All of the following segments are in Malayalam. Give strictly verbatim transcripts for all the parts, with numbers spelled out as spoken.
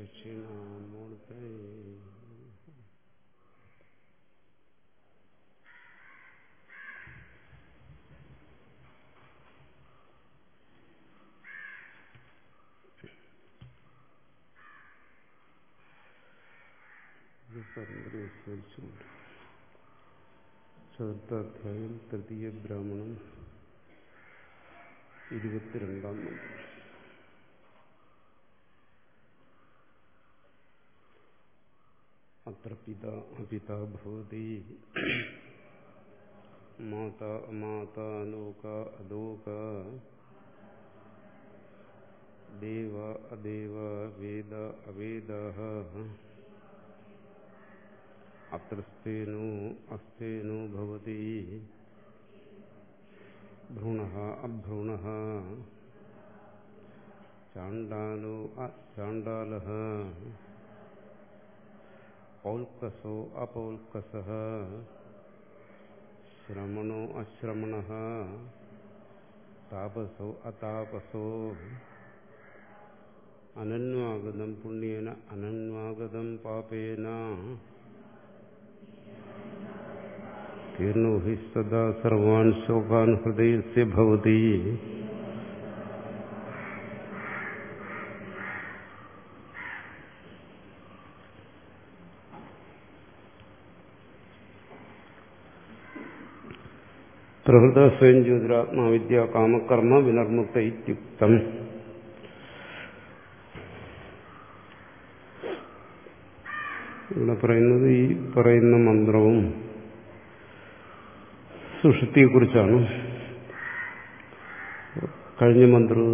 ദക്ഷിണാമൂർത്തേ ചതുർത്ഥാധ്യായം തൃതീയ ബ്രാഹ്മണം ഇരുപത്തിരണ്ടാം മന്ത്രം. അത്ര പിതാ അപിതാ ഭവതി മാതാ അമാതാ ലോക അലോക ദേവ അദേവ വേദ അവേദഃ അത്രസ്തേനോ അസ്തേനോ ഭവതി ഭ്രൂണഃ അഭ്രൂണഃ ചാണ്ഡാലോ അചാണ്ഡാലഃ പൗൽക്കസോ അപൗൽക്കസഃ ശ്രമണോ അശ്രമണഃ താപസോ അതാപസോ അനന്വാഗതം പുണ്യേന അനന്വാഗതം പാപേന തീർണോ ഹി സദാ സർവാൻ ശോകാൻ ഹൃദയസ്യ ഭവതി. പ്രഹൃത സ്വയം ജ്യോതിരാത്മാവിദ്യ കാമകർമ്മ വിനർമുക്ത ഇത്യുക്തം. ഇവിടെ പറയുന്നത് ഈ പറയുന്ന മന്ത്രവും സുഷുപ്തിയെക്കുറിച്ചാണ്. കഴിഞ്ഞ മന്ത്രവും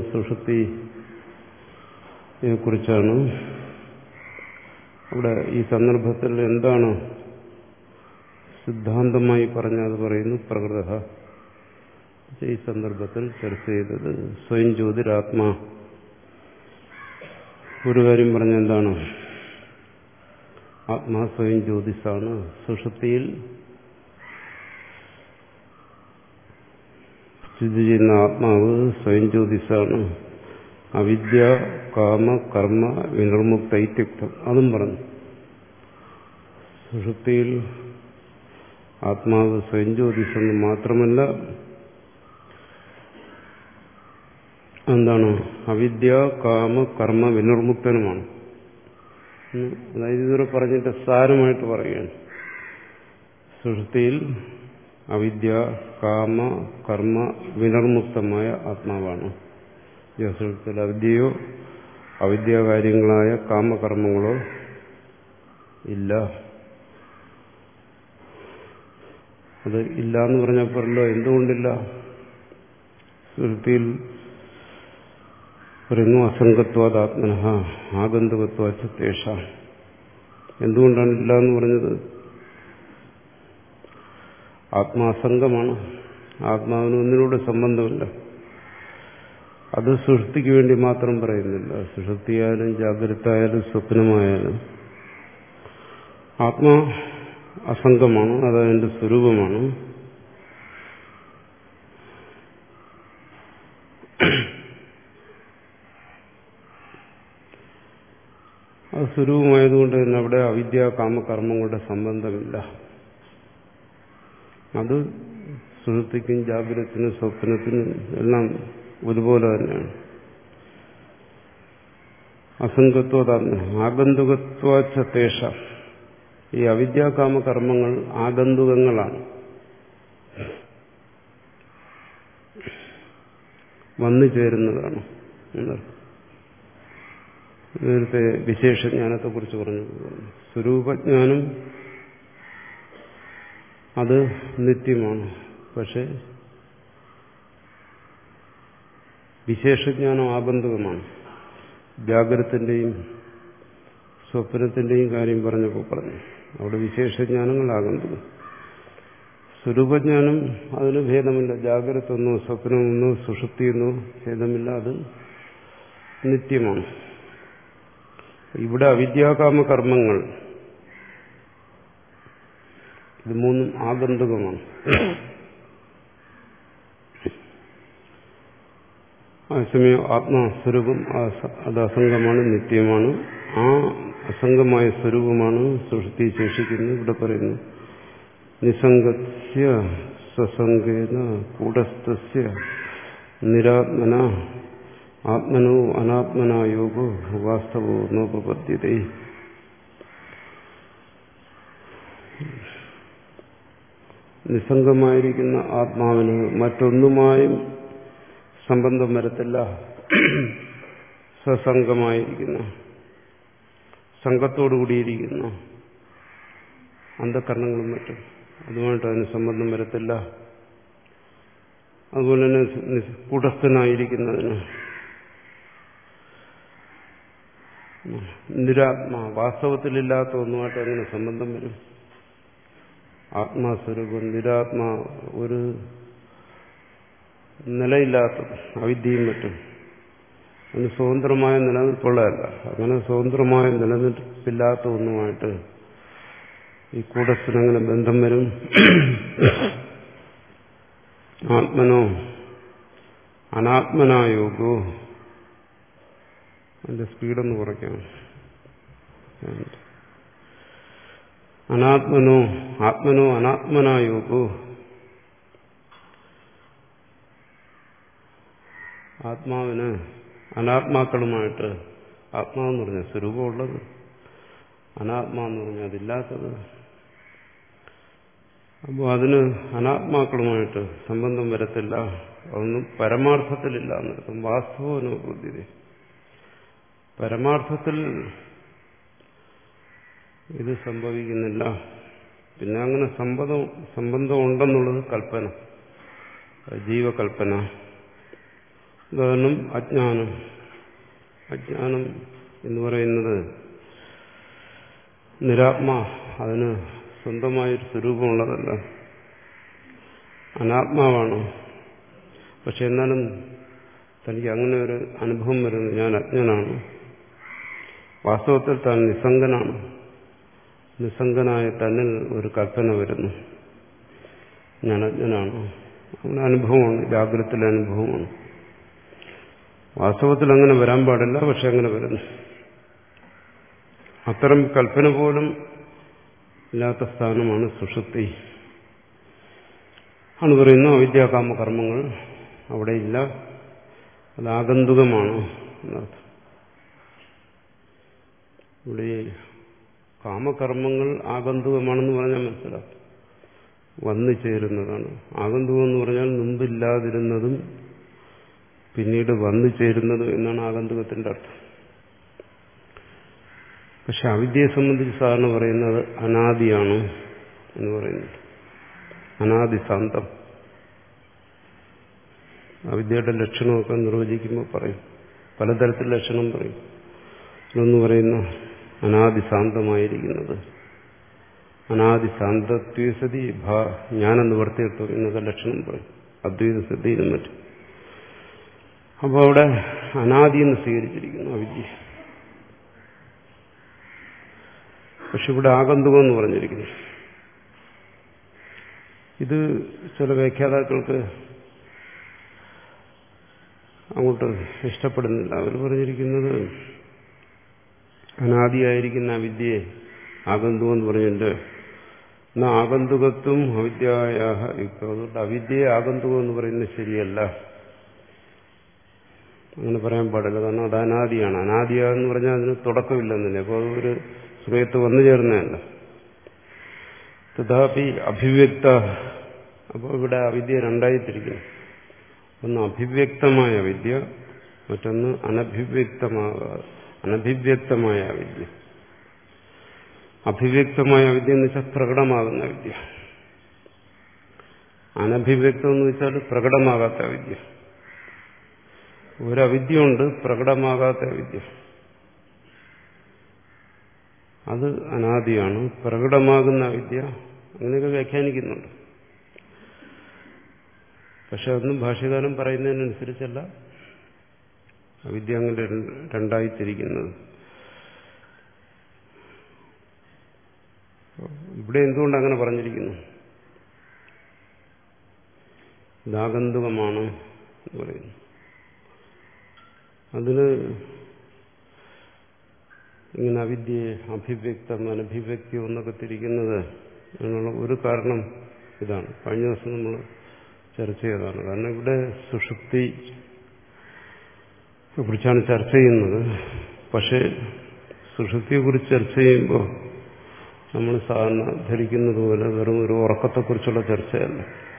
സുഷുപ്തിയെ കുറിച്ചാണ്. അവിടെ ഈ സന്ദർഭത്തിൽ എന്താണ് സിദ്ധാന്തമായി പറഞ്ഞത് പറയുന്നു. പ്രകൃത ഈ സന്ദർഭത്തിൽ ചർച്ച ചെയ്തത് സ്വയം ജ്യോതിരാത്മാ. ഒരു കാര്യം പറഞ്ഞ എന്താണ്? ആത്മാ സ്വയം ജ്യോതിസാണ്. സുഷുപ്തിയിൽ സ്ഥിതി ചെയ്യുന്ന ആത്മാവ് സ്വയം ജ്യോതിസാണ്. അവിദ്യ കാമ കർമ്മ വിനിർമുക്ത ഇത്യുക്തം. അതും പറഞ്ഞു. സുഷുപ്തിയിൽ ആത്മാവ് സ്വയം ജ്യോതിസെന്ന് മാത്രമല്ല, എന്താണ്? അവിദ്യ കാമ കർമ്മ വിനിർമുക്തനുമാണ്. അതായത് ഇതുവരെ പറഞ്ഞിട്ട് സാരമായിട്ട് പറയുകയാണ്. സുഷുപ്തിയിൽ അവിദ്യ കാമ കർമ്മ വിനിർമുക്തമായ ആത്മാവാണ്. സുഷുപ്തിയിൽ അവിദ്യയോ അവിദ്യാകാര്യങ്ങളായ കാമകർമ്മങ്ങളോ ഇല്ല. അത് ഇല്ല എന്ന് പറഞ്ഞപ്പോഴല്ലോ എന്തുകൊണ്ടില്ല? സുഷുപ്തിയിൽ പറയുന്നു അസംഗത്വാദാത്മനഃ ആഗന്തുകത്വാച്ഛേഷ. എന്തുകൊണ്ടാണ് ഇല്ല എന്ന് പറഞ്ഞത്? ആത്മാസംഗമാണ്. ആത്മാവിന് ഒന്നിനോട് സംബന്ധമില്ല. അത് സുഷുപ്തിക്ക് വേണ്ടി മാത്രം പറയുന്നില്ല. സുഷുപ്തിയായാലും ജാഗ്രതായാലും സ്വപ്നമായാലും ആത്മാ അസംഗമാണ്. അതതിന്റെ സ്വരൂപമാണ്. അത് സ്വരൂപമായതുകൊണ്ട് തന്നെ അവിടെ അവിദ്യ കാമകർമ്മങ്ങളുടെ സംബന്ധമില്ല. അത് സുഷുപ്തിക്കും ജാഗ്രതത്തിനും സ്വപ്നത്തിനും എല്ലാം ഒരുപോലെ തന്നെയാണ്. അസംഗത്വതാത്മ ആഗന്തുകത്വാച്ഛേഷ. ഈ അവിദ്യാകാമ കർമ്മങ്ങൾ ആഗന്തുകങ്ങളാണ്, വന്നു ചേരുന്നതാണ്. നേരത്തെ വിശേഷജ്ഞാനത്തെക്കുറിച്ച് പറഞ്ഞു. സ്വരൂപജ്ഞാനം അത് നിത്യമാണ്. പക്ഷെ വിശേഷജ്ഞാനം ആഗന്തുകമാണ്. ജാഗ്രതത്തിന്റെയും സ്വപ്നത്തിന്റെയും കാര്യം പറഞ്ഞപ്പോൾ പറഞ്ഞു. അവിടെ വിശേഷജ്ഞാനങ്ങൾ ആഗന്തുകം. സ്വരൂപജ്ഞാനം അതിന് ഭേദമില്ല. ജാഗ്രത ഒന്നോ സ്വപ്നമൊന്നോ സുഷുപ്തിയെന്നോ ഭേദമില്ല. അത് നിത്യമാണ്. ഇവിടെ അവിദ്യാകാമ കർമ്മങ്ങൾ ഇത് മൂന്നും ആഗന്തുകമാണ്. അതേസമയം ആത്മാസ്വരൂപം അത് അസംഗമാണ്, നിത്യമാണ്. ആ അസംഗമായ സ്വരൂപമാണ് സുഷുപ്തി ശേഷിക്കുന്നത്. ഇവിടെ പറയുന്നു നിസംഗസ്യ സസംഗേന കൂടസ്ഥസ്യ നിരാത്മന ആത്മനോ അനാത്മനായോഗോ വാസ്തവോ നോപപദ്യതേ. നിസ്സംഗമായിരിക്കുന്ന ആത്മാവിന് മറ്റൊന്നുമായും സംബന്ധം വരത്തില്ല. സസംഗമായിരിക്കുന്ന സംഘത്തോടുകൂടിയിരിക്കുന്ന അന്ധകരണങ്ങളും മറ്റും അതുമായിട്ട് അതിന് സംബന്ധം വരത്തില്ല. അതുപോലെ തന്നെ കൂടസ്ഥനായിരിക്കുന്നതിന് നിരാത്മാ വാസ്തവത്തിലില്ലാത്ത ഒന്നുമായിട്ട് അങ്ങനെ സംബന്ധം വരും. ആത്മാസ്വരൂപം നിരാത്മാ ഒരു നിലയില്ലാത്തത് അവിദ്യയും മറ്റും അതിന് സ്വതന്ത്രമായ നിലനിൽപ്പുള്ളതല്ല. അങ്ങനെ സ്വതന്ത്രമായ നിലനിൽപ്പില്ലാത്ത ഒന്നുമായിട്ട് ഈ കൂടസ്ഥനങ്ങനെ ബന്ധം വരും. ആത്മനോ അനാത്മനായോഗോ. അതിന്റെ സ്പീഡൊന്ന് കുറയ്ക്കാം. അനാത്മനോ ആത്മനോ അനാത്മനായോഗോ. ആത്മാവിന് അനാത്മാക്കളുമായിട്ട്, ആത്മാവെന്ന് പറഞ്ഞാൽ സ്വരൂപമുള്ളത്, അനാത്മാവെന്ന് പറഞ്ഞാൽ അതില്ലാത്തത്. അപ്പോൾ അതിന് അനാത്മാക്കളുമായിട്ട് സംബന്ധം വരത്തില്ല. അതൊന്നും പരമാർത്ഥത്തിലില്ല എന്നർത്ഥം. വാസ്തവനുപദ്ധ്യത. പരമാർത്ഥത്തിൽ ഇത് സംഭവിക്കുന്നില്ല. പിന്നെ അങ്ങനെ സംബന്ധം സംബന്ധം ഉണ്ടെന്നുള്ളത് കൽപ്പന, ജീവകൽപ്പന. ഉദാഹരണം അജ്ഞാനം. അജ്ഞാനം എന്ന് പറയുന്നത് നിരാത്മാ, അതിന് സ്വന്തമായൊരു സ്വരൂപമുള്ളതല്ല, അനാത്മാവാണ്. പക്ഷെ എന്നാലും തനിക്ക് അങ്ങനെ ഒരു അനുഭവം വരുന്നു, ഞാൻ അജ്ഞനാണ്. വാസ്തവത്തിൽ താൻ നിസ്സംഗനാണ്. നിസ്സംഗനായ തന്നിൽ ഒരു കൽപ്പന വരുന്നു, ഞാൻ അജ്ഞനാണ്. അങ്ങനെ അനുഭവമാണ്, ജാഗ്രതത്തിലെ അനുഭവമാണ്. വാസ്തവത്തിൽ അങ്ങനെ വരാൻ പാടില്ല, പക്ഷെ അങ്ങനെ വരുന്നു. അത്തരം കൽപ്പന പോലും ഇല്ലാത്ത സ്ഥാനമാണ് സുഷുപ്തി. ആണ് പറയുന്നു അവിദ്യാകാമ കർമ്മങ്ങൾ അവിടെ ഇല്ല, അത് ആഗന്തുകമാണ് എന്നർത്ഥം. ഇവിടെ കാമകർമ്മങ്ങൾ ആഗന്തുകമാണെന്ന് പറഞ്ഞാൽ മനസ്സിലാക്കും, വന്നു ചേരുന്നതാണ്. ആഗന്തുകം എന്ന് പറഞ്ഞാൽ മുമ്പില്ലാതിരുന്നതും പിന്നീട് വന്നു ചേരുന്നതും എന്നാണ് ആഗന്തുകത്തിന്റെ അർത്ഥം. പക്ഷെ അവിദ്യയെ സംബന്ധിച്ച് സാധാരണ പറയുന്നത് അനാദിയാണ് എന്ന് പറയുന്നത്. അനാദിസാന്തം. അവിദ്യയുടെ ലക്ഷണമൊക്കെ നിർവചിക്കുമ്പോൾ പറയും, പലതരത്തിൽ ലക്ഷണം പറയും. ഇതൊന്ന് പറയുന്ന അനാദിസാന്തമായിരിക്കുന്നത്, അനാദിസാന്തത്വ സതി ഭാ ജ്ഞാനനിവർത്തിത്വം എന്നൊക്കെ ലക്ഷണം പറയും, അദ്വൈത സിദ്ധിയിലും മറ്റും. അപ്പോൾ അവിടെ അനാദിയെന്ന് സ്വീകരിച്ചിരിക്കുന്നു അവിദ്യ. പക്ഷെ ഇവിടെ ആഗന്തുകം എന്ന് പറഞ്ഞിരിക്കുന്നു. ഇത് ചില വ്യാഖ്യാതാക്കൾക്ക് അങ്ങോട്ട് ഇഷ്ടപ്പെടുന്നില്ല. അവർ പറഞ്ഞിരിക്കുന്നത് അനാദിയായിരിക്കുന്ന അവിദ്യയെ ആഗന്തുകം എന്ന് പറഞ്ഞിട്ടുണ്ട്. എന്നാൽ ആഗന്തുകത്വം അവിദ്യയായ യുക്തം. അതുകൊണ്ട് അവിദ്യയെ ആഗന്തുകം എന്ന് പറയുന്നത് ശരിയല്ല, അങ്ങനെ പറയാൻ പാടില്ല. കാരണം അത് അനാദിയാണ്. അനാദിയാന്ന് പറഞ്ഞാൽ അതിന് തുടക്കമില്ലെന്നില്ല. അപ്പോൾ അതൊരു ശ്രേയത്ത് വന്നു ചേർന്നതല്ല. തഥാപി അഭിവ്യക്ത. അപ്പോൾ ഇവിടെ അവിദ്യ രണ്ടായി തിരിക്കുന്നു. ഒന്ന് അഭിവ്യക്തമായ അവിദ്യ, മറ്റൊന്ന് അനഭിവ്യക്തമായ അനഭിവ്യക്തമായ അവിദ്യ. അഭിവ്യക്തമായ അവിദ്യ എന്ന് വെച്ചാൽ പ്രകടമാകുന്ന വിദ്യ. അനഭിവ്യക്തം എന്ന് വെച്ചാൽ പ്രകടമാകാത്ത അവിദ്യ. ഒരവിദ്യയുണ്ട് പ്രകടമാകാത്ത അവിദ്യ, അത് അനാദിയാണ്. പ്രകടമാകുന്ന അവിദ്യ അങ്ങനെയൊക്കെ വ്യാഖ്യാനിക്കുന്നുണ്ട്. പക്ഷെ അതൊന്നും ഭാഷ്യകാരൻ പറയുന്നതിനനുസരിച്ചല്ല അവിദ്യ അങ്ങനെ രണ്ടായി തിരിക്കുന്നത്. ഇവിടെ എന്തുകൊണ്ട് അങ്ങനെ പറഞ്ഞിരിക്കുന്നു? ഇതാഗന്തുകമാണ് എന്ന് പറയുന്നു. അതിന് ഇങ്ങനെ അവിദ്യയെ അഭിവ്യക്തം അനഭിവ്യക്തം എന്നൊക്കെ തിരിക്കുന്നത് അതിനുള്ള ഒരു കാരണം ഇതാണ്. കഴിഞ്ഞ ദിവസം നമ്മൾ ചർച്ച ചെയ്തതാണ്. കാരണം ഇവിടെ സുഷുപ്തി കുറിച്ചാണ് ചർച്ച ചെയ്യുന്നത്. പക്ഷേ സുഷുപ്തിയെക്കുറിച്ച് ചർച്ച ചെയ്യുമ്പോൾ നമ്മൾ സാധാരണ ധരിക്കുന്നത് പോലെ വെറും ഒരു ഉറക്കത്തെക്കുറിച്ചുള്ള ചർച്ചയല്ല.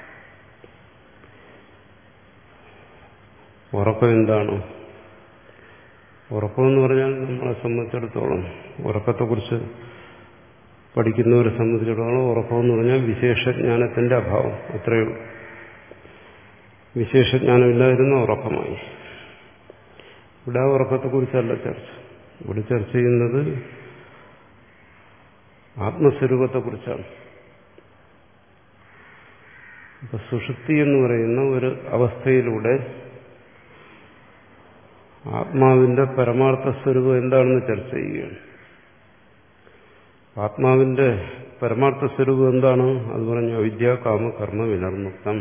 ഉറക്കം എന്താണ്? ഉറക്കമെന്ന് പറഞ്ഞാൽ നമ്മളെ സംബന്ധിച്ചിടത്തോളം, ഉറക്കത്തെക്കുറിച്ച് പഠിക്കുന്നവരെ സംബന്ധിച്ചിടത്തോളം ഉറക്കമെന്ന് പറഞ്ഞാൽ വിശേഷജ്ഞാനത്തിന്റെ അഭാവം, അത്രയേ ഉള്ളൂ. വിശേഷജ്ഞാനമില്ലാതിരുന്ന ഉറക്കമായി. ഇവിടെ ആ ഉറക്കത്തെക്കുറിച്ചല്ല ചർച്ച. ഇവിടെ ചർച്ച ചെയ്യുന്നത് ആത്മസ്വരൂപത്തെക്കുറിച്ചാണ്. ഇപ്പൊ സുഷുപ്തി എന്ന് പറയുന്ന ഒരു അവസ്ഥയിലൂടെ ആത്മാവിന്റെ പരമാർത്ഥ സ്വരൂപം എന്താണെന്ന് ചർച്ച ചെയ്യുകയാണ്. ആത്മാവിന്റെ പരമാർത്ഥ സ്വരൂപം എന്താണ്? അത് പറഞ്ഞു അവിദ്യ കാമ കർമ്മ വിനിർമുക്തം.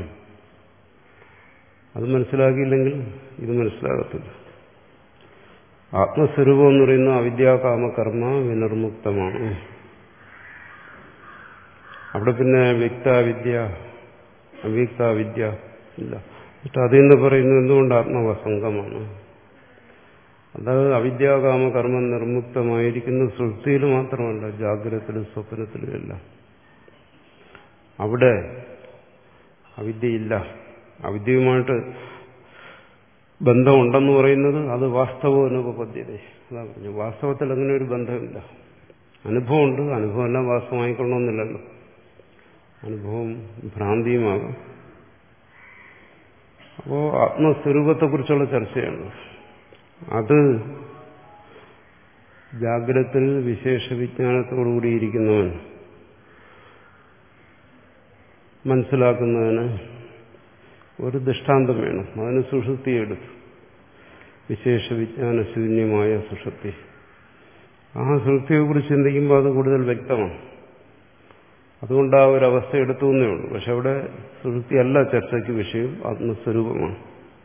അത് മനസ്സിലാക്കിയില്ലെങ്കിൽ ഇത് മനസ്സിലാകത്തില്ല. ആത്മസ്വരൂപം എന്ന് പറയുന്ന അവിദ്യ കാമ കർമ്മ വിനിർമുക്തമാണ്. അവിടെ പിന്നെ വ്യക്താവിദ്യ അവ്യക്താവിദ്യ ഇല്ല. എന്നിട്ട് അതിന്ന് പറയുന്നത് എന്തുകൊണ്ട് ആത്മാവസംഗമാണ്. അതായത് അവിദ്യാകാമ കർമ്മം നിർമുക്തമായിരിക്കുന്ന സുഷുപ്തിയിൽ മാത്രമല്ല, ജാഗ്രതത്തിലും സ്വപ്നത്തിലും എല്ലാം. അവിടെ അവിദ്യയില്ല. അവിദ്യയുമായിട്ട് ബന്ധമുണ്ടെന്ന് പറയുന്നത് അത് വാസ്തവോനുപപദ്ധ്യത. അതാ പറഞ്ഞു, വാസ്തവത്തിൽ അങ്ങനെ ഒരു ബന്ധമില്ല. അനുഭവമുണ്ട്. അനുഭവം എല്ലാം വാസ്തവമായിക്കൊള്ളണമെന്നില്ലല്ലോ. അനുഭവം ഭ്രാന്തിയുമാകാം. അപ്പോ ആത്മസ്വരൂപത്തെക്കുറിച്ചുള്ള ചർച്ചയാണ്. അത് ജാഗ്രതത്തിൽ വിശേഷ വിജ്ഞാനത്തോടുകൂടിയിരിക്കുന്നവൻ മനസ്സിലാക്കുന്നതിന് ഒരു ദൃഷ്ടാന്തം വേണം. അതിന് സുഷുപ്തി എടുത്തു. വിശേഷ വിജ്ഞാന ശൂന്യമായ സുഷുപ്തി. ആ സുഷുപ്തിയെക്കുറിച്ച് ചിന്തിക്കുമ്പോൾ അത് കൂടുതൽ വ്യക്തമാണ്. അതുകൊണ്ട് ആ ഒരു അവസ്ഥ എടുത്തു എന്നേ ഉള്ളൂ. പക്ഷെ അവിടെ സുഷുപ്തി അല്ല ചർച്ചയ്ക്ക് വിഷയം, ആത്മസ്വരൂപമാണ്.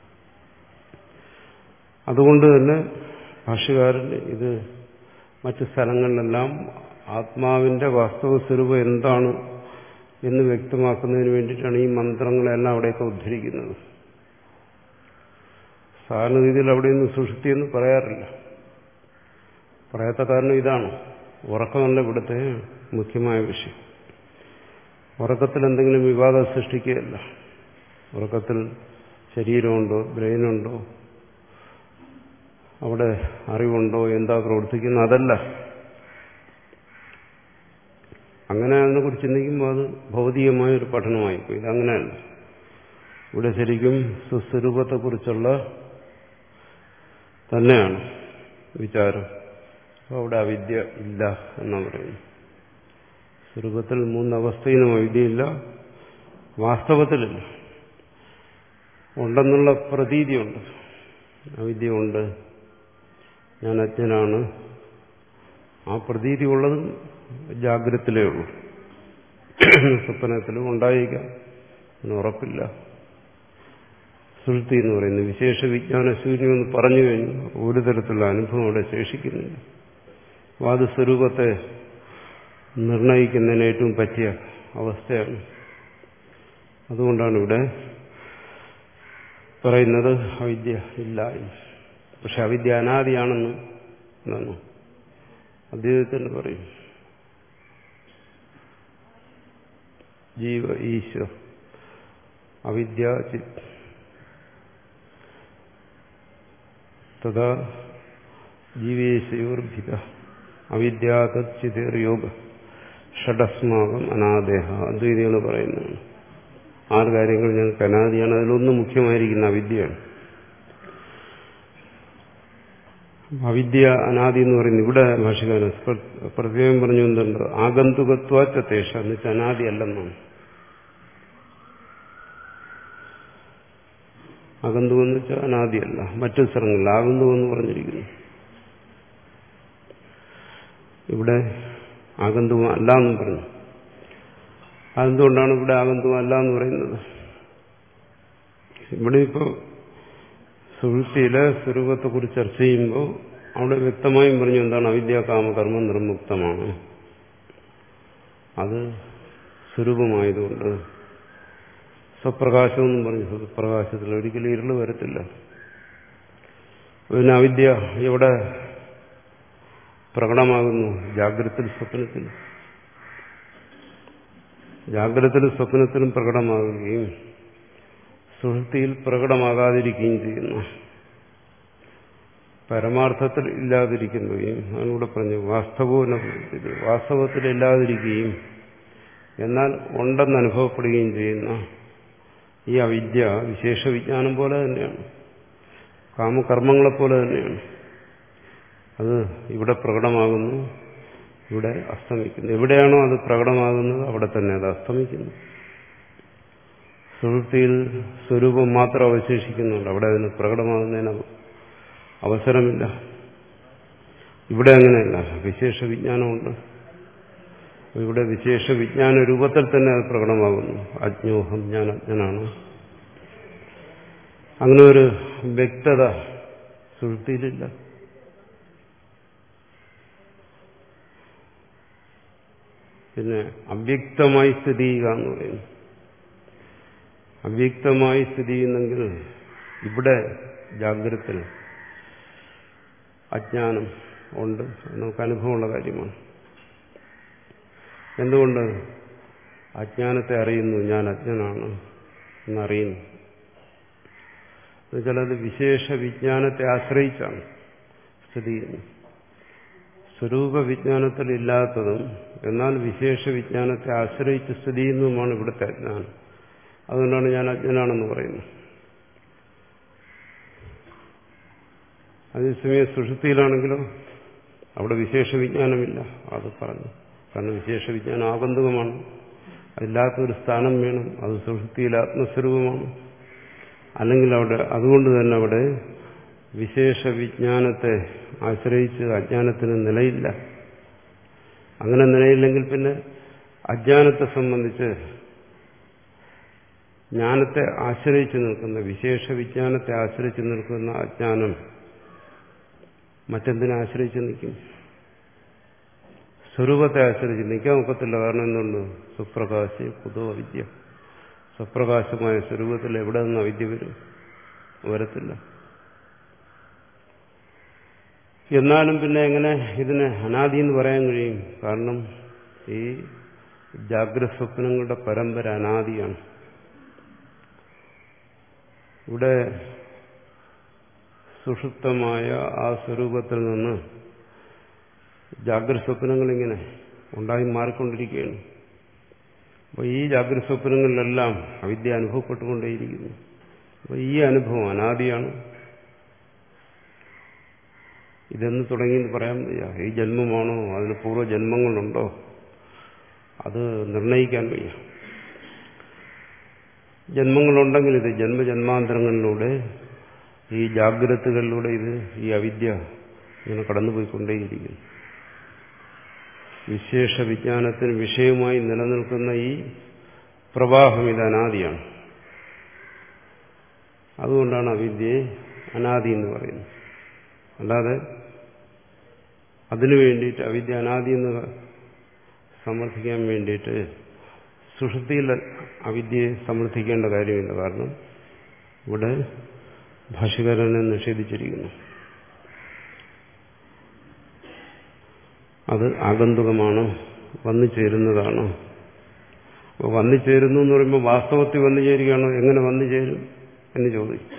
അതുകൊണ്ട് തന്നെ ഭാഷ്യകാരൻ ഇത് മറ്റു സ്ഥലങ്ങളിലെല്ലാം ആത്മാവിന്റെ വാസ്തവ സ്വരൂപം എന്താണ് എന്ന് വ്യക്തമാക്കുന്നതിന് വേണ്ടിയിട്ടാണ് ഈ മന്ത്രങ്ങളെല്ലാം അവിടെയൊക്കെ ഉദ്ധരിക്കുന്നത്. സാധാരണ രീതിയിൽ അവിടെയൊന്നും സുഷുപ്തി എന്ന് പറയാറില്ല. പറയാത്ത കാരണം ഇതാണ്, ഉറക്കമല്ല ഇവിടുത്തെ മുഖ്യമായ വിഷയം. ഉറക്കത്തിൽ എന്തെങ്കിലും വിവാദം സൃഷ്ടിക്കുകയല്ല. ഉറക്കത്തിൽ ശരീരമുണ്ടോ, ബ്രെയിനുണ്ടോ, അവിടെ അറിവുണ്ടോ, എന്താ പ്രവർത്തിക്കുന്നത്, അതല്ല. അങ്ങനെ അതിനെക്കുറിച്ച് ചിന്തിക്കുമ്പോൾ അത് ഭൗതികമായ ഒരു പഠനമായിപ്പോയി. ഇതങ്ങനെയല്ല. ഇവിടെ ശരിക്കും സുസ്വരൂപത്തെക്കുറിച്ചുള്ള തന്നെയാണ് വിചാരം. അപ്പോൾ അവിടെ അവിദ്യ ഇല്ല എന്നാണ് പറയുന്നത്. സ്വരൂപത്തിൽ മൂന്നവസ്ഥയിലും അവിദ്യയില്ല, വാസ്തവത്തിലില്ല. ഉണ്ടെന്നുള്ള പ്രതീതിയുണ്ട്. അവിദ്യ ഉണ്ട്, ഞാൻ അജ്ഞനാണ്. ആ പ്രതീതി ഉള്ളതും ജാഗ്രതത്തിലേ ഉള്ളൂ. സ്വപ്നത്തിലും ഉണ്ടായിരിക്കാം, അതിന് ഉറപ്പില്ല. സുഷുപ്തി എന്ന് പറയുന്നത് വിശേഷ വിജ്ഞാന ശൂന്യം എന്ന് പറഞ്ഞു കഴിഞ്ഞു. ഒരു തരത്തിലുള്ള അനുഭവം അവിടെ ശേഷിക്കുന്നില്ല. അപ്പോൾ അത് സ്വരൂപത്തെ നിർണയിക്കുന്നതിന് ഏറ്റവും പറ്റിയ അവസ്ഥയാണ്. അതുകൊണ്ടാണ് ഇവിടെ പറയുന്നത് അവിദ്യ ഇല്ല. പക്ഷെ അവിദ്യ അനാദിയാണെന്ന് എന്നാണ് അദ്വൈതത്തിന് പറയും. ജീവ ഈശ്വര അവിദ്യ ചിത് തഥാ ജീവേശയോർഭിത അവിദ്യ തച്ചിതേർ യോഗ ഷഡസ്മാകം അനാദേഹ. അദ്വൈതികൾ പറയുന്നതാണ്. ആറ് കാര്യങ്ങൾ ഞങ്ങൾക്ക് അനാദിയാണ്. അതിലൊന്ന് മുഖ്യമായിരിക്കുന്ന അവിദ്യയാണ്. അവിദ്യ അനാദി എന്ന് പറയുന്നത് ഇവിടെ ഭാഷകാരൻ പ്രത്യേകം പറഞ്ഞു എന്തുണ്ട്, ആഗന്തുകത്വാച്ചതേഷ എന്ന് വെച്ചാൽ അനാദി അല്ലെന്നാണ്. ആഗന്തുകം എന്ന് വെച്ചാൽ അനാദിയല്ല. മറ്റു സ്ഥലങ്ങളിൽ ആഗന്തുകം എന്ന് പറഞ്ഞിരിക്കുന്നു. ഇവിടെ ആഗന്തുകം അല്ല എന്നും പറഞ്ഞു. അതെന്തുകൊണ്ടാണ് ഇവിടെ ആഗന്തുകം അല്ല എന്ന് പറയുന്നത്? ഇവിടെ ഇപ്പോൾ സുഷുപ്തിയിലെ സ്വരൂപത്തെക്കുറിച്ച് ചർച്ച ചെയ്യുമ്പോൾ അവിടെ വ്യക്തമായും പറഞ്ഞു എന്താണ് അവിദ്യ കാമകർമ്മം നിർമുക്തമാണ്. അത് സ്വരൂപമായതുകൊണ്ട് സ്വപ്രകാശമെന്നും പറഞ്ഞു. സ്വപ്രകാശത്തിൽ ഒരിക്കലും ഇരുള് വരത്തില്ല. പിന്നെ അവിദ്യ എവിടെ പ്രകടമാകുന്നു? ജാഗ്രതത്തിൽ സ്വപ്നത്തിൽ. ജാഗ്രതത്തിലും സ്വപ്നത്തിലും പ്രകടമാകുകയും സുഷുപ്തിയിൽ പ്രകടമാകാതിരിക്കുകയും ചെയ്യുന്നു. പരമാർത്ഥത്തിൽ ഇല്ലാതിരിക്കുകയും അതിലൂടെ പറഞ്ഞു വാസ്തവവും വാസ്തവത്തിൽ ഇല്ലാതിരിക്കുകയും എന്നാൽ ഉണ്ടെന്ന് അനുഭവപ്പെടുകയും ചെയ്യുന്ന ഈ അവിദ്യ വിശേഷ വിജ്ഞാനം പോലെ തന്നെയാണ്, കാമകർമ്മങ്ങളെപ്പോലെ തന്നെയാണ്. അത് ഇവിടെ പ്രകടമാകുന്നു, ഇവിടെ അസ്തമിക്കുന്നു. എവിടെയാണോ അത് പ്രകടമാകുന്നത് അവിടെ തന്നെ അത് അസ്തമിക്കുന്നു. സുഷുപ്തിയിൽ സ്വരൂപം മാത്രം അവശേഷിക്കുന്നുണ്ട്, അവിടെ അതിന് പ്രകടമാകുന്നതിന് അവസരമില്ല. ഇവിടെ അങ്ങനെയല്ല, വിശേഷ വിജ്ഞാനമുണ്ട്. ഇവിടെ വിശേഷ വിജ്ഞാന രൂപത്തിൽ തന്നെ അത് പ്രകടമാകുന്നു. അജ്ഞോഹം, ഞാൻ അജ്ഞനാണ്. അങ്ങനെ ഒരു വ്യക്തത സുഷുപ്തിയിലില്ല. പിന്നെ അവ്യക്തമായി സ്ഥിതി ചെയ്യുക എന്ന് പറയുന്നു. അവ്യക്തമായി സ്ഥിതി ചെയ്യുന്നെങ്കിൽ ഇവിടെ ജാഗ്രതത്തിൽ അജ്ഞാനം ഉണ്ട്, നമുക്ക് അനുഭവമുള്ള കാര്യമാണ്. എന്തുകൊണ്ട്? അജ്ഞാനത്തെ അറിയുന്നു, ഞാൻ അജ്ഞനാണ് എന്നറിയുന്നു. എന്നുവെച്ചാൽ അത് വിശേഷ വിജ്ഞാനത്തെ ആശ്രയിച്ചാണ് സ്ഥിതി ചെയ്യുന്നത്. സ്വരൂപ വിജ്ഞാനത്തിൽ ഇല്ലാത്തതും എന്നാൽ വിശേഷ വിജ്ഞാനത്തെ ആശ്രയിച്ച് സ്ഥിതി ചെയ്യുന്നതുമാണ് ഇവിടുത്തെ അജ്ഞാനം. അതുകൊണ്ടാണ് ഞാൻ അജ്ഞനാണെന്ന് പറയുന്നത്. അതേസമയം സുഷുപ്തിയിലാണെങ്കിലോ അവിടെ വിശേഷ വിജ്ഞാനമില്ല, അത് പറഞ്ഞു. കാരണം വിശേഷ വിജ്ഞാനം ആബന്ധകമാണ്, അതില്ലാത്തൊരു സ്ഥാനം വേണം. അത് സുഷുപ്തിയിൽ ആത്മസ്വരൂപമാണ്. അല്ലെങ്കിൽ അവിടെ അതുകൊണ്ട് തന്നെ അവിടെ വിശേഷ വിജ്ഞാനത്തെ ആശ്രയിച്ച് അജ്ഞാനത്തിന് നിലയില്ല. അങ്ങനെ നിലയില്ലെങ്കിൽ പിന്നെ അജ്ഞാനത്തെ സംബന്ധിച്ച് ജ്ഞാനത്തെ ആശ്രയിച്ച് നിൽക്കുന്ന, വിശേഷ വിജ്ഞാനത്തെ ആശ്രയിച്ച് നിൽക്കുന്ന അജ്ഞാനം മറ്റെന്തിനെ ആശ്രയിച്ച് നിൽക്കും? സ്വരൂപത്തെ ആശ്രയിച്ച് നിൽക്കാൻ ഒക്കത്തില്ല. കാരണം എന്തുകൊണ്ട്? സുപ്രകാശി കുതോ അവിദ്യ. സ്വപ്രകാശമായ സ്വരൂപത്തിൽ എവിടെ നിന്ന് അവിദ്യ വരും? വരത്തില്ല. എന്നാലും പിന്നെ എങ്ങനെ ഇതിനെ അനാദി എന്ന് പറയാൻ കഴിയും? കാരണം ഈ ജാഗ്രത സ്വപ്നങ്ങളുടെ പരമ്പര അനാദിയാണ്. ഇവിടെ സുഷുപ്തമായ ആ സ്വരൂപത്തിൽ നിന്ന് ജാഗ്രത സ്വപ്നങ്ങളിങ്ങനെ ഉണ്ടായി മാറിക്കൊണ്ടിരിക്കുകയാണ്. അപ്പോൾ ഈ ജാഗ്രത സ്വപ്നങ്ങളിലെല്ലാം അവിദ്യ അനുഭവപ്പെട്ടുകൊണ്ടേയിരിക്കുന്നു. അപ്പോൾ ഈ അനുഭവം അനാദിയാണ്. ഇതെന്ന് തുടങ്ങിയെന്ന് പറയാൻ വയ്യ. ഈ ജന്മമാണോ, അതിന് പൂർവ്വജന്മങ്ങളുണ്ടോ, അത് നിർണയിക്കാൻ വയ്യ. ജന്മങ്ങളുണ്ടെങ്കിൽ ഇത് ജന്മജന്മാന്തരങ്ങളിലൂടെ ഈ ജാഗ്രതകളിലൂടെ ഇത് ഈ അവിദ്യ ഇങ്ങനെ കടന്നുപോയിക്കൊണ്ടേയിരിക്കുന്നു. വിശേഷ വിജ്ഞാനത്തിന് വിഷയമായി നിലനിൽക്കുന്ന ഈ പ്രവാഹം ഇത് അനാദിയാണ്. അതുകൊണ്ടാണ് അവിദ്യയെ അനാദി എന്ന് പറയുന്നത്. അല്ലാതെ അതിനു വേണ്ടിയിട്ട് അവിദ്യ അനാദി എന്ന് സമർത്ഥിക്കാൻ വേണ്ടിയിട്ട് സുഷുപ്തിയിൽ അവിദ്യയെ സമർത്ഥിക്കേണ്ട കാര്യമില്ല. കാരണം ഇവിടെ ഭാഷ്യകാരനെ നിഷേധിച്ചിരിക്കുന്നു. അത് ആഗന്തുകമാണ്, വന്നു ചേരുന്നതാണ്. അപ്പോൾ വന്നു ചേരുന്നു എന്ന് പറയുമ്പോൾ വാസ്തവത്തിൽ വന്നു ചേരുകയാണോ? എങ്ങനെ വന്നു ചേരും എന്ന് ചോദിക്കും.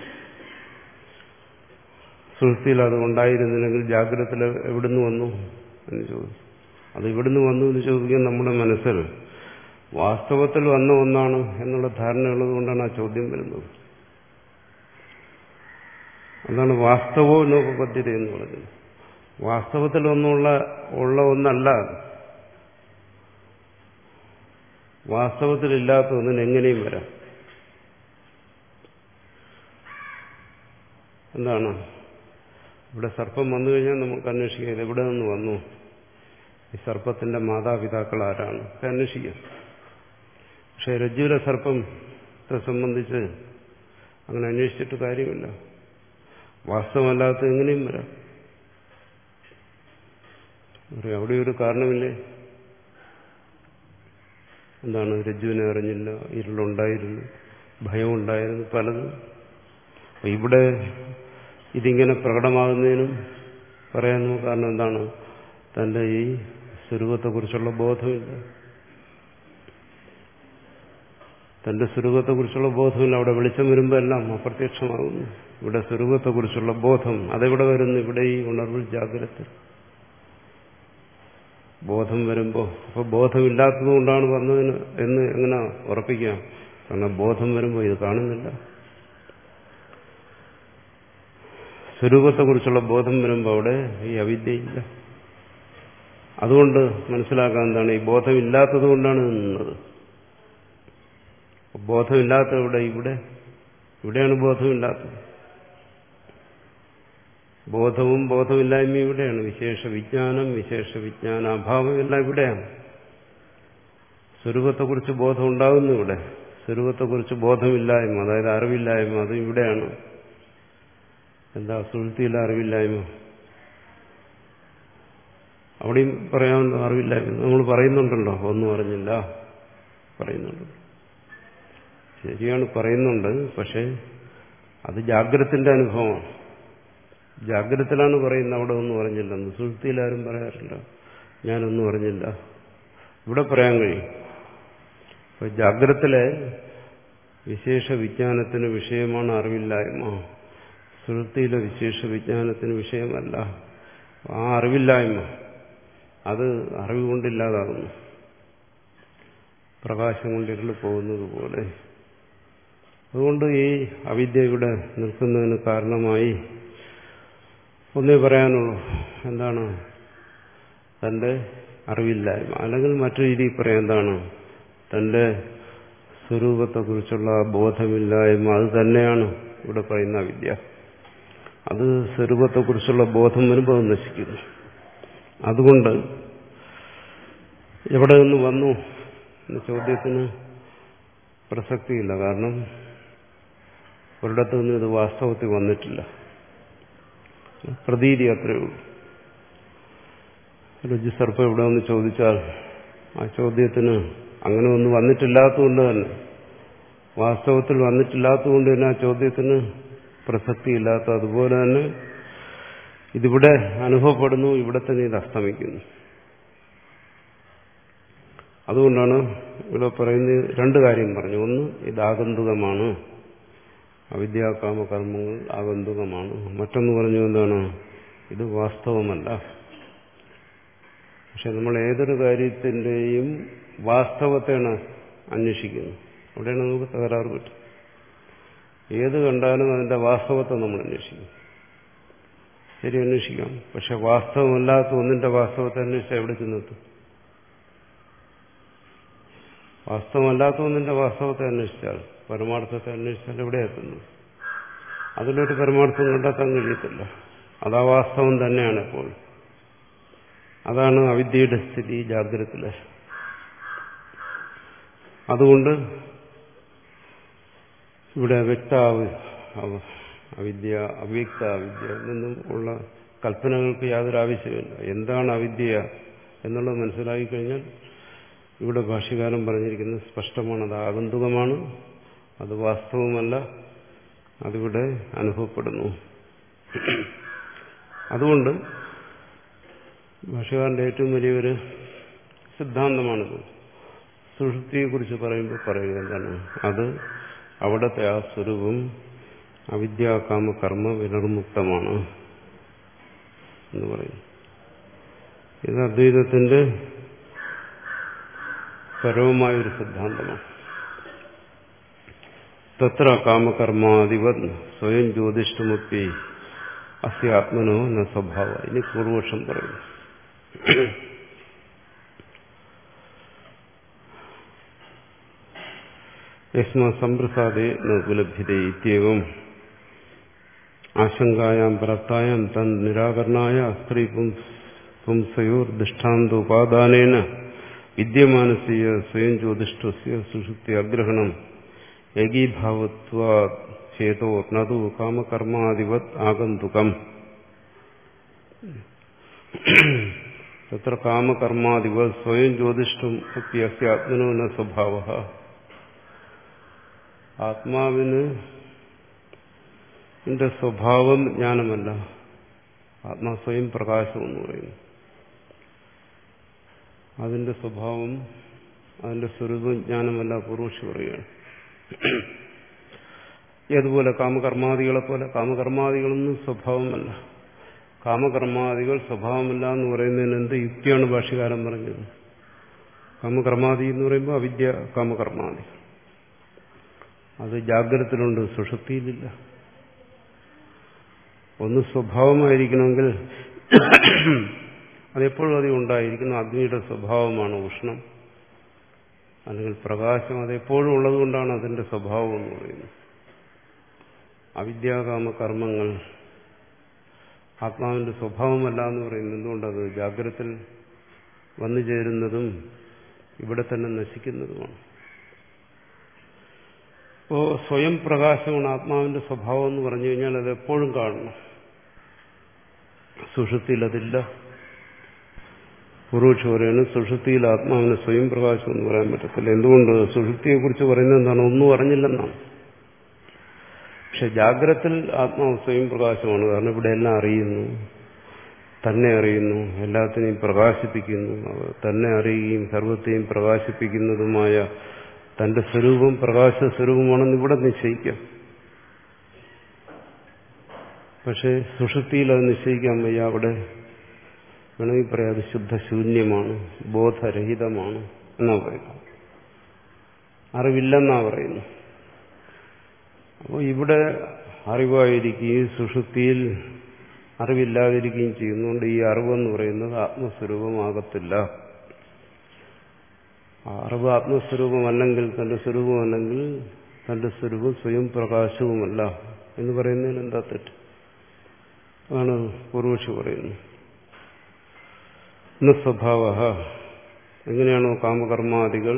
സുഷുപ്തിയിൽ അത് ഉണ്ടായിരുന്നില്ലെങ്കിൽ ജാഗ്രതത്തിൽ എവിടുന്ന് വന്നു എന്ന് ചോദിച്ചു. അത് ഇവിടുന്ന് വന്നു എന്ന് ചോദിക്കാൻ നമ്മുടെ മനസ്സിൽ വാസ്തവത്തിൽ വന്ന ഒന്നാണ് എന്നുള്ള ധാരണയുള്ളത് കൊണ്ടാണ് ആ ചോദ്യം വരുന്നത്. അതാണ് വാസ്തവോ നോപപദ്ധ്യത എന്ന് പറയുന്നത്. വാസ്തവത്തിൽ ഒന്നുള്ള ഉള്ള ഒന്നല്ല. വാസ്തവത്തിലില്ലാത്ത ഒന്നിന് എങ്ങനെയും വരാം. എന്താണ്? ഇവിടെ സർപ്പം വന്നു കഴിഞ്ഞാൽ നമുക്ക് അന്വേഷിക്കാം ഇത് എവിടെ നിന്ന് വന്നു, ഈ സർപ്പത്തിന്റെ മാതാപിതാക്കൾ ആരാണ് ഒക്കെ അന്വേഷിക്കാം. പക്ഷെ രജ്ജുവിലെ സർപ്പത്തെ സംബന്ധിച്ച് അങ്ങനെ അന്വേഷിച്ചിട്ട് കാര്യമില്ല. വാസ്തവമല്ലാത്ത എങ്ങനെയും വരാം. പറയും അവിടെ ഒരു കാരണമില്ലേ? എന്താണ്? രജ്ജുവിനെ അറിഞ്ഞില്ല, ഇരുളുണ്ടായിരുന്നു, ഭയമുണ്ടായിരുന്നു, പലതും. അപ്പൊ ഇവിടെ ഇതിങ്ങനെ പ്രകടമാകുന്നതിനും പറയാൻ കാരണം എന്താണ്? തന്റെ ഈ സ്വരൂപത്തെക്കുറിച്ചുള്ള ബോധമില്ല. തന്റെ സ്വരൂപത്തെക്കുറിച്ചുള്ള ബോധമില്ല. അവിടെ വെളിച്ചം വരുമ്പോൾ എല്ലാം അപ്രത്യക്ഷമാകുന്നു. ഇവിടെ സ്വരൂപത്തെക്കുറിച്ചുള്ള ബോധം അതെവിടെ വരുന്നു? ഇവിടെ ഈ ഉണർവിൽ, ജാഗ്രത ബോധം വരുമ്പോൾ. അപ്പൊ ബോധമില്ലാത്തത് കൊണ്ടാണ് വന്നതിന് എന്ന് എങ്ങനെ ഉറപ്പിക്കാം? കാരണം ബോധം വരുമ്പോൾ ഇത് കാണുന്നില്ല. സ്വരൂപത്തെക്കുറിച്ചുള്ള ബോധം വരുമ്പോൾ അവിടെ ഈ അവിദ്യയില്ല. അതുകൊണ്ട് മനസ്സിലാക്കാൻ എന്താണ്? ഈ ബോധമില്ലാത്തത് കൊണ്ടാണ് നിന്നത്. ബോധമില്ലാത്ത ഇവിടെ ഇവിടെ ഇവിടെയാണ് ബോധമില്ലാത്തത്. ബോധവും ബോധമില്ലായ്മയും ഇവിടെയാണ്. വിശേഷ വിജ്ഞാനം, വിശേഷ വിജ്ഞാനാഭാവം എല്ലാം ഇവിടെയാണ്. സ്വരൂപത്തെക്കുറിച്ച് ബോധം ഉണ്ടാകുന്നു ഇവിടെ. സ്വരൂപത്തെക്കുറിച്ച് ബോധമില്ലായ്മ, അതായത് അറിവില്ലായ്മ, അത് ഇവിടെയാണ്. എന്താ സുഹൃത്തിയില്ല അറിവില്ലായ്മ? അവിടെയും പറയാമല്ലോ അറിവില്ലായ്മ. നമ്മൾ പറയുന്നുണ്ടല്ലോ, ഒന്നും അറിഞ്ഞില്ല പറയുന്നുണ്ട്. ശരിയാണ്, പറയുന്നുണ്ട്. പക്ഷെ അത് ജാഗ്രത്തിന്റെ അനുഭവമാണ്. ജാഗ്രതത്തിലാണ് പറയുന്നത് അവിടെ ഒന്നും അറിഞ്ഞില്ലെന്ന്. സുഹൃത്തിയിലാരും പറയാറില്ല ഞാനൊന്നും അറിഞ്ഞില്ല. ഇവിടെ പറയാൻ കഴിയും. അപ്പൊ ജാഗ്രതത്തിലെ വിശേഷ വിജ്ഞാനത്തിന് വിഷയമാണ് അറിവില്ലായ്മ. സുഹൃത്തിയിലെ വിശേഷ വിജ്ഞാനത്തിന് വിഷയമല്ല. ആ അറിവില്ലായ്മ അത് അറിവ് കൊണ്ടില്ലാതാകുന്നു. പ്രകാശം കൊണ്ടിരുൾ പോകുന്നത് പോലെ. അതുകൊണ്ട് ഈ അവിദ്യ ഇവിടെ നിൽക്കുന്നതിന് കാരണമായി ഒന്നേ പറയാനുള്ളൂ. എന്താണ്? തന്റെ അറിവില്ലായ്മ. അല്ലെങ്കിൽ മറ്റു രീതിയിൽ പറയാം, എന്താണ്? തന്റെ സ്വരൂപത്തെക്കുറിച്ചുള്ള ബോധമില്ലായ്മ. അത് തന്നെയാണ് ഇവിടെ പറയുന്ന അവിദ്യ. അത് സ്വരൂപത്തെക്കുറിച്ചുള്ള ബോധം വരുമ്പോൾ അത് നശിക്കുന്നു. അതുകൊണ്ട് എവിടെ നിന്ന് വന്നു എന്ന ചോദ്യത്തിന് പ്രസക്തിയില്ല. കാരണം ഒരിടത്തു നിന്നും ഇത് വാസ്തവത്തിൽ വന്നിട്ടില്ല. പ്രതീതി അത്രയേ ഉള്ളൂ. രജ്ജുസർപ്പം എവിടെ നിന്ന് ചോദിച്ചാൽ ആ ചോദ്യത്തിന് അങ്ങനെ ഒന്നും വന്നിട്ടില്ലാത്തതുകൊണ്ട് തന്നെ, വാസ്തവത്തിൽ വന്നിട്ടില്ലാത്തതുകൊണ്ട് തന്നെ ആ ചോദ്യത്തിന് പ്രസക്തിയില്ലാത്ത. അതുപോലെ തന്നെ ഇതിവിടെ അനുഭവപ്പെടുന്നു, ഇവിടെ തന്നെ ഇത് അസ്തമിക്കുന്നു. അതുകൊണ്ടാണ് ഇവിടെ പറയുന്നത് രണ്ട് കാര്യം പറഞ്ഞു. ഒന്ന്, ഇത് ആഗന്തുകമാണ്, അവിദ്യാകാമകർമ്മങ്ങൾ ആഗന്തുകമാണ്. മറ്റൊന്ന് പറഞ്ഞു എന്താണ്? ഇത് വാസ്തവമല്ല. പക്ഷെ നമ്മൾ ഏതൊരു കാര്യത്തിന്റെയും വാസ്തവത്തെയാണ് അന്വേഷിക്കുന്നത്. അവിടെയാണ് നമുക്ക് തകരാറ് പറ്റും. ഏത് കണ്ടാലും അതിന്റെ വാസ്തവത്തെ നമ്മൾ അന്വേഷിക്കും. ശരി, അന്വേഷിക്കാം. പക്ഷെ വാസ്തവമല്ലാത്ത ഒന്നിന്റെ വാസ്തവത്തെ അന്വേഷിച്ചാൽ എവിടെ ചെന്നെത്തും? വാസ്തവമല്ലാത്ത ഒന്നിന്റെ വാസ്തവത്തെ അന്വേഷിച്ചാൽ, പരമാർത്ഥത്തെ അന്വേഷിച്ചാൽ എവിടെ എത്തുന്നു? അതിലൊരു പരമാർത്ഥം കണ്ടെത്താൻ കഴിയത്തില്ല. അതാ വാസ്തവം തന്നെയാണ് ഇപ്പോൾ. അതാണ് അവിദ്യയുടെ സ്ഥിതി ജാഗ്രതത്തിലെ. അതുകൊണ്ട് ഇവിടെ അവ്യക്ത അവിദ്യ, അവ്യക്ത അവിദ്യ നിന്നും ഉള്ള കൽപ്പനകൾക്ക് യാതൊരു ആവശ്യമില്ല. എന്താണ് അവിദ്യ എന്നുള്ളത് മനസ്സിലാക്കി കഴിഞ്ഞാൽ ഇവിടെ ഭാഷ്യകാരൻ പറഞ്ഞിരിക്കുന്നത് സ്പഷ്ടമാണ്. അത് ആഗന്തുകമാണ്, അത് വാസ്തവമല്ല, അതിവിടെ അനുഭവപ്പെടുന്നു. അതുകൊണ്ട് ഭാഷ്യകാരന്റെ ഏറ്റവും വലിയൊരു സിദ്ധാന്തമാണിത്. സുഷുപ്തിയെക്കുറിച്ച് പറയുമ്പോൾ പറയുക എന്താണ്? അത് അവിടത്തെ ആ സ്വരൂപം അവിദ്യാകാമ കർമ്മ വിനിർമുക്തമാണ് എന്ന് പറയുന്നു. ഇത് അദ്വൈതത്തിന്റെ പരമമായൊരു സിദ്ധാന്തമാണ്. തത്ര കാമകർമാധിപത് സ്വയം ജ്യോതിഷ്ഠമുക്തി അസ്യ ആത്മനോ ന സ്വഭാവ. ഇനി പൂർവപക്ഷം പറയുന്നു. യസ്മാ സമ്പ്രസാദേ ന ഉപലഭ്യതേ ഇത്യവം ആശങ്കായാം പ്രാപ്തായാം തൻ നിരാകരണായ സ്ത്രീ പുംസയോർ ദൃഷ്ടാന്തോപാദാനേന വിദ്യമാനസ്യ സ്വയം ജ്യോതിഷ്ഠസ്യ സുഷുപ്തി അഗ്രഹണം ഏകീഭാവത്വാ ചേതോ നതു കാമകർമാധിപത് ആഗന്തുകം. തത്ര കാമകർമാദിവ സ്വയം ജ്യോതിഷ്ഠം അപ്യസ്യ ആത്മനോ ന സ്വഭാവഃ. ആത്മാവിന് ഇതിന്റെ സ്വഭാവം ജ്ഞാനമല്ല. ആത്മാ സ്വയം പ്രകാശം എന്ന് പറയുന്നു. അതിന്റെ സ്വഭാവം, അതിന്റെ സ്വരൂപം ജ്ഞാനമല്ല, പൂർവക്ഷി പറയുകയാണ്. ഏതുപോലെ കാമകർമാദികളെ പോലെ. കാമകർമാദികളൊന്നും സ്വഭാവമല്ല. കാമകർമാദികൾ സ്വഭാവമല്ല എന്ന് പറയുന്നതിന് എന്ത് യുക്തിയാണ് ഭാഷ്യകാരൻ പറഞ്ഞത്? കാമകർമാദി എന്ന് പറയുമ്പോൾ അവിദ്യ കാമകർമാദി. അത് ജാഗ്രതത്തിലുണ്ട്, സുഷുപ്തിയിലില്ല. ഒന്ന് സ്വഭാവമായിരിക്കണമെങ്കിൽ അതെപ്പോഴും അധികം ഉണ്ടായിരിക്കുന്നു. അഗ്നിയുടെ സ്വഭാവമാണ് ഉഷ്ണം അല്ലെങ്കിൽ പ്രകാശം. അതെപ്പോഴും ഉള്ളതുകൊണ്ടാണ് അതിന്റെ സ്വഭാവം എന്ന് പറയുന്നത്. അവിദ്യാകാമ കർമ്മങ്ങൾ ആത്മാവിന്റെ സ്വഭാവമല്ല എന്ന് പറയുന്നത് എന്തുകൊണ്ടത് ജാഗ്രതത്തിൽ വന്നു ചേരുന്നതും ഇവിടെ തന്നെ നശിക്കുന്നതുമാണ്. അപ്പോൾ സ്വയം പ്രകാശമാണ് ആത്മാവിന്റെ സ്വഭാവം എന്ന് പറഞ്ഞു കഴിഞ്ഞാൽ അത് എപ്പോഴും കാണണം. സുഷുപ്തിയിൽ അതില്ല. പൂർവക്ഷി പറയുന്നത് സുഷുപ്തിയിൽ ആത്മാവിന് സ്വയം പ്രകാശം എന്ന് പറയാൻ പറ്റത്തില്ല. എന്തുകൊണ്ട്? സുഷുപ്തിയെക്കുറിച്ച് പറയുന്നത് എന്താണ്? ഒന്നും അറിഞ്ഞില്ലെന്നാണ്. പക്ഷെ ജാഗ്രതത്തിൽ ആത്മാവ് സ്വയം പ്രകാശമാണ്. കാരണം ഇവിടെ എല്ലാം അറിയുന്നു, തന്നെ അറിയുന്നു, എല്ലാത്തിനെയും പ്രകാശിപ്പിക്കുന്നു. തന്നെ അറിയുകയും സർവത്തെയും പ്രകാശിപ്പിക്കുന്നതുമായ തന്റെ സ്വരൂപം പ്രകാശ സ്വരൂപമാണെന്ന് ഇവിടെ നിശ്ചയിക്കാം. പക്ഷെ സുഷുപ്തിയിൽ അത് നിശ്ചയിക്കാൻ വയ്യ. അവിടെ വേണമെങ്കിൽ പറയാം അത് ശുദ്ധശൂന്യമാണ്, ബോധരഹിതമാണ് എന്നാ പറയുന്നത്. അറിവില്ലെന്നാ പറയുന്നു. അപ്പോൾ ഇവിടെ അറിവായിരിക്കുകയും സുഷുപ്തിയിൽ അറിവില്ലാതിരിക്കുകയും ചെയ്യുന്നതുകൊണ്ട് ഈ അറിവെന്ന് പറയുന്നത് ആത്മസ്വരൂപമാകത്തില്ല. അറിവ് ആത്മസ്വരൂപമല്ലെങ്കിൽ, തന്റെ സ്വരൂപമല്ലെങ്കിൽ തന്റെ സ്വരൂപം സ്വയം പ്രകാശവുമല്ല എന്ന് പറയുന്നതിന് എന്താ തെറ്റ്? ആണ് പൂർവക്ഷി പറയുന്നത്. ന സ്വഭാവഃ. എങ്ങനെയാണോ കാമകർമാദികൾ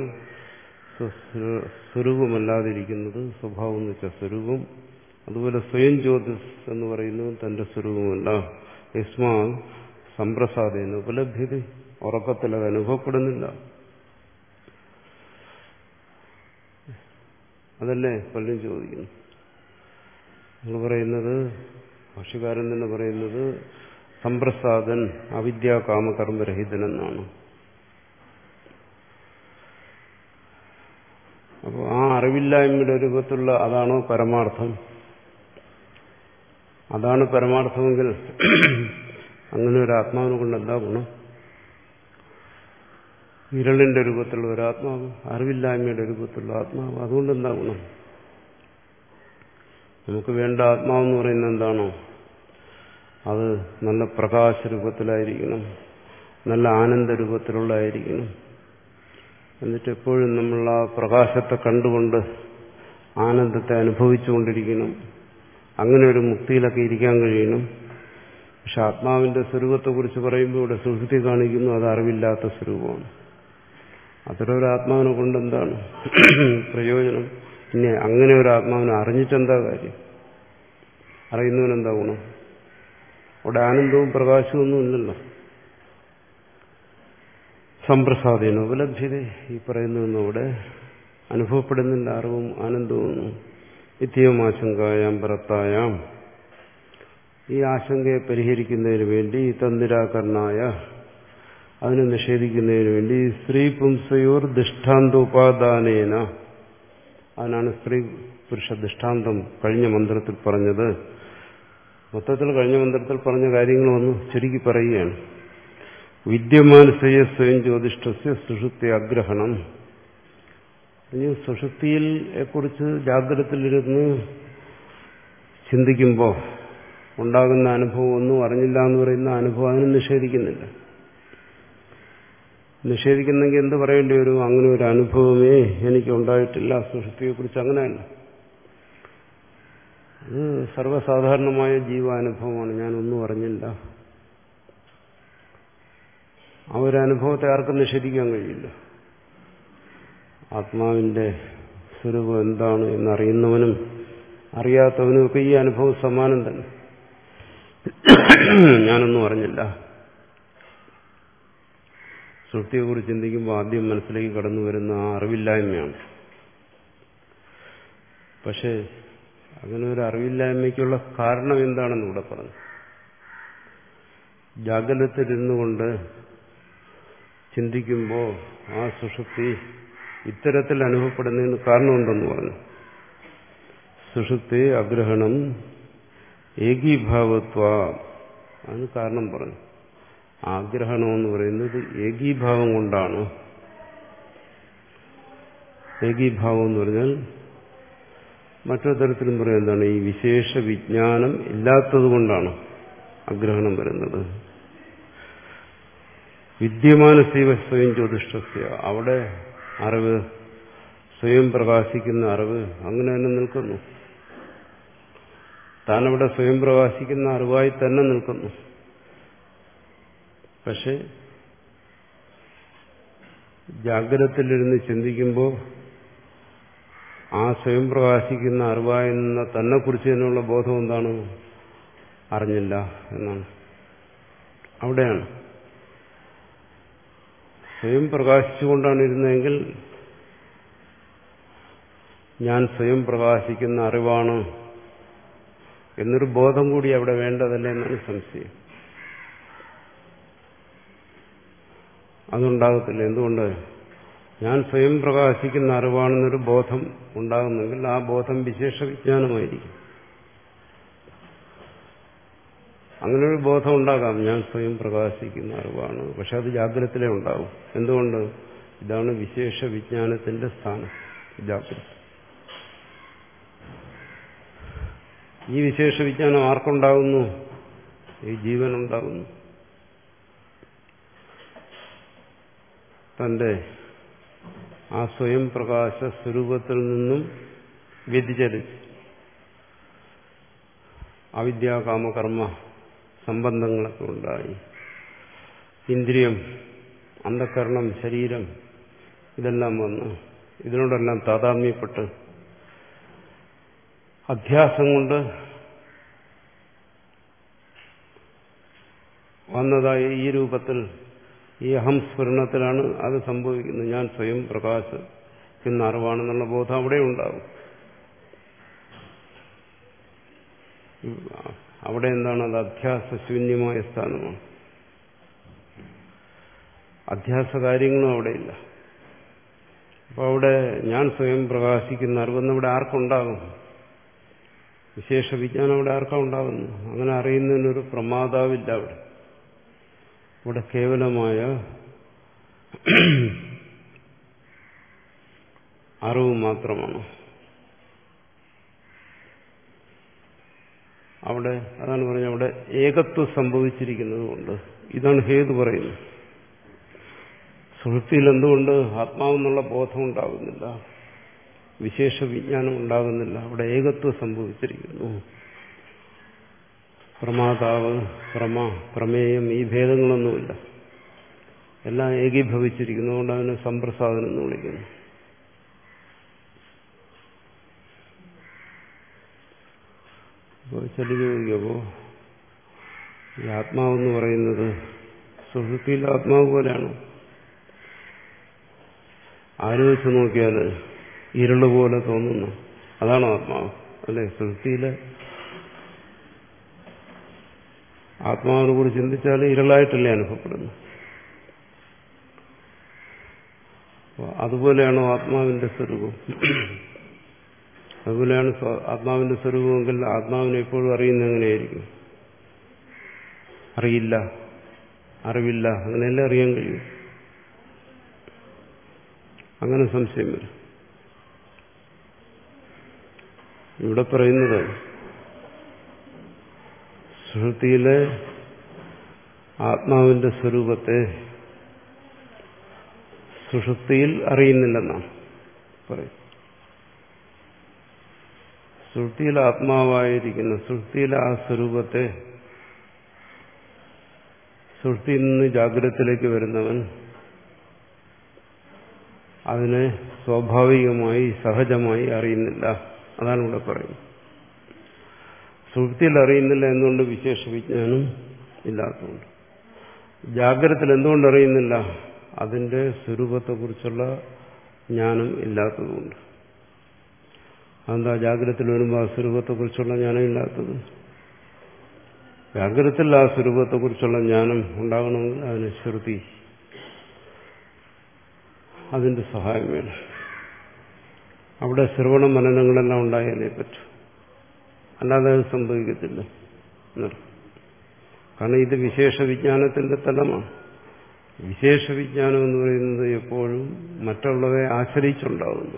സ്വരൂപമല്ലാതിരിക്കുന്നത്, സ്വഭാവം എന്ന് വെച്ചാൽ സ്വരൂപം, അതുപോലെ സ്വയം ജ്യോതിസ് എന്ന് പറയുന്നത് തന്റെ സ്വരൂപമല്ല. യസ്മാ സംപ്രസാദേന ഉപലഭ്യത. ഉറക്കത്തിൽ അത് അനുഭവപ്പെടുന്നില്ല. അതല്ലേ പലരും ചോദിക്കുന്നു. നിങ്ങൾ പറയുന്നത്, ഭാഷ്യകാരൻ തന്നെ പറയുന്നത് സംപ്രസാദൻ അവിദ്യാ കാമകർമ്മരഹിതനെന്നാണ്. അപ്പോൾ ആ അറിവില്ലായ്മയുടെ രൂപത്തിലുള്ള അതാണോ പരമാർത്ഥം? അതാണ് പരമാർത്ഥമെങ്കിൽ അങ്ങനെ ഒരു ആത്മാവിനെ കൊണ്ട് എന്താ ഗുണം? വിരളിന്റെ രൂപത്തിലുള്ള ഒരു ആത്മാവ്, അറിവില്ലായ്മയുടെ രൂപത്തിലുള്ള ആത്മാവ്, അതുകൊണ്ട് എന്താ ഗുണം? നമുക്ക് വേണ്ട ആത്മാവെന്ന് പറയുന്നത് എന്താണോ? അത് നല്ല പ്രകാശ രൂപത്തിലായിരിക്കണം, നല്ല ആനന്ദ രൂപത്തിലുള്ളതായിരിക്കണം. എന്നിട്ട് എപ്പോഴും നമ്മൾ ആ പ്രകാശത്തെ കണ്ടുകൊണ്ട് ആനന്ദത്തെ അനുഭവിച്ചുകൊണ്ടിരിക്കണം. അങ്ങനെ ഒരു മുക്തിയിലൊക്കെ ഇരിക്കാൻ കഴിയണം. പക്ഷെ ആത്മാവിന്റെ സ്വരൂപത്തെക്കുറിച്ച് പറയുമ്പോൾ ഇവിടെ സുഷുപ്തി കാണിക്കുന്നു, അത് അറിവില്ലാത്ത സ്വരൂപമാണ്. അത്തരം ഒരു ആത്മാവിനെ കൊണ്ട് എന്താണ് പ്രയോജനം? ഇനി അങ്ങനെ ഒരു ആത്മാവിനെ അറിഞ്ഞിട്ടെന്താ കാര്യം? അറിയുന്നവനെന്താ ഗുണം? അവിടെ ആനന്ദവും പ്രകാശവും ഒന്നും ഇല്ലല്ലോ. സംപ്രസാദേന ഉപലഭ്യത. ഈ പറയുന്നതൊന്നും അവിടെ അനുഭവപ്പെടുന്നില്ല, അറിവും ആനന്ദവും ഒന്നും. നിത്യവും ആശങ്കായാം പരത്തായാം. ഈ ആശങ്കയെ പരിഹരിക്കുന്നതിന് വേണ്ടി തന്നിരാകരണായ, അതിനെ നിഷേധിക്കുന്നതിന് വേണ്ടി സ്ത്രീ പുംസയോർ ദൃഷ്ടാന്തോപാദാനേന, അതിനാണ് സ്ത്രീ പുരുഷ ദൃഷ്ടാന്തം കഴിഞ്ഞ മന്ത്രത്തിൽ പറഞ്ഞത്. മൊത്തത്തിൽ കഴിഞ്ഞ മന്ത്രത്തിൽ പറഞ്ഞ കാര്യങ്ങളൊന്ന് ചുരുക്കി പറയുകയാണ്. വിദ്യമാനസയ സ്വയം ജ്യോതിഷ്ഠസ്യ സുഷുപ്തി അഗ്രഹണം. ഇനി സുഷുപ്തിയിൽ കുറിച്ച് ജാഗ്രതത്തിലിരുന്ന് ചിന്തിക്കുമ്പോൾ ഉണ്ടാകുന്ന അനുഭവം ഒന്നും അറിഞ്ഞില്ല എന്ന് പറയുന്ന അനുഭവം അതിന് നിഷേധിക്കുന്നില്ല. നിഷേധിക്കുന്നെങ്കിൽ എന്ത് പറയേണ്ടി വരും? അങ്ങനെ ഒരു അനുഭവമേ എനിക്ക് ഉണ്ടായിട്ടില്ല സുഷുപ്തിയെക്കുറിച്ച്. അങ്ങനെയല്ല, അത് സർവ്വസാധാരണമായ ജീവാനുഭവമാണ്, ഞാനൊന്നും അറിഞ്ഞില്ല. ആ ഒരു അനുഭവത്തെ ആർക്കും നിഷേധിക്കാൻ കഴിയില്ല. ആത്മാവിന്റെ സ്വരൂപം എന്താണ് എന്നറിയുന്നവനും അറിയാത്തവനും ഒക്കെ ഈ അനുഭവം സമാനം തന്നെ. ഞാനൊന്നും അറിഞ്ഞില്ല. സുഷുപ്തിയെക്കുറിച്ച് ചിന്തിക്കുമ്പോൾ ആദ്യം മനസ്സിലേക്ക് കടന്നു വരുന്ന ആ അറിവില്ലായ്മയാണ്. പക്ഷേ അങ്ങനെ ഒരു അറിവില്ലായ്മയ്ക്കുള്ള കാരണം എന്താണെന്ന് ഇവിടെ പറഞ്ഞു. ജാഗ്രതത്തിലിരുന്നു കൊണ്ട് ചിന്തിക്കുമ്പോൾ ആ സുഷുപ്തി ഇത്തരത്തിൽ അനുഭവപ്പെടുന്നതിന് കാരണമുണ്ടെന്ന് പറഞ്ഞു. സുഷുപ്തി അഗ്രഹണം ഏകീഭാവത്വ, അതിന് കാരണം പറഞ്ഞു. ആഗ്രഹണം എന്ന് പറയുന്നത് ഏകീഭാവം കൊണ്ടാണ്. ഏകീഭാവം എന്ന് പറഞ്ഞാൽ മറ്റൊരു തരത്തിലും പറയാം എന്താണ്, ഈ വിശേഷ വിജ്ഞാനം ഇല്ലാത്തത് കൊണ്ടാണ് അഗ്രഹണം വരുന്നത്. വിദ്യമാന സൈവ സ്വയം ജ്യോതിഷസ്യ, അവിടെ അറിവ്, സ്വയം പ്രകാശിക്കുന്ന അറിവ് അങ്ങനെ തന്നെ നിൽക്കുന്നു. താനവിടെ സ്വയം പ്രകാശിക്കുന്ന അറിവായി തന്നെ നിൽക്കുന്നു. പക്ഷെ ജാഗ്രതത്തിലിരുന്ന് ചിന്തിക്കുമ്പോൾ ആ സ്വയം പ്രകാശിക്കുന്ന അറിവായെന്ന തന്നെ കുറിച്ച് തന്നെയുള്ള ബോധം എന്താണ്? അറിഞ്ഞില്ല എന്നാണ്. അവിടെയാണ് സ്വയം പ്രകാശിച്ചുകൊണ്ടാണ് ഇരുന്നതെങ്കിൽ ഞാൻ സ്വയം പ്രകാശിക്കുന്ന അറിവാണ് എന്നൊരു ബോധം കൂടി അവിടെ വേണ്ടതല്ലേ എന്നാണ് സംശയം. അതുണ്ടാകത്തില്ല. എന്തുകൊണ്ട്? ഞാൻ സ്വയം പ്രകാശിക്കുന്ന അറിവാണെന്നൊരു ബോധം ഉണ്ടാകുന്നെങ്കിൽ ആ ബോധം വിശേഷ വിജ്ഞാനമായിരിക്കും. അങ്ങനെ ഒരു ബോധം ഉണ്ടാകാം, ഞാൻ സ്വയം പ്രകാശിക്കുന്ന അറിവാണ്. പക്ഷെ അത് ജാഗ്രതത്തിലേ ഉണ്ടാവും. എന്തുകൊണ്ട്? ഇതാണ് വിശേഷ വിജ്ഞാനത്തിന്റെ സ്ഥാനം, ജാഗ്രത. ഈ വിശേഷ വിജ്ഞാനം ആർക്കുണ്ടാകുന്നു? ഈ ജീവനുണ്ടാകുന്നു. തന്റെ ആ സ്വയം പ്രകാശ സ്വരൂപത്തിൽ നിന്നും വ്യതിചലിച്ച് അവിദ്യാകാമകർമ്മ സംബന്ധങ്ങളൊക്കെ ഉണ്ടായി. ഇന്ദ്രിയം, അന്ധകരണം, ശരീരം ഇതെല്ലാം വന്ന് ഇതിനോടെല്ലാം താതാത്മ്യപ്പെട്ട് അധ്യാസം കൊണ്ട് വന്നതായ ഈ രൂപത്തിൽ, ഈ അഹംസ്ഫുരണത്തിലാണ് അത് സംഭവിക്കുന്നത്. ഞാൻ സ്വയം പ്രകാശിക്കുന്ന അറിവാണെന്നുള്ള ബോധം അവിടെ ഉണ്ടാകും. അവിടെ എന്താണ്? അത് അധ്യാസശൂന്യമായ സ്ഥാനമാണ്. അധ്യാസ കാര്യങ്ങളും അവിടെയില്ല. അപ്പോൾ അവിടെ ഞാൻ സ്വയം പ്രകാശിക്കുന്ന അറിവെന്നിവിടെ ആർക്കുണ്ടാകും? വിശേഷ വിജ്ഞാനം അവിടെ ആർക്കാ ഉണ്ടാകുന്നു? അങ്ങനെ അറിയുന്നതിനൊരു പ്രമാതാവില്ല അവിടെ. ഇവിടെ കേവലമായ അറിവ് മാത്രമാണ് അവിടെ. അതാണ് പറഞ്ഞത്, അവിടെ ഏകത്വം സംഭവിച്ചിരിക്കുന്നത് കൊണ്ട്. ഇതാണ് ഹേതു പറയുന്നത്. സുഹൃത്തിയിൽ എന്തുകൊണ്ട് ആത്മാവെന്നുള്ള ബോധം ഉണ്ടാകുന്നില്ല, വിശേഷ വിജ്ഞാനം ഉണ്ടാകുന്നില്ല? അവിടെ ഏകത്വം സംഭവിച്ചിരിക്കുന്നു. പ്രമാതാവ്, പ്രമ, പ്രമേയം, ഈ ഭേദങ്ങളൊന്നുമില്ല. എല്ലാം ഏകീഭവിച്ചിരിക്കുന്നതുകൊണ്ട് അതിനെ സംപ്രസാദനം എന്ന് വിളിക്കുന്നു. അപ്പോൾ ചെല്ലു ചോദിക്കുമ്പോൾ ഈ ആത്മാവെന്ന് പറയുന്നത് സുഹൃത്തിയിലെ ആത്മാവ് പോലെയാണ്. ആലോചിച്ച് നോക്കിയാൽ ഇരുള് പോലെ തോന്നുന്നു. അതാണ് ആത്മാവ്, അല്ലെ? സുഹൃത്തിയിലെ ആത്മാവിനെ കുറിച്ച് ചിന്തിച്ചാൽ ഇരുളായിട്ടല്ലേ അനുഭവപ്പെടുന്നു. അതുപോലെയാണോ ആത്മാവിന്റെ സ്വരൂപം? അതുപോലെയാണ് ആത്മാവിന്റെ സ്വരൂപമെങ്കിൽ ആത്മാവിനെ എപ്പോഴും അറിയുന്നത് എങ്ങനെയായിരിക്കും? അറിയില്ല, അറിവില്ല, അങ്ങനെയല്ലേ അറിയാൻ കഴിയും. അങ്ങനെ സംശയം വരും. ഇവിടെ പറയുന്നത് സുഷുപ്തിയിലെ ആത്മാവിന്റെ സ്വരൂപത്തെ സുഷുപ്തിയിൽ അറിയുന്നില്ലെന്നാണ് പറയും. സുഷുപ്തിയിൽ ആത്മാവായിരിക്കുന്ന സുഷുപ്തിയിലെ ആ സ്വരൂപത്തെ സുഷുപ്തിയിൽ നിന്ന് ജാഗ്രതത്തിലേക്ക് വരുന്നവൻ അതിനെ സ്വാഭാവികമായി സഹജമായി അറിയുന്നില്ല. അതാണ് ഇവിടെ പറയുന്നത്. സുഷുപ്തിയിൽ അറിയുന്നില്ല എന്തുകൊണ്ട്? വിശേഷ വിജ്ഞാനം ഇല്ലാത്തതുകൊണ്ട്. ജാഗ്രതത്തിൽ എന്തുകൊണ്ട് അറിയുന്നില്ല? അതിന്റെ സ്വരൂപത്തെക്കുറിച്ചുള്ള ജ്ഞാനം ഇല്ലാത്തതുകൊണ്ട്. അതെന്താ ജാഗ്രതത്തിൽ വരുമ്പോൾ ആ സ്വരൂപത്തെക്കുറിച്ചുള്ള ജ്ഞാനം ഇല്ലാത്തത്? ജാഗ്രതത്തിൽ ആ സ്വരൂപത്തെക്കുറിച്ചുള്ള ജ്ഞാനം ഉണ്ടാകണമെങ്കിൽ അതിന് ശ്രുതി, അതിന്റെ സഹായം വേണം. അവിടെ ശ്രവണ മനനങ്ങളെല്ലാം ഉണ്ടായാലേ പറ്റൂ, അല്ലാതെ അത് സംഭവിക്കത്തില്ല. കാരണം ഇത് വിശേഷ വിജ്ഞാനത്തിന്റെ തലമാണ്. വിശേഷ വിജ്ഞാനം എന്ന് പറയുന്നത് എപ്പോഴും മറ്റുള്ളവയെ ആശ്രയിച്ചുണ്ടാകുന്നു.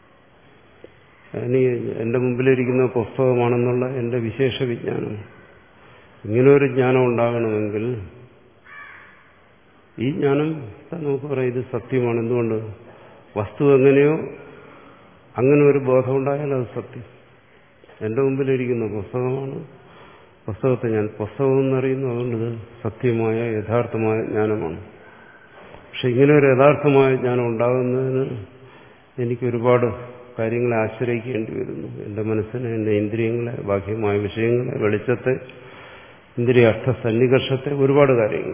ഇനി എന്റെ മുമ്പിലിരിക്കുന്ന പുസ്തകമാണെന്നുള്ള എന്റെ വിശേഷ വിജ്ഞാനം, ഇങ്ങനെ ഒരു ജ്ഞാനം ഉണ്ടാകണമെങ്കിൽ ഈ ജ്ഞാനം നമുക്ക് പറയാം ഇത് സത്യമാണ്. എന്തുകൊണ്ട്? വസ്തു എങ്ങനെയോ അങ്ങനെ ഒരു ബോധം ഉണ്ടായാൽ അത് സത്യം. എന്റെ മുമ്പിലിരിക്കുന്ന പുസ്തകമാണ്, പുസ്തകത്തെ ഞാൻ പുസ്തകം എന്നറിയുന്നു, അതുകൊണ്ട് ഇത് സത്യമായ യഥാർത്ഥമായ ജ്ഞാനമാണ്. പക്ഷെ ഇങ്ങനെ ഒരു യഥാർത്ഥമായ ജ്ഞാനം ഉണ്ടാകുന്നതിന് എനിക്ക് ഒരുപാട് കാര്യങ്ങളെ ആശ്രയിക്കേണ്ടി വരുന്നു. എന്റെ മനസ്സിനെ, എന്റെ ഇന്ദ്രിയങ്ങളെ, ബാഹ്യമായ വിഷയങ്ങളെ, വെളിച്ചത്തെ, ഇന്ദ്രിയ അർത്ഥ സന്നികർഷത്തെ, ഒരുപാട് കാര്യങ്ങൾ.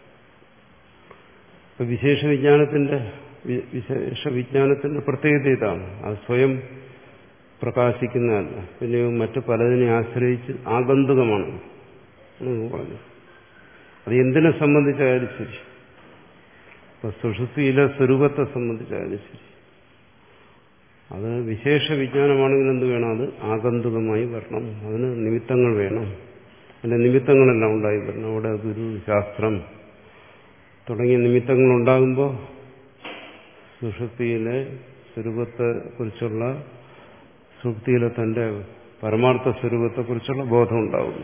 ഇപ്പൊ വിശേഷ വിജ്ഞാനത്തിന്റെ വിശേഷ വിജ്ഞാനത്തിന്റെ പ്രത്യേകത ഇതാണ്. അത് സ്വയം പ്രകാശിക്കുന്നതല്ല, പിന്നെയോ മറ്റു പലതിനെ ആശ്രയിച്ച് ആഗന്തുകമാണ് പറഞ്ഞു. അത് എന്തിനെ സംബന്ധിച്ചായാലും ശരി, ഇപ്പൊ സുഷുപ്തിയിലെ സ്വരൂപത്തെ സംബന്ധിച്ചായാലും ശരി, അത് വിശേഷ വിജ്ഞാനമാണെങ്കിൽ എന്ത് വേണം? അത് ആഗന്തുകമായി വരണം, അതിന് നിമിത്തങ്ങൾ വേണം. അതിന്റെ നിമിത്തങ്ങളെല്ലാം ഉണ്ടായി വരണം. അവിടെ ഗുരു, ശാസ്ത്രം തുടങ്ങിയ നിമിത്തങ്ങൾ ഉണ്ടാകുമ്പോൾ സുഷുപ്തിയിലെ സ്വരൂപത്തെ കുറിച്ചുള്ള, സുഷുപ്തിയിലെ തന്റെ പരമാർത്ഥ സ്വരൂപത്തെക്കുറിച്ചുള്ള ബോധം ഉണ്ടാകുന്നു.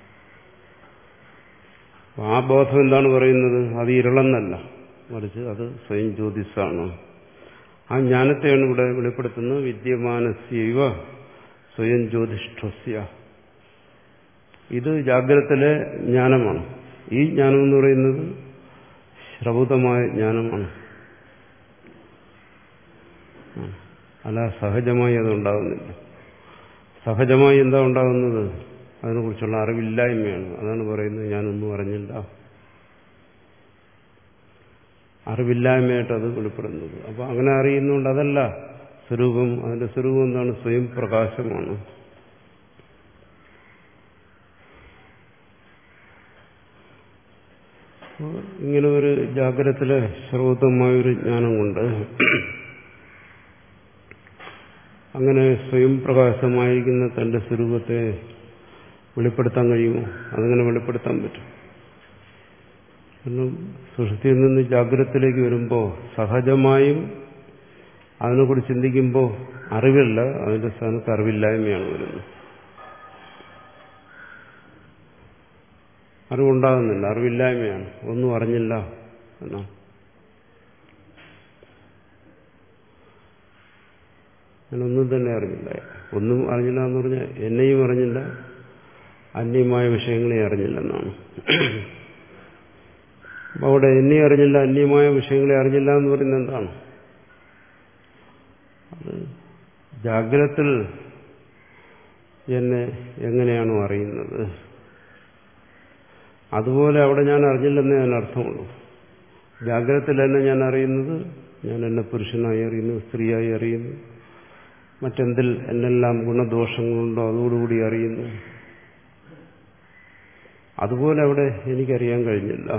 ആ ബോധം എന്താണ് പറയുന്നത്? അത് ഇരുളെന്നല്ല, മറിച്ച് അത് സ്വയം ജ്യോതിസാണ്. ആ ജ്ഞാനത്തെയാണ് ഇവിടെ വെളിപ്പെടുത്തുന്നത്. വിദ്യമാനസ്യൈവ സ്വയം ജ്യോതിഷ്ഠസ്യ. ഇത് ജാഗ്രതത്തിലെ ജ്ഞാനമാണ്. ഈ ജ്ഞാനം എന്ന് പറയുന്നത് ശ്രൗതമായ ജ്ഞാനമാണ്, അല്ല സഹജമായി അതുണ്ടാകുന്നില്ല. സഹജമായി എന്താ ഉണ്ടാകുന്നത്? അതിനെക്കുറിച്ചുള്ള അറിവില്ലായ്മയാണ്. അതാണ് പറയുന്നത് ഞാനൊന്നും അറിഞ്ഞില്ല. അറിവില്ലായ്മയായിട്ട് അത് വെളിപ്പെടുന്നത്. അപ്പൊ അങ്ങനെ അറിയുന്നുണ്ട്. അതല്ല സ്വരൂപം. അതിന്റെ സ്വരൂപം എന്താണ്? സ്വയം പ്രകാശമാണ്. ഇങ്ങനെ ഒരു ജാഗ്രതത്തിലെ ശ്രൗതമായൊരു ജ്ഞാനം കൊണ്ട് അങ്ങനെ സ്വയം പ്രകാശമായിരിക്കുന്ന തന്റെ സ്വരൂപത്തെ വെളിപ്പെടുത്താൻ കഴിയുമോ? അതങ്ങനെ വെളിപ്പെടുത്താൻ പറ്റും. കാരണം സുഷുപ്തിയിൽ നിന്ന് ജാഗ്രതത്തിലേക്ക് വരുമ്പോൾ സഹജമായും അതിനെക്കുറിച്ച് ചിന്തിക്കുമ്പോൾ അറിവില്ല, അതിന്റെ സ്ഥാനത്ത് അറിവില്ലായ്മയാണ് വരുന്നത്. അറിവുണ്ടാകുന്നില്ല, അറിവില്ലായ്മയാണ്. ഒന്നും അറിഞ്ഞില്ല എന്നാണ്. ഞാനൊന്നും തന്നെ അറിഞ്ഞില്ല. ഒന്നും അറിഞ്ഞില്ല എന്ന് പറഞ്ഞാൽ എന്നെയും അറിഞ്ഞില്ല, അന്യമായ വിഷയങ്ങളെ അറിഞ്ഞില്ലെന്നാണ്. അപ്പൊ അവിടെ എന്നെ അറിഞ്ഞില്ല, അന്യമായ വിഷയങ്ങളെ അറിഞ്ഞില്ല എന്ന് പറയുന്നത് എന്താണ്? അത് ജാഗ്രതത്തിൽ എന്നെ എങ്ങനെയാണോ അറിയുന്നത് അതുപോലെ അവിടെ ഞാൻ അറിഞ്ഞില്ലെന്നേ അതിനർത്ഥമുള്ളൂ. ജാഗ്രതത്തിൽ എന്നെ ഞാൻ അറിയുന്നത്, ഞാൻ എന്നെ പുരുഷനായി അറിയുന്നു, സ്ത്രീയായി അറിയുന്നു, മറ്റെന്തിൽ എന്നെല്ലാം ഗുണദോഷങ്ങളുണ്ടോ അതോടുകൂടി അറിയുന്നു. അതുപോലെ അവിടെ എനിക്കറിയാൻ കഴിഞ്ഞില്ല.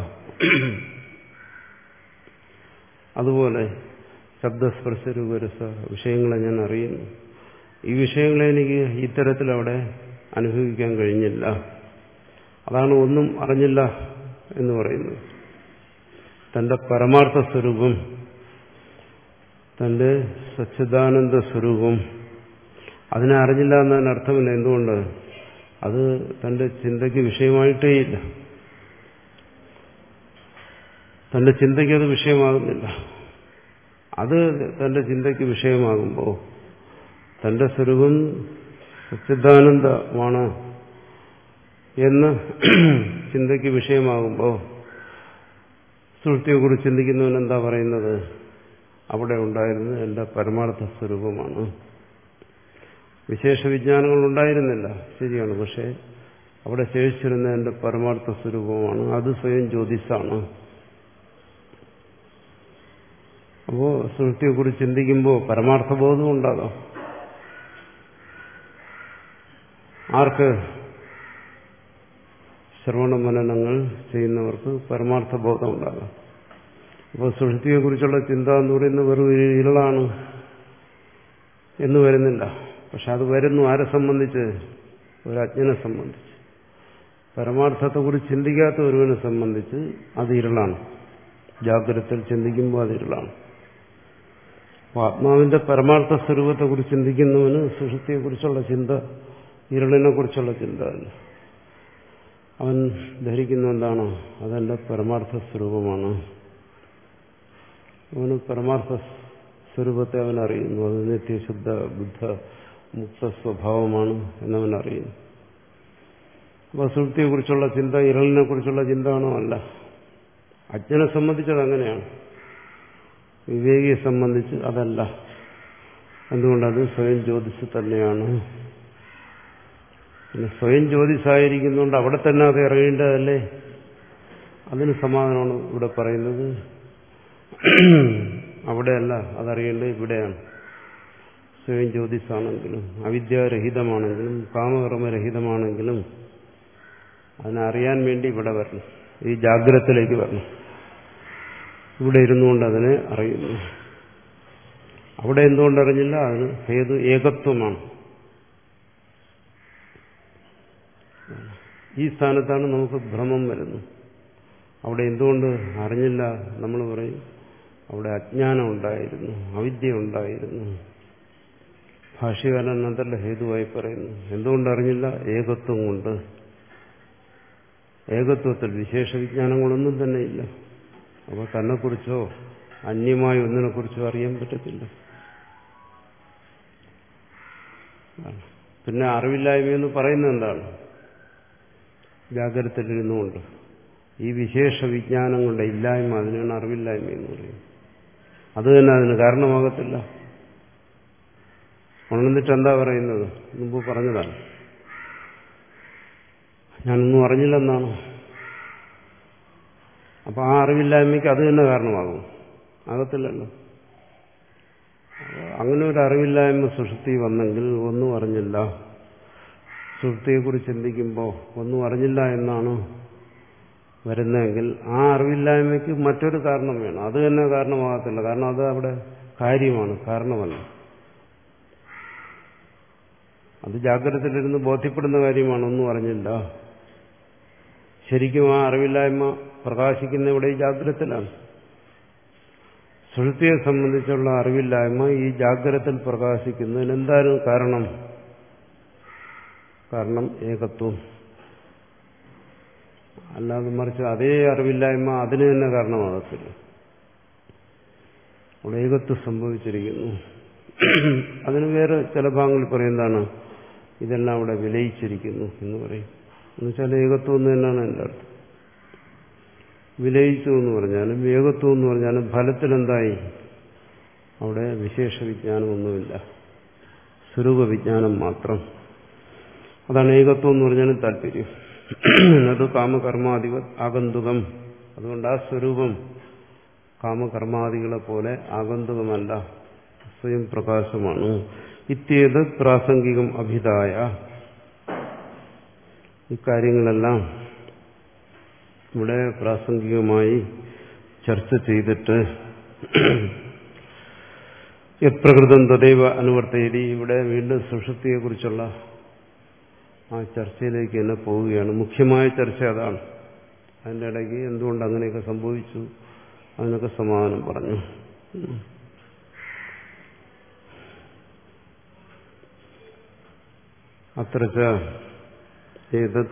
അതുപോലെ ശബ്ദസ്പർശ രൂപരസ വിഷയങ്ങളെ ഞാൻ അറിയുന്നു. ഈ വിഷയങ്ങളെ എനിക്ക് ഇത്തരത്തിൽ അവിടെ അനുഭവിക്കാൻ കഴിഞ്ഞില്ല. അതാണ് ഒന്നും അറിഞ്ഞില്ല എന്ന് പറയുന്നത്. തന്റെ പരമാർത്ഥ സ്വരൂപം, തന്റെ സച്ചിദാനന്ദ സ്വരൂപം, അതിനെ അറിഞ്ഞില്ല എന്നതിന് അർത്ഥമില്ല. എന്തുകൊണ്ട്? അത് തന്റെ ചിന്തയ്ക്ക് വിഷയമായിട്ടേയില്ല. തന്റെ ചിന്തയ്ക്ക് അത് വിഷയമാകുന്നില്ല. അത് തന്റെ ചിന്തയ്ക്ക് വിഷയമാകുമ്പോൾ, തന്റെ സ്വരൂപം സച്ചിദാനന്ദമാണ് എന്ന് ചിന്തയ്ക്ക് വിഷയമാകുമ്പോൾ സുഷുപ്തിയെക്കുറിച്ച് ചിന്തിക്കുന്നവൻ എന്താ പറയുന്നത്? അവിടെ ഉണ്ടായിരുന്നത് എന്റെ പരമാർത്ഥ സ്വരൂപമാണ്. വിശേഷ വിജ്ഞാനങ്ങൾ ഉണ്ടായിരുന്നില്ല, ശരിയാണ്. പക്ഷെ അവിടെ ശേഷിച്ചിരുന്ന എന്റെ പരമാർത്ഥ സ്വരൂപമാണ്. അത് സ്വയം ജ്യോതിസാണ്. അപ്പോൾ സുഷുപ്തിയെക്കുറിച്ച് ചിന്തിക്കുമ്പോൾ പരമാർത്ഥബോധം ഉണ്ടാകാം. ആർക്ക്? ശ്രവണ മനനങ്ങൾ ചെയ്യുന്നവർക്ക് പരമാർത്ഥബോധം ഉണ്ടാകാം. അപ്പോൾ സുഷുപ്തിയെക്കുറിച്ചുള്ള ചിന്ത എന്ന് പറയുന്നത് വെറും ഇരുളാണ് എന്ന് വരുന്നില്ല. പക്ഷെ അത് വരുന്നു ആരെ സംബന്ധിച്ച്? ഒരു അജ്ഞനെ സംബന്ധിച്ച്. പരമാർത്ഥത്തെക്കുറിച്ച് ചിന്തിക്കാത്ത ഒരുവനെ സംബന്ധിച്ച് അത് ഇരുളാണ്. ജാഗ്രതയിൽ ചിന്തിക്കുമ്പോൾ അത് ഇരുളാണ്. അപ്പോൾ ആത്മാവിന്റെ പരമാർത്ഥ സ്വരൂപത്തെക്കുറിച്ച് ചിന്തിക്കുന്നവന് സുഷുപ്തിയെക്കുറിച്ചുള്ള ചിന്ത ഇരുളിനെക്കുറിച്ചുള്ള ചിന്ത അല്ല. അവൻ ധരിക്കുന്ന എന്താണ്? അതെന്റെ പരമാർത്ഥ സ്വരൂപമാണ്. അവന് പരമാർത്ഥ സ്വരൂപത്തെ അവൻ അറിയുന്നു. അത് നിത്യശുദ്ധ ബുദ്ധ മുക്ത സ്വഭാവമാണ് എന്നവൻ അറിയുന്നു. അപ്പോൾ സുഷുപ്തിയെക്കുറിച്ചുള്ള ചിന്ത ഇരളിനെ കുറിച്ചുള്ള ചിന്തയാണോ? അല്ല. അജ്ഞനെ സംബന്ധിച്ചത് അങ്ങനെയാണ്. വിവേകിയെ സംബന്ധിച്ച് അതല്ല. എന്തുകൊണ്ടത് സ്വയം ജ്യോതിസ് തന്നെയാണ്. പിന്നെ സ്വയം ജ്യോതിസായിരിക്കുന്നുണ്ട് അവിടെ തന്നെ അത് ഇറങ്ങേണ്ടതല്ലേ? അതിന് സമാധാനമാണ് ഇവിടെ പറയുന്നത്. അവിടെയല്ല അതറിയേണ്ടത്, ഇവിടെയാണ്. സ്വയം ജ്യോതിസാണെങ്കിലും അവിദ്യാരഹിതമാണെങ്കിലും കാമകർമ്മരഹിതമാണെങ്കിലും അതിനറിയാൻ വേണ്ടി ഇവിടെ വരണം. ഈ ജാഗ്രതത്തിലേക്ക് വരണം. ഇവിടെ ഇരുന്നുകൊണ്ട് അതിനെ അറിയുന്നു. അവിടെ എന്തുകൊണ്ടറിഞ്ഞില്ല? അതിന് ഹേതു ഏകത്വമാണ്. ഈ സ്ഥാനത്താണ് നമുക്ക് ഭ്രമം വരുന്നത്. അവിടെ എന്തുകൊണ്ട് അറിഞ്ഞില്ല? നമ്മൾ പറയും അവിടെ അജ്ഞാനം ഉണ്ടായിരുന്നു, അവിദ്യ ഉണ്ടായിരുന്നു. ഭാഷ്യകാരൻ അതല്ല ഹേതുവായി പറയുന്നു. എന്തുകൊണ്ടറിഞ്ഞില്ല? ഏകത്വം കൊണ്ട്. ഏകത്വത്തിൽ വിശേഷ വിജ്ഞാനങ്ങളൊന്നും തന്നെ ഇല്ല. അപ്പോൾ തന്നെക്കുറിച്ചോ അന്യമായ ഒന്നിനെക്കുറിച്ചോ അറിയാൻ പറ്റത്തില്ല. പിന്നെ അറിവില്ലായ്മയെന്ന് പറയുന്നത് എന്താണ്? ജാഗ്രതയിലിരുന്നുകൊണ്ട് ഈ വിശേഷ വിജ്ഞാനങ്ങളുടെ ഇല്ലായ്മ, അതിനാണ് അറിവില്ലായ്മ എന്ന് പറയുന്നത്. അത് തന്നെ അതിന് കാരണമാകത്തില്ല. ഉണർന്നിട്ട് എന്താ പറയുന്നത്? മുമ്പ് പറഞ്ഞതാണ്, ഞാനൊന്നും അറിഞ്ഞില്ലെന്നാണ്. അപ്പൊ ആ അറിവില്ലായ്മയ്ക്ക് അത് തന്നെ കാരണമാകും? ആകത്തില്ലല്ലോ. അങ്ങനെ ഒരു അറിവില്ലായ്മ സുഷുപ്തി വന്നെങ്കിൽ ഒന്നും അറിഞ്ഞില്ല. സുഷുപ്തിയെക്കുറിച്ച് ചിന്തിക്കുമ്പോൾ ഒന്നും അറിഞ്ഞില്ല എന്നാണ് വരുന്നതെങ്കിൽ ആ അറിവില്ലായ്മയ്ക്ക് മറ്റൊരു കാരണം വേണം. അത് തന്നെ കാരണമാകത്തില്ല. കാരണം അത് അവിടെ കാര്യമാണ്, കാരണമല്ല. അത് ജാഗ്രതയിലിരുന്ന് ബോധ്യപ്പെടുന്ന കാര്യമാണ്. ഒന്നും അറിഞ്ഞില്ല. ശരിക്കും ആ അറിവില്ലായ്മ പ്രകാശിക്കുന്ന ഇവിടെ ഈ ജാഗ്രതയിലാണ്. സുഷുപ്തിയെ സംബന്ധിച്ചുള്ള അറിവില്ലായ്മ ഈ ജാഗ്രതയിൽ പ്രകാശിക്കുന്നതിന് എന്തായിരുന്നു കാരണം? കാരണം ഏകത്വം. അല്ലാതെ മറിച്ച് അതേ അറിവില്ലായ്മ അതിന് തന്നെ കാരണമാകത്തില്ല. അവിടെ ഏകത്വം സംഭവിച്ചിരിക്കുന്നു. അതിന് വേറെ ചില ഭാഗങ്ങളിൽ പറയുന്നതാണ് ഇതെല്ലാം അവിടെ വിലയിച്ചിരിക്കുന്നു എന്ന് പറയും. എന്നുവെച്ചാൽ ഏകത്വം എന്ന് തന്നെയാണ് എൻ്റെ അർത്ഥം. വിലയിച്ചു എന്ന് പറഞ്ഞാലും ഏകത്വം എന്ന് പറഞ്ഞാലും ഫലത്തിലെന്തായി? അവിടെ വിശേഷ വിജ്ഞാനമൊന്നുമില്ല, സ്വരൂപ വിജ്ഞാനം മാത്രം. അതാണ് ഏകത്വം എന്ന് പറഞ്ഞാലും താല്പര്യം. അത് കാമകർമാദിക ആഗന്തുകം. അതുകൊണ്ട് ആ സ്വരൂപം കാമകർമാദികളെ പോലെ ആഗന്തുകമല്ല, സ്വയം പ്രകാശമാണ്. ഇത്യേത് പ്രാസംഗികം അഭിധായ. ഇക്കാര്യങ്ങളെല്ലാം ഇവിടെ പ്രാസംഗികമായി ചർച്ച ചെയ്തിട്ട് യത്പ്രകൃതം തദൈവ അനുവർത്തയതി. ഇവിടെ വീണ്ടും സുഷുപ്തിയെക്കുറിച്ചുള്ള ആ ചർച്ചയിലേക്ക് തന്നെ പോവുകയാണ്. മുഖ്യമായ ചർച്ച അതാണ്. അതിൻ്റെ ഇടയ്ക്ക് എന്തുകൊണ്ട് അങ്ങനെയൊക്കെ സംഭവിച്ചു അതിനൊക്കെ സമാധാനം പറഞ്ഞു. അത്രച്ച ഏതത്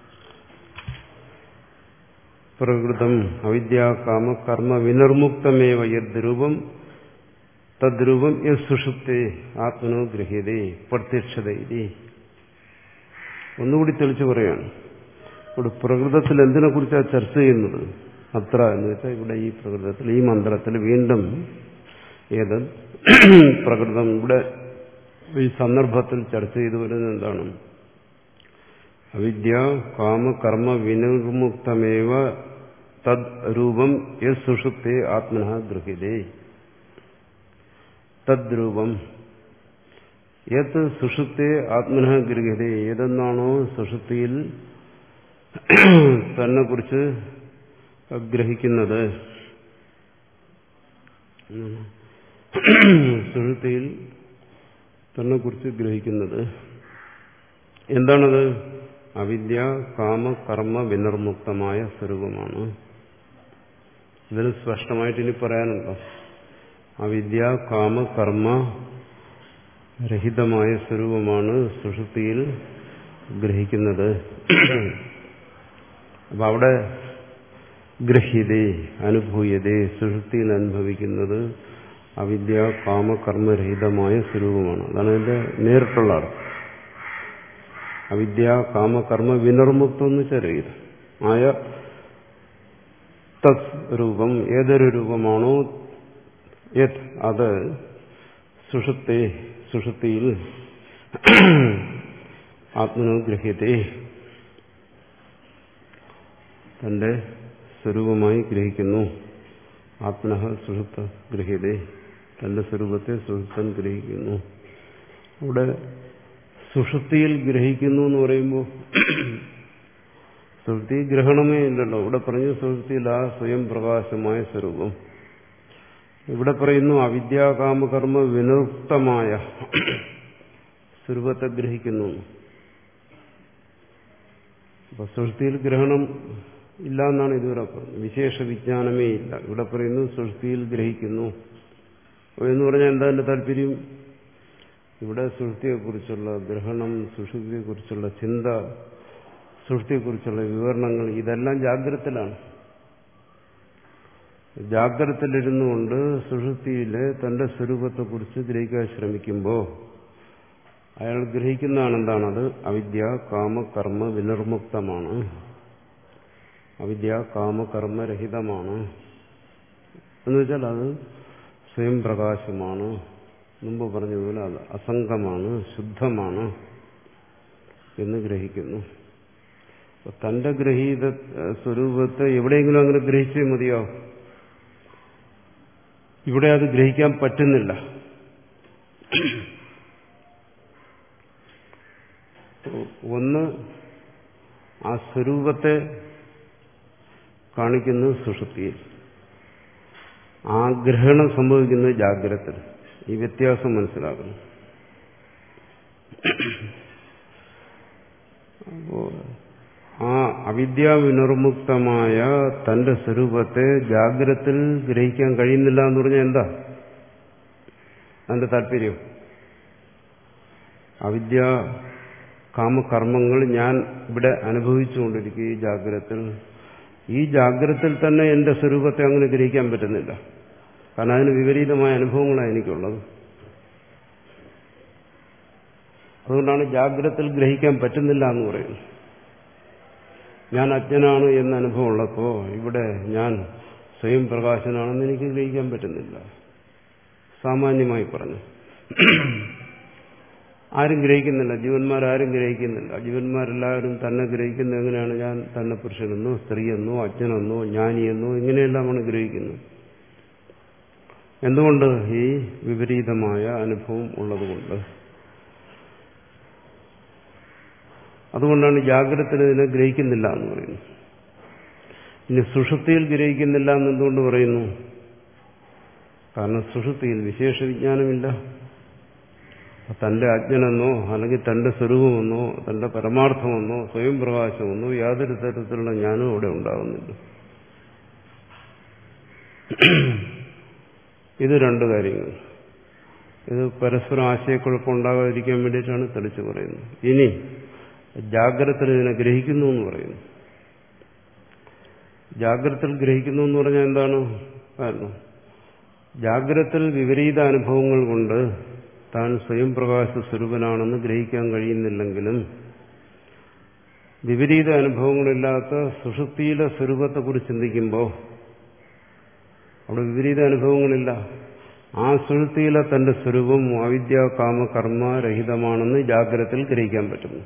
പ്രകൃതം അവിദ്യാകാമ കർമ്മ വിനിർമുക്തമേവ യദ്രൂപം തദ്രൂപം യത് സുഷുപ്തേ ആത്മനോ ഗൃഹ്യതേ പ്രത്യക്ഷതൈതി. ഒന്നുകൂടി തെളിച്ചു പറയാണ്. ഇവിടെ പ്രകൃതത്തിൽ എന്തിനെ കുറിച്ചാണ് ചർച്ച ചെയ്യുന്നത്? അത്ര എന്ന് വെച്ചാൽ ഇവിടെ ഈ പ്രകൃതത്തിൽ, ഈ മന്ത്രത്തിൽ വീണ്ടും ഏത് പ്രകൃതം, ഇവിടെ ഈ സന്ദർഭത്തിൽ ചർച്ച ചെയ്തു വരുന്നത് എന്താണ്? അവിദ്യ കാമ കർമ്മ വിനിർമുക്തമേവ തദ് രൂപം യത് സുഷുപ്തേ ആത്മനഃ ഗൃഹ്യതേ. തദ്രൂപം യത് സുഷുപ്തേ ആത്മനഃ ഗൃഹ്യതേ, ഏതെന്നാണോ സുഷുപ്തിയിൽ തന്നെ കുറിച്ച് ഗ്രഹിക്കുന്നത്, സുഷുപ്തിയിൽ തന്നെ കുറിച്ച് ഗ്രഹിക്കുന്നത് എന്താണത്? അവിദ്യ കാമ കർമ്മ വിനിർമുക്തമായ സ്വരൂപമാണ്. ഇതിന് സ്പഷ്ടമായിട്ട് ഇനി പറയാനുണ്ടോ? അവിദ്യ കാമ കർമ്മ രഹിതമായ സ്വരൂപമാണ് സുഷുപ്തിയിൽ ഗ്രഹിക്കുന്നത്. അപ്പൊ അവിടെ ഗ്രഹ്യതേ അനുഭൂയതേ, സുഷുപ്തിയിൽ അനുഭവിക്കുന്നത് അവിദ്യ കാമ കർമ്മരഹിതമായ സ്വരൂപമാണ്. അതാണ് അതിന്റെ നേരിട്ടുള്ള അർത്ഥം. അവിദ്യ കാമ കർമ്മ വിനിർമുക്തം എന്ന് ചെറിയത് ആയ തത് രൂപം, ഏതൊരു രൂപമാണോ യത് അത് സുഷുപ്തേ സുഷുപ്തിയിൽ ആത്മനുഗ്രഹ്യത്തെ തന്റെ സ്വരൂപമായി ഗ്രഹിക്കുന്നു. ആത്മനഃ സുഷുപ്ത ഗ്രഹ്യതേ, തന്റെ സ്വരൂപത്തെ സുഷുപ്തൻ ഗ്രഹിക്കുന്നു. അവിടെ സുഷുപ്തിയിൽ ഗ്രഹിക്കുന്നു എന്ന് പറയുമ്പോൾ സുഷുപ്തി ഗ്രഹണമേ ഇല്ലല്ലോ. ഇവിടെ പറഞ്ഞു സുഷുപ്തിയിൽ ആ സ്വയം പ്രകാശമായ സ്വരൂപം. ഇവിടെ പറയുന്നു അവിദ്യാകാമകർമ്മ വിനുക്തമായ സ്വരൂപത്തെ ഗ്രഹിക്കുന്നു. അപ്പൊ സുഷുപ്തിയിൽ ഗ്രഹണം ഇല്ല എന്നാണ് ഇതുവരെ പറഞ്ഞത്. വിശേഷ വിജ്ഞാനമേ ഇല്ല. ഇവിടെ പറയുന്നു സുഷുപ്തിയിൽ ഗ്രഹിക്കുന്നു എന്ന് പറഞ്ഞാൽ എന്താ എന്റെ താല്പര്യം? ഇവിടെ സുഷുപ്തിയെക്കുറിച്ചുള്ള ഗ്രഹണം, സുഷുപ്തിയെക്കുറിച്ചുള്ള ചിന്ത, സുഷുപ്തിയെക്കുറിച്ചുള്ള വിവരണങ്ങൾ ഇതെല്ലാം ജാഗ്രതത്തിലാണ്. ജാഗ്രതത്തിലിരുന്നുകൊണ്ട് സുഷുപ്തിയിലെ തന്റെ സ്വരൂപത്തെക്കുറിച്ച് ഗ്രഹിക്കാൻ ശ്രമിക്കുമ്പോൾ അയാൾ ഗ്രഹിക്കുന്നതാണ് എന്താണത്? അവിദ്യ കാമ കർമ്മ വിനിർമുക്തമാണ്, അവിദ്യ കാമ കർമ്മരഹിതമാണ് എന്ന് വെച്ചാൽ അത് സ്വയം പ്രകാശമാണ്. മുമ്പ് പറഞ്ഞതുപോലെ അത് അസംഗമാണ്, ശുദ്ധമാണ് എന്ന് ഗ്രഹിക്കുന്നു. തന്റെ ഗ്രഹീത സ്വരൂപത്തെ എവിടെയെങ്കിലും അങ്ങനെ ഗ്രഹിച്ചേ മതിയോ? ഇവിടെ അത് ഗ്രഹിക്കാൻ പറ്റുന്നില്ല. ഒന്ന് ആ സ്വരൂപത്തെ കാണിക്കുന്നത് സുഷുപ്തിയിൽ, ആ ഗ്രഹണം സംഭവിക്കുന്നത് ജാഗ്രതത്തിൽ. ഈ വ്യത്യാസം മനസ്സിലാക്കണം. അപ്പോ ആ അവിദ്യാവിനിർമുക്തമായ തന്റെ സ്വരൂപത്തെ ജാഗ്രതത്തിൽ ഗ്രഹിക്കാൻ കഴിയുന്നില്ല എന്ന് പറഞ്ഞാൽ എന്താ അതിന്റെ താല്പര്യം? അവിദ്യ കാമകർമ്മങ്ങൾ ഞാൻ ഇവിടെ അനുഭവിച്ചുകൊണ്ടിരിക്കും ഈ ജാഗ്രതത്തിൽ. ഈ ജാഗ്രതത്തിൽ തന്നെ എന്റെ സ്വരൂപത്തെ അങ്ങനെ ഗ്രഹിക്കാൻ പറ്റുന്നില്ല. കാരണം അതിന് വിപരീതമായ അനുഭവങ്ങളാണ് എനിക്കുള്ളത്. അതുകൊണ്ടാണ് ജാഗ്രതത്തിൽ ഗ്രഹിക്കാൻ പറ്റുന്നില്ല എന്ന് പറയുന്നത്. ഞാൻ അജ്ഞനാണ് എന്ന അനുഭവം ഉള്ളപ്പോൾ ഇവിടെ ഞാൻ സ്വയം പ്രകാശനാണെന്ന് എനിക്ക് ഗ്രഹിക്കാൻ പറ്റുന്നില്ല. സാമാന്യമായി പറഞ്ഞു ആരും ഗ്രഹിക്കുന്നില്ല, ജീവന്മാരാരും ഗ്രഹിക്കുന്നില്ല. ജീവന്മാരെല്ലാവരും തന്നെ ഗ്രഹിക്കുന്നത് എങ്ങനെയാണ്? ഞാൻ തന്നെ പുരുഷനെന്നോ സ്ത്രീയെന്നോ അജ്ഞനെന്നോ ജ്ഞാനിയെന്നോ ഇങ്ങനെയെല്ലാമാണ് ഗ്രഹിക്കുന്നത്. എന്തുകൊണ്ട്? ഈ വിപരീതമായ അനുഭവം ഉള്ളതുകൊണ്ട്. അതുകൊണ്ടാണ് ജാഗ്രതത്തിൽ ഇതിനെ ഗ്രഹിക്കുന്നില്ല എന്ന് പറയുന്നത്. ഇനി സുഷുപ്തിയിൽ ഗ്രഹിക്കുന്നില്ല എന്നെന്തുകൊണ്ട് പറയുന്നു? കാരണം സുഷുപ്തിയിൽ വിശേഷ വിജ്ഞാനമില്ല. തന്റെ അജ്ഞനെന്നോ അല്ലെങ്കിൽ തന്റെ സ്വരൂപമെന്നോ തന്റെ പരമാർത്ഥമെന്നോ സ്വയം പ്രകാശമെന്നോ യാതൊരു തരത്തിലുള്ള ജ്ഞാനവും അവിടെ ഉണ്ടാകുന്നില്ല. ഇത് രണ്ട് കാര്യങ്ങൾ. ഇത് പരസ്പരം ആശയക്കുഴപ്പം ഉണ്ടാകാതിരിക്കാൻ വേണ്ടിയിട്ടാണ് തെളിച്ചു പറയുന്നത്. ഇനി ജാഗ്രതത്തിൽ ഇതിനെ ഗ്രഹിക്കുന്നു എന്ന് പറയുന്നു. ജാഗ്രതത്തിൽ ഗ്രഹിക്കുന്നു എന്ന് പറഞ്ഞാൽ എന്താണ്? കാരണം ജാഗ്രതത്തിൽ വിപരീത അനുഭവങ്ങൾ കൊണ്ട് താൻ സ്വയം പ്രകാശ സ്വരൂപനാണെന്ന് ഗ്രഹിക്കാൻ കഴിയുന്നില്ലെങ്കിലും വിപരീത അനുഭവങ്ങളില്ലാത്ത സുഷുപ്തിയിലെ സ്വരൂപത്തെക്കുറിച്ച് ചിന്തിക്കുമ്പോൾ അവിടെ വിപരീത അനുഭവങ്ങളില്ല. ആ സുഷുപ്തിയിലെ തന്റെ സ്വരൂപം അവിദ്യ കാമ കർമ്മ രഹിതമാണെന്ന് ജാഗ്രതത്തിൽ ഗ്രഹിക്കാൻ പറ്റുന്നു.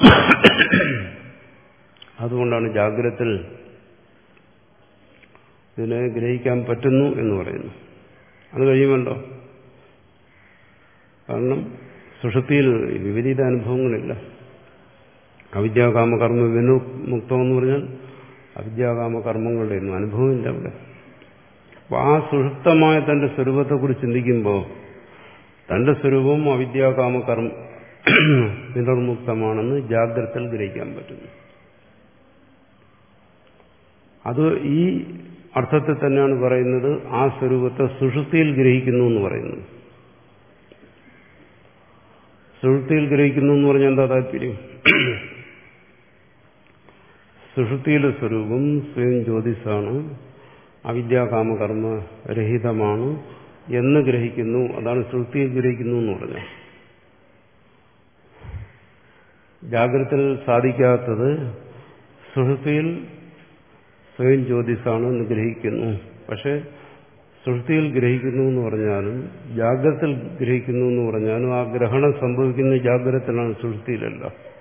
അതുകൊണ്ടാണ് ജാഗ്രതത്തിൽ ഇതിനെ ഗ്രഹിക്കാൻ പറ്റുന്നു എന്ന് പറയുന്നു. അത് കഴിയുമല്ലോ. കാരണം സുഷുപ്തിയിൽ വിപരീത അനുഭവങ്ങളില്ല. അവിദ്യാകാമ കർമ്മ വിമുക്തം എന്ന് പറഞ്ഞാൽ അവിദ്യാകാമ കർമ്മങ്ങളുടെ ഒന്നും അനുഭവമില്ല അവിടെ. അപ്പോൾ ആ സുഷുപ്തമായ തന്റെ സ്വരൂപത്തെക്കുറിച്ച് ചിന്തിക്കുമ്പോൾ തന്റെ സ്വരൂപം അവിദ്യാകാമ കർമ്മ വിനിർമുക്തമാണെന്ന് ജാഗ്രതയിൽ ഗ്രഹിക്കാൻ പറ്റുന്നു. അത് ഈ അർത്ഥത്തിൽ തന്നെയാണ് പറയുന്നത് ആ സ്വരൂപത്തെ സുഷുപ്തിയിൽ ഗ്രഹിക്കുന്നു എന്ന് പറയുന്നത്. സുഷുപ്തിയിൽ ഗ്രഹിക്കുന്നു എന്ന് പറഞ്ഞാൽ എന്താ താല്പര്യം? സുഷുപ്തിയിലെ സ്വരൂപം സ്വയം ജ്യോതിസാണ്, അവിദ്യാകാമകർമ്മ രഹിതമാണ് എന്ന് ഗ്രഹിക്കുന്നു. അതാണ് സുഷുപ്തിയിൽ ഗ്രഹിക്കുന്നു എന്ന് പറഞ്ഞത്. ജാഗ്രതയിൽ സാധിക്കാത്തത് സുഷുപ്തിയിൽ സ്വയം ജ്യോതിസാണ് എന്ന് ഗ്രഹിക്കുന്നു. പക്ഷെ സുഷുപ്തിയിൽ ഗ്രഹിക്കുന്നു എന്ന് പറഞ്ഞാലും ജാഗ്രതയിൽ ഗ്രഹിക്കുന്നു എന്ന് പറഞ്ഞാലും ആ ഗ്രഹണം സംഭവിക്കുന്ന ജാഗ്രതത്തിലാണ്, സുഷുപ്തിയിലല്ല.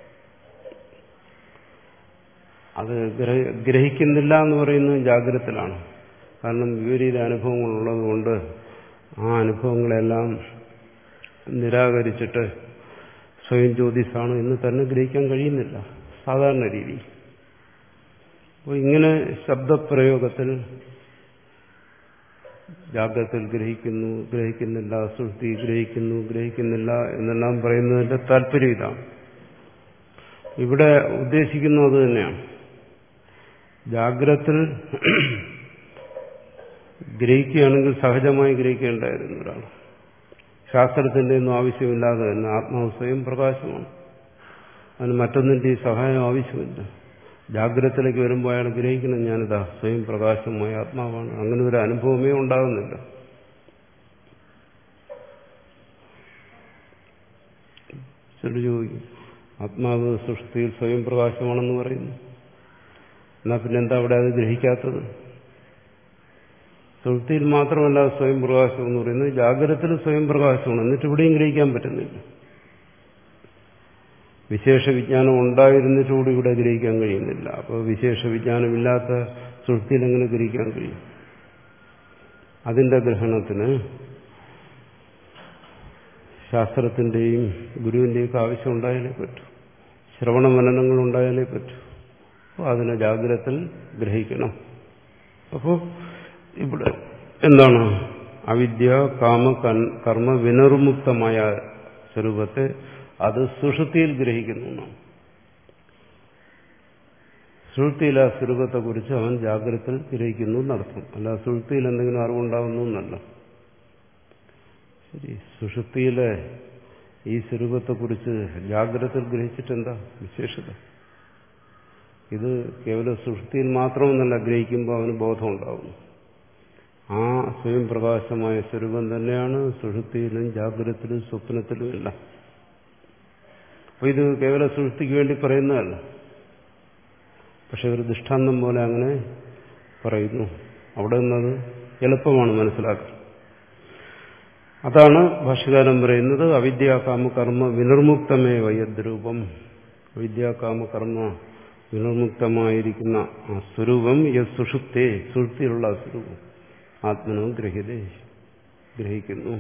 അത് ഗ്രഹിക്കുന്നില്ല എന്ന് പറയുന്നത് ജാഗ്രതത്തിലാണ്. കാരണം വിപരീത അനുഭവങ്ങളുള്ളതുകൊണ്ട് ആ അനുഭവങ്ങളെല്ലാം നിരാകരിച്ചിട്ട് സ്വയം ജ്യോതിസാണ് എന്ന് തന്നെ ഗ്രഹിക്കാൻ കഴിയുന്നില്ല സാധാരണ രീതി. അപ്പോൾ ഇങ്ങനെ ശബ്ദപ്രയോഗത്തിൽ ജാഗ്രതയിൽ ഗ്രഹിക്കുന്നു, ഗ്രഹിക്കുന്നില്ല, സുഷുപ്തി ഗ്രഹിക്കുന്നു, ഗ്രഹിക്കുന്നില്ല എന്നെല്ലാം പറയുന്നതിന്റെ താല്പര്യം ഇതാണ്. ഇവിടെ ഉദ്ദേശിക്കുന്നത് അത് തന്നെയാണ്. ജാഗ്രതയിൽ ഗ്രഹിക്കുകയാണെങ്കിൽ സഹജമായി ഗ്രഹിക്കേണ്ടായിരുന്നു ഒരാൾ. ശാസ്ത്രത്തിന്റെ ഒന്നും ആവശ്യമില്ലാതെ തന്നെ ആത്മാവ് സ്വയം പ്രകാശമാണ്. അതിന് മറ്റൊന്നിന്റെ സഹായം ആവശ്യമില്ല. ജാഗ്രതത്തിലേക്ക് വരുമ്പോൾ അയാൾ ഗ്രഹിക്കണം, ഞാനിതാ സ്വയം പ്രകാശമായ ആത്മാവാണ്. അങ്ങനെ ഒരു അനുഭവമേ ഉണ്ടാകുന്നില്ല. ചില ചോദിക്കും, ആത്മാവ് സുഷുപ്തിയിൽ സ്വയം പ്രകാശമാണെന്ന് പറയുന്നു, എന്നാ പിന്നെ എന്താ അവിടെ അത് ഗ്രഹിക്കാത്തത്? സുഷുപ്തിയിൽ മാത്രമല്ല സ്വയം പ്രകാശം എന്ന് പറയുന്നത്, ജാഗ്രതത്തിൽ സ്വയം പ്രകാശമാണ്. എന്നിട്ട് ഇവിടെയും ഗ്രഹിക്കാൻ പറ്റുന്നില്ല. വിശേഷ വിജ്ഞാനം ഉണ്ടായിരുന്നിട്ടുകൂടി ഇവിടെ ഗ്രഹിക്കാൻ കഴിയുന്നില്ല. അപ്പോൾ വിശേഷ വിജ്ഞാനമില്ലാത്ത സുഷുപ്തിയിൽ എങ്ങനെ ഗ്രഹിക്കാൻ കഴിയും? അതിന്റെ ഗ്രഹണത്തിന് ശാസ്ത്രത്തിന്റെയും ഗുരുവിന്റെയും ഒക്കെ ആവശ്യം ഉണ്ടായാലേ പറ്റൂ. ശ്രവണ മനനങ്ങൾ ഉണ്ടായാലേ പറ്റൂ. അപ്പോൾ അതിനെ ജാഗ്രതയിൽ ഗ്രഹിക്കണം. അപ്പോൾ ഇവിടെ എന്താണ്? അവിദ്യ കാമ കർമ്മ വിനിർമുക്തമായ സ്വരൂപത്തെ അത് സുഷുപ്തിയിൽ ഗ്രഹിക്കുന്നു എന്നാണ്. സുഷുപ്തിയിൽ ആ സ്വരൂപത്തെക്കുറിച്ച് അവൻ ജാഗ്രതയിൽ ഗ്രഹിക്കുന്നു എന്നർത്ഥം. അല്ല സുഷുപ്തിയിൽ എന്തെങ്കിലും അറിവുണ്ടാകുന്നു എന്നല്ല. ശരി, സുഷുപ്തിയിലെ ഈ സ്വരൂപത്തെക്കുറിച്ച് ജാഗ്രതയിൽ ഗ്രഹിച്ചിട്ടെന്താ വിശേഷത? ഇത് കേവലം സുഷുപ്തിയിൽ മാത്രമെന്നല്ല, ഗ്രഹിക്കുമ്പോൾ അവന് ബോധം ഉണ്ടാകുന്നു. ആ സ്വയം പ്രകാശമായ സ്വരൂപം തന്നെയാണ് സുഷുപ്തിയിലും ജാഗ്രതത്തിലും സ്വപ്നത്തിലുമില്ല. അപ്പോൾ ഇത് കേവല സുഷുപ്തിക്ക് വേണ്ടി പറയുന്നതല്ല. പക്ഷെ ഒരു ദൃഷ്ടാന്തം പോലെ അങ്ങനെ പറയുന്നു. അവിടെ നിന്നത് എളുപ്പമാണ് മനസ്സിലാക്കാൻ. അതാണ് ഭാഷ്യകാരൻ പറയുന്നത്, അവിദ്യാകാമ കർമ്മ വിനിർമുക്തമേ വയദ്രൂപം. അവിദ്യാകാമ കർമ്മ വിനിർമുക്തമായിരിക്കുന്ന ആ സ്വരൂപം യത് സുഷുപ്തേ, സുഷുപ്തിയിലുള്ള ആ സ്വരൂപം ആത്മനോ ഗ്രഹ്യതേ, ഗ്രഹിക്കുന്നു.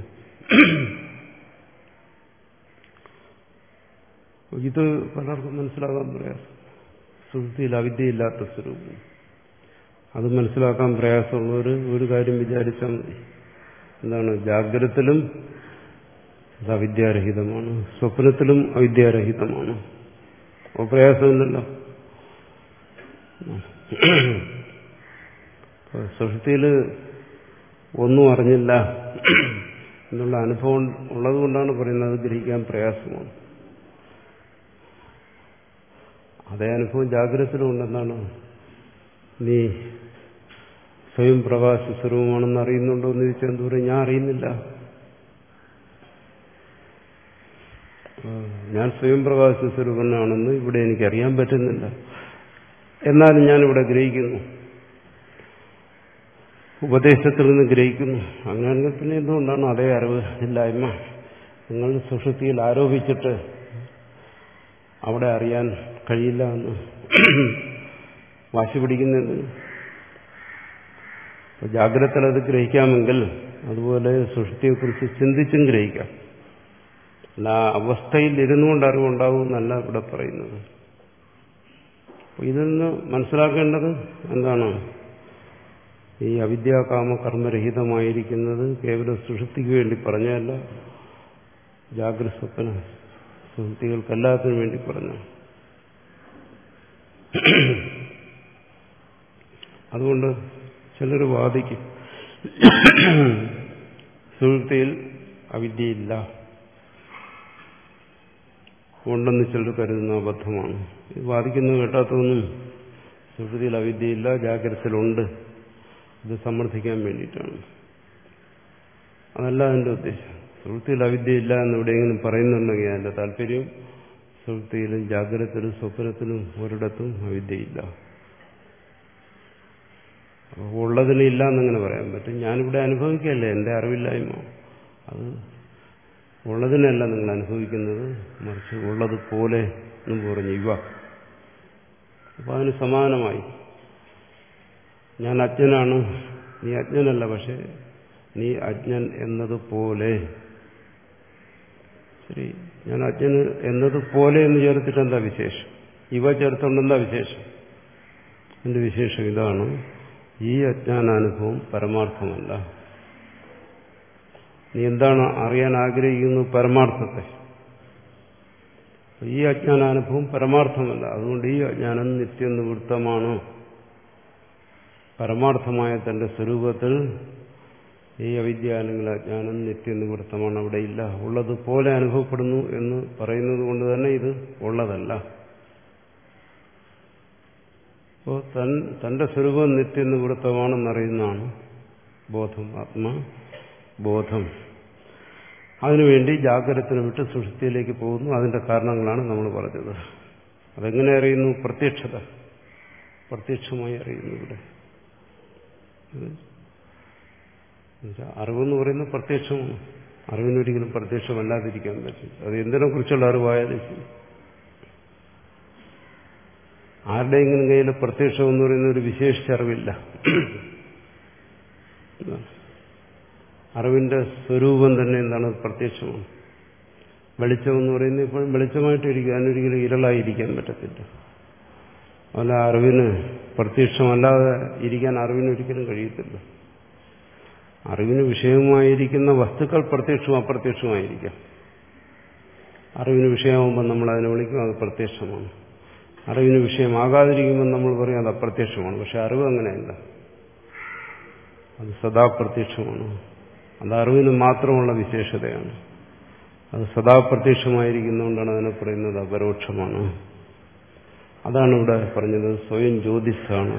ഇത് പലർക്കും മനസ്സിലാക്കാൻ പ്രയാസം. സുഷുപ്തിയിൽ അവിദ്യയില്ലാത്ത സ്വരൂപം, അത് മനസ്സിലാക്കാൻ പ്രയാസമുള്ളവർ ഒരു കാര്യം വിചാരിച്ചാൽ മതി. എന്താണ്? ജാഗ്രതത്തിലും അത് അവിദ്യാരഹിതമാണ്, സ്വപ്നത്തിലും അവിദ്യാരഹിതമാണ്. അപ്പോൾ പ്രയാസമില്ലല്ലോ. സുഷുപ്തിയിൽ ഒന്നും അറിഞ്ഞില്ല എന്നുള്ള അനുഭവം ഉള്ളതുകൊണ്ടാണ് പറയുന്നത് ഗ്രഹിക്കാൻ പ്രയാസമാണ്. അതേ അനുഭവം ജാഗ്രതത്തിലും ഉണ്ടെന്നാണ്. നീ സ്വയം പ്രകാശ സ്വരൂപമാണെന്ന് അറിയുന്നുണ്ടോ എന്ന് ചോദിച്ചാൽ എന്ത് പറയും? ഞാൻ അറിയുന്നില്ല, ഞാൻ സ്വയം പ്രകാശ സ്വരൂപനാണെന്ന് ഇവിടെ എനിക്കറിയാൻ പറ്റുന്നില്ല, എന്നാലും ഞാനിവിടെ ഗ്രഹിക്കുന്നു, ഉപദേശത്തിൽ നിന്ന് ഗ്രഹിക്കുന്നു. അങ്ങനെയാണെങ്കിൽ പിന്നെ എന്തുകൊണ്ടാണ് അതേ അറിവ് ഇല്ലായ്മ നിങ്ങൾ സുഷുപ്തിയിൽ ആരോപിച്ചിട്ട് അവിടെ അറിയാൻ കഴിയില്ല എന്ന് വാശി പിടിക്കുന്നത്? അപ്പോൾ ജാഗ്രതയിൽ അത് ഗ്രഹിക്കാമെങ്കിൽ അതുപോലെ സുഷുപ്തിയെക്കുറിച്ച് ചിന്തിച്ചും ഗ്രഹിക്കാം. അല്ല ആ അവസ്ഥയിൽ ഇരുന്നുകൊണ്ട് അറിവുണ്ടാവും എന്നല്ല ഇവിടെ പറയുന്നത്. അപ്പോൾ ഇതിൽ നിന്ന് മനസ്സിലാക്കേണ്ടത് എന്താണ്? ഈ അവിദ്യാകാമ കർമ്മരഹിതമായിരിക്കുന്നത് കേവലം സുഷുപ്തിക്ക് വേണ്ടി പറഞ്ഞല്ല, ജാഗ്രത സ്വപ്ന സുഷുപ്തികൾക്കെല്ലാത്തിനും വേണ്ടി പറഞ്ഞു. അതുകൊണ്ട് ചിലർ വാദിക്കും സുഷുപ്തിയിൽ അവിദ്യയില്ല, ഉണ്ടെന്ന് ചിലർ കരുതുന്ന അബദ്ധമാണ്. ഇത് വാദിക്കുന്നത് കേട്ടാത്തൊന്നും സുഷുപ്തിയിൽ അവിദ്യയില്ല, ജാഗ്രതയിലുണ്ട്, ഇത് സമർത്ഥിക്കാൻ വേണ്ടിയിട്ടാണ്. അതല്ല അതിൻ്റെ ഉദ്ദേശം. സുഷുപ്തിയിൽ അവിദ്യയില്ല എന്നെവിടെയെങ്കിലും പറയുന്നുണ്ടെങ്കിൽ അതിൻ്റെ താല്പര്യം സുഷുപ്തിയിലും ജാഗ്രതയിലും സ്വപ്നത്തിലും ഒരിടത്തും അവിദ്യയില്ല. അപ്പോൾ ഉള്ളതിന് ഇല്ല എന്നിങ്ങനെ പറയാൻ പറ്റും. ഞാനിവിടെ അനുഭവിക്കുകയല്ലേ, എൻ്റെ അറിവില്ലായ്മ. അത് ഉള്ളതിനല്ല നിങ്ങൾ അനുഭവിക്കുന്നത്, മറിച്ച് ഉള്ളതുപോലെ എന്ന് പറഞ്ഞു ഇവ. അപ്പോൾ അതിന് സമാനമായി ഞാൻ അജ്ഞനാണ്, നീ അജ്ഞനല്ല, പക്ഷെ നീ അജ്ഞൻ എന്നതുപോലെ. ശരി, ഞാൻ അജ്ഞന് എന്നതുപോലെ എന്ന് ചേർത്തിട്ട് എന്താ വിശേഷം? ഇവ ചേർത്തുകൊണ്ട് എന്താ വിശേഷം? എന്റെ വിശേഷം ഇതാണ്, ഈ അജ്ഞാനാനുഭവം പരമാർത്ഥമല്ല. നീ എന്താണ് അറിയാൻ ആഗ്രഹിക്കുന്നത്? പരമാർത്ഥത്തെ. ഈ അജ്ഞാനാനുഭവം പരമാർത്ഥമല്ല. അതുകൊണ്ട് ഈ അജ്ഞാനം നിത്യനിവൃത്തമാണ്. പരമാർത്ഥമായ തന്റെ സ്വരൂപത്തിൽ ഈ അവിദ്യ അല്ലെങ്കിൽ അജ്ഞാനം നിത്യനിവൃത്തമാണ്, അവിടെ ഇല്ല. ഉള്ളതുപോലെ അനുഭവപ്പെടുന്നു എന്ന് പറയുന്നത് കൊണ്ട് തന്നെ ഇത് ഉള്ളതല്ല. അപ്പോൾ തൻ തന്റെ സ്വരൂപം നിത്യനിവൃത്തമാണെന്നറിയുന്നതാണ് ബോധം, ആത്മബോധം. അതിനുവേണ്ടി ജാഗ്രതത്തിന് വിട്ട് സുഷുപ്തിയിലേക്ക് പോകുന്നു. അതിന്റെ കാരണങ്ങളാണ് നമ്മൾ പറഞ്ഞത്. അതെങ്ങനെ അറിയുന്നു? പ്രത്യക്ഷത, പ്രത്യക്ഷമായി അറിയുന്നു. ഇവിടെ അറിവെന്ന് പറയുന്നത് പ്രത്യക്ഷമാണ്. അറിവിനൊരിക്കലും പ്രത്യക്ഷമല്ലാതിരിക്കാൻ പറ്റും. അത് എന്തിനെ കുറിച്ചുള്ള അറിവായാലും ശരി. ആരുടെയെങ്കിലും കയ്യിൽ പ്രത്യക്ഷം എന്ന് പറയുന്ന ഒരു വിശേഷിച്ച അറിവില്ല. അറിവിന്റെ സ്വരൂപം തന്നെ എന്താണ്? പ്രത്യക്ഷമാണ്. വെളിച്ചം എന്ന് പറയുന്നത് ഇപ്പോഴും വെളിച്ചമായിട്ടിരിക്കും, അതിനൊരിക്കലും ഇരളായിരിക്കാൻ പറ്റത്തില്ല. അല്ല, അറിവിന് പ്രത്യക്ഷമല്ലാതെ ഇരിക്കാൻ അറിവിനൊരിക്കലും കഴിയത്തില്ല. അറിവിന് വിഷയമായിരിക്കുന്ന വസ്തുക്കൾ പ്രത്യക്ഷവും അപ്രത്യക്ഷമായിരിക്കാം. അറിവിന് വിഷയമാകുമ്പോൾ നമ്മൾ അതിനെ വിളിക്കും അത് പ്രത്യക്ഷമാണ്. അറിവിന് വിഷയമാകാതിരിക്കുമ്പോൾ നമ്മൾ പറയും അത് അപ്രത്യക്ഷമാണ്. പക്ഷെ അറിവ് അങ്ങനെയല്ല, അത് സദാ പ്രത്യക്ഷമാണ്. അത് അറിവിന് മാത്രമുള്ള വിശേഷതയാണ്. അത് സദാ പ്രത്യക്ഷമായിരിക്കുന്നതുകൊണ്ടാണ് അതിനെ പറയുന്നത് അപരോക്ഷമാണ്. അതാണ് ഇവിടെ പറഞ്ഞത് സ്വയം ജ്യോതിസാണ്.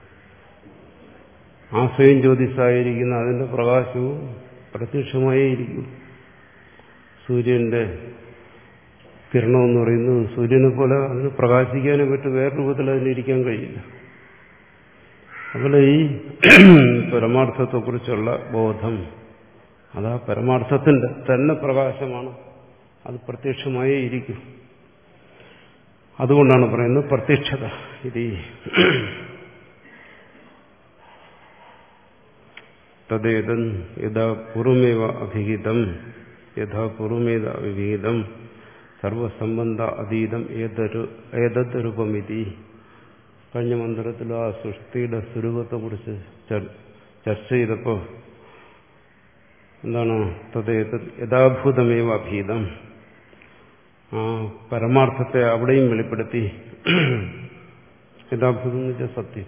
ആ സ്വയം ജ്യോതിസായിരിക്കുന്ന അതിന്റെ പ്രകാശവും പ്രത്യക്ഷമായേ ഇരിക്കും. സൂര്യന്റെ കിരണമെന്ന് പറയുന്നത് സൂര്യനെ പോലെ അതിന് പ്രകാശിക്കാനേ പറ്റും, വേറെ രൂപത്തിൽ അതിനിരിക്കാൻ കഴിയില്ല. അതുപോലെ ഈ പരമാർത്ഥത്തെക്കുറിച്ചുള്ള ബോധം, അതാ പരമാർത്ഥത്തിന്റെ തന്നെ പ്രകാശമാണ്, അത് പ്രത്യക്ഷമായേ ഇരിക്കും. അതുകൊണ്ടാണ് പറയുന്നത് പ്രത്യക്ഷത. ഇത് തദ്ദേതൻ യഥാ പൂർവമേവ അഭിഹിതം യഥാ പൂർവമേവ അവിഹിതം സർവസംബന്ധ അതീതം ഏതത് രൂപമിതി. കഴിഞ്ഞ മന്ത്രത്തിൽ ആ സൃഷ്ടിയുടെ സ്വരൂപത്തെക്കുറിച്ച് ചർച്ച ചെയ്തപ്പോൾ എന്താണ്? തദ്ദേതത് യഥാഭൂതമേവ അഭീതം. ആ പരമാർത്ഥത്തെ അവിടെയും വെളിപ്പെടുത്തി. യഥാഭൂതം എന്ന് വെച്ചാൽ സത്യം.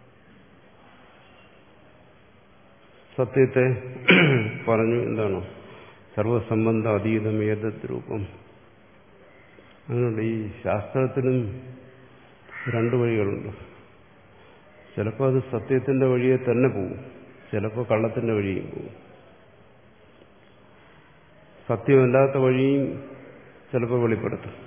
സത്യത്തെ പറഞ്ഞു. എന്താണ്? സർവസംബന്ധ അതീതം ഏതത് രൂപം. അതുകൊണ്ട് ഈ ശാസ്ത്രത്തിനും രണ്ടു വഴികളുണ്ട്. ചിലപ്പോൾ അത് സത്യത്തിന്റെ വഴിയെ തന്നെ പോകും, ചിലപ്പോൾ കള്ളത്തിന്റെ വഴിയും പോകും. സത്യമല്ലാത്ത വഴിയും ചിലപ്പോൾ വെളിപ്പെടുത്തും.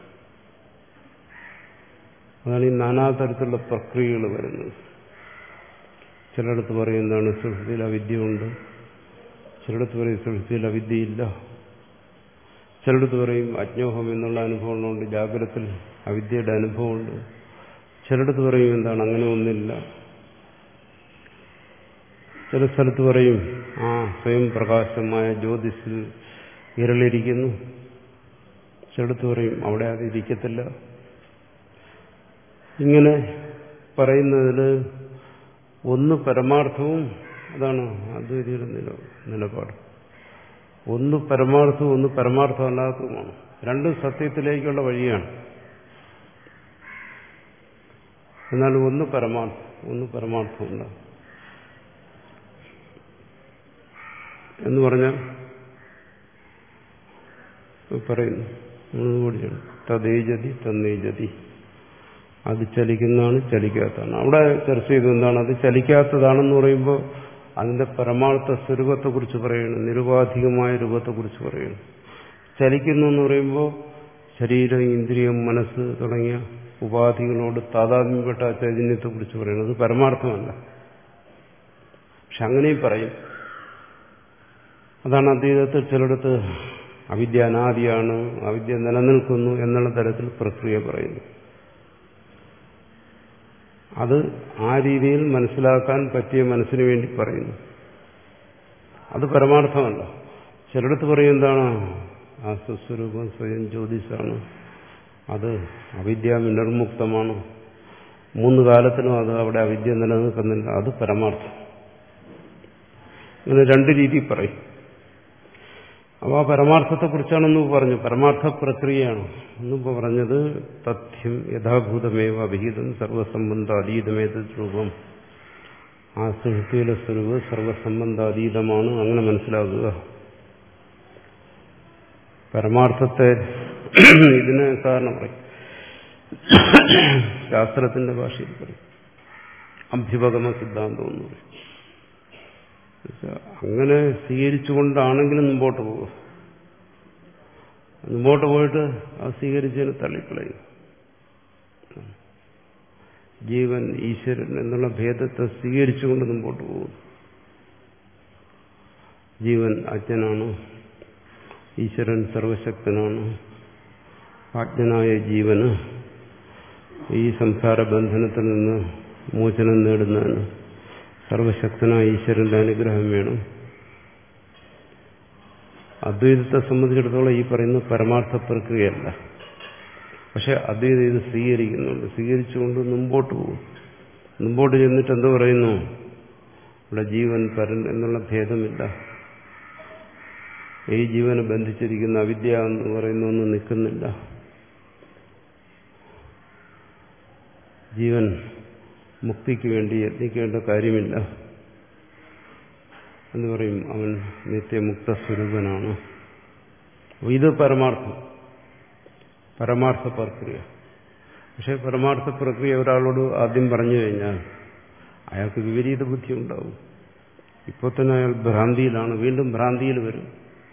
അതാണ് ഈ നാനാതരത്തിലുള്ള പ്രക്രിയകൾ വരുന്നത്. ചിലയിടത്ത് പറയും എന്താണ്? സുഷുപ്തിയിൽ അവിദ്യയുണ്ട്. ചിലയിടത്ത് പറയും സുഷുപ്തിയിൽ അവിദ്യയില്ല. ചിലയിടത്ത് പറയും അജ്ഞോഹം എന്നുള്ള അനുഭവമുണ്ട്, ജാഗ്രതത്തിൽ അവിദ്യയുടെ അനുഭവമുണ്ട്. ചിലയിടത്ത് പറയും എന്താണ്? അങ്ങനെ ഒന്നില്ല. ചില സ്ഥലത്ത് പറയും ആ സ്വയം പ്രകാശമായ ജ്യോതിസിൽ ഇരളിരിക്കുന്നു, ചിലടത്ത് പറയും അവിടെ അത് ഇരിക്കത്തില്ല. ഇങ്ങനെ പറയുന്നതിൽ ഒന്ന് പരമാർത്ഥവും, അതാണ് അദ്വൈതിയുടെ നില നിലപാട്. ഒന്ന് പരമാർത്ഥവും ഒന്ന് പരമാർത്ഥമല്ലാത്തതുമാണ്. രണ്ടും സത്യത്തിലേക്കുള്ള വഴിയാണ്. എന്നാൽ ഒന്ന് പരമാർത്ഥം ഒന്ന് പരമാർത്ഥമല്ല എന്ന് പറഞ്ഞാൽ പറയുന്നു കൂടിയാണ് തദ്ദേജതി തന്നേജതി. അത് ചലിക്കുന്നതാണ്, ചലിക്കാത്തതാണ്. അവിടെ ചർച്ച ചെയ്തു എന്താണ് അത് ചലിക്കാത്തതാണെന്ന് പറയുമ്പോൾ അതിന്റെ പരമാർത്ഥ സ്വരൂപത്തെക്കുറിച്ച് പറയുന്നു, നിരുപാധികമായ രൂപത്തെക്കുറിച്ച് പറയുന്നു. ചലിക്കുന്നു എന്ന് പറയുമ്പോൾ ശരീരം, ഇന്ദ്രിയം, മനസ്സ് തുടങ്ങിയ ഉപാധികളോട് താതാത്മ്യപ്പെട്ട ആ ചൈതന്യത്തെക്കുറിച്ച് പറയുന്നത് പരമാർത്ഥമല്ല. പക്ഷെ അങ്ങനെയും പറയും. അതാണ് അദ്വൈതത്തിൽ ചിലയിടത്ത് അവിദ്യ അനാദിയാണ്, അവിദ്യ നിലനിൽക്കുന്നു എന്നുള്ള തരത്തിൽ പ്രക്രിയ പറയുന്നു. അത് ആ രീതിയിൽ മനസ്സിലാക്കാൻ പറ്റിയ മനസ്സിന് വേണ്ടി പറയുന്നു. അത് പരമാർത്ഥമല്ല. ചിലയിടത്ത് പറയും എന്താണ് ആ സ്വസ്വരൂപം സ്വയം ജ്യോതിസാണ്, അത് അവിദ്യ വിനിർമുക്തമാണ്, മൂന്ന് കാലത്തിനും അത് അവിടെ അവിദ്യ നിലനിൽക്കുന്നില്ല, അത് പരമാർത്ഥം. ഇങ്ങനെ രണ്ട് രീതി പറയും. അപ്പോൾ ആ പരമാർത്ഥത്തെക്കുറിച്ചാണ് മുമ്പ് പറഞ്ഞു. പരമാർത്ഥ പ്രക്രിയയാണ് മുമ്പ് പറഞ്ഞത്. തഥ്യം യഥാഭൂതമേവ അഭിഹിതം സർവസംബന്ധാതീതമേത രൂപം. ആ സുഹൃത്തിയിലെ സ്വരൂപം സർവസംബന്ധാതീതമാണ്. അങ്ങനെ മനസ്സിലാക്കുക. പരമാർത്ഥത്തെ ഇതിന് കാരണം പറയും, ശാസ്ത്രത്തിന്റെ ഭാഷയിൽ പറയും അഭ്യുപഗമ സിദ്ധാന്തം എന്ന് പറയും. അങ്ങനെ സ്വീകരിച്ചുകൊണ്ടാണെങ്കിലും മുമ്പോട്ട് പോകും. മുമ്പോട്ട് പോയിട്ട് അത് സ്വീകരിച്ചതിന് തള്ളിക്കളയും. ജീവൻ ഈശ്വരൻ എന്നുള്ള ഭേദത്തെ സ്വീകരിച്ചുകൊണ്ട് മുമ്പോട്ട് പോകും. ജീവൻ അജ്ഞനാണ്, ഈശ്വരൻ സർവശക്തനാണ്. അജ്ഞനായ ജീവന് ഈ സംസാര ബന്ധനത്തിൽ നിന്ന് മോചനം നേടുന്നതിന് സർവശക്തനായ ഈശ്വരന്റെ അനുഗ്രഹം വേണം. അദ്വൈതത്തെ സംബന്ധിച്ചിടത്തോളം ഈ പറയുന്ന പരമാർത്ഥ പ്രക്രിയയല്ല. പക്ഷെ അദ്വൈതം ഇത് സ്വീകരിക്കുന്നുണ്ട്. സ്വീകരിച്ചുകൊണ്ട് മുമ്പോട്ട് പോകും. മുമ്പോട്ട് ചെന്നിട്ട് എന്ത് പറയുന്നു? ഇവിടെ ജീവൻ പരൻ എന്നുള്ള ഭേദമില്ല. ഈ ജീവനെ ബന്ധിച്ചിരിക്കുന്ന അവിദ്യ എന്ന് പറയുന്ന ഒന്നും നിൽക്കുന്നില്ല. ജീവൻ മുക്തിക്ക് വേണ്ടി യത്നിക്കേണ്ട കാര്യമില്ല എന്ന് പറയും. അവൻ നിത്യമുക്ത സ്വരൂപനാണ്. ഇത് പരമാർത്ഥം, പരമാർത്ഥ പ്രക്രിയ. പക്ഷെ പരമാർത്ഥ പ്രക്രിയ ഒരാളോട് ആദ്യം പറഞ്ഞു കഴിഞ്ഞാൽ അയാൾക്ക് വിപരീത ബുദ്ധി ഉണ്ടാവും. ഇപ്പോൾ തന്നെ അയാൾ ഭ്രാന്തിയിലാണ്, വീണ്ടും ഭ്രാന്തിയിൽ വരും.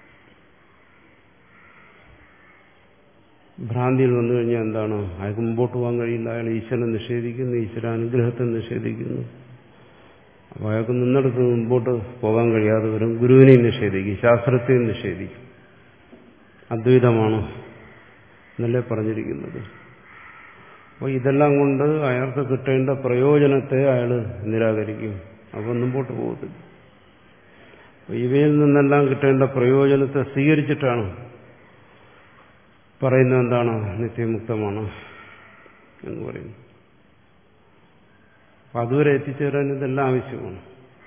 ഭ്രാന്തിയിൽ വന്നു കഴിഞ്ഞാൽ എന്താണ്? അയാൾക്ക് മുമ്പോട്ട് പോകാൻ കഴിയില്ല. അയാൾ ഈശ്വരനെ നിഷേധിക്കുന്നു, ഈശ്വര അനുഗ്രഹത്തെ നിഷേധിക്കുന്നു. അപ്പോൾ അയാൾക്ക് നിന്നെടുത്ത് മുമ്പോട്ട് പോകാൻ കഴിയാതെ വരും. ഗുരുവിനെയും നിഷേധിക്കും, ശാസ്ത്രത്തെയും നിഷേധിക്കും. അദ്വൈതമാണ് എന്നല്ലേ പറഞ്ഞിരിക്കുന്നത്. അപ്പോൾ ഇതെല്ലാം കൊണ്ട് അയാൾക്ക് കിട്ടേണ്ട പ്രയോജനത്തെ അയാൾ നിരാകരിക്കും. അപ്പോൾ മുമ്പോട്ട് പോകത്തില്ല. ഇവയിൽ നിന്നെല്ലാം കിട്ടേണ്ട പ്രയോജനത്തെ സ്വീകരിച്ചിട്ടാണ് പറയുന്നത് എന്താണ്? നിത്യമുക്തമാണ് എന്ന് പറയുന്നു. അപ്പം അതുവരെ എത്തിച്ചേരാൻ ഇതെല്ലാം ആവശ്യമാണ്.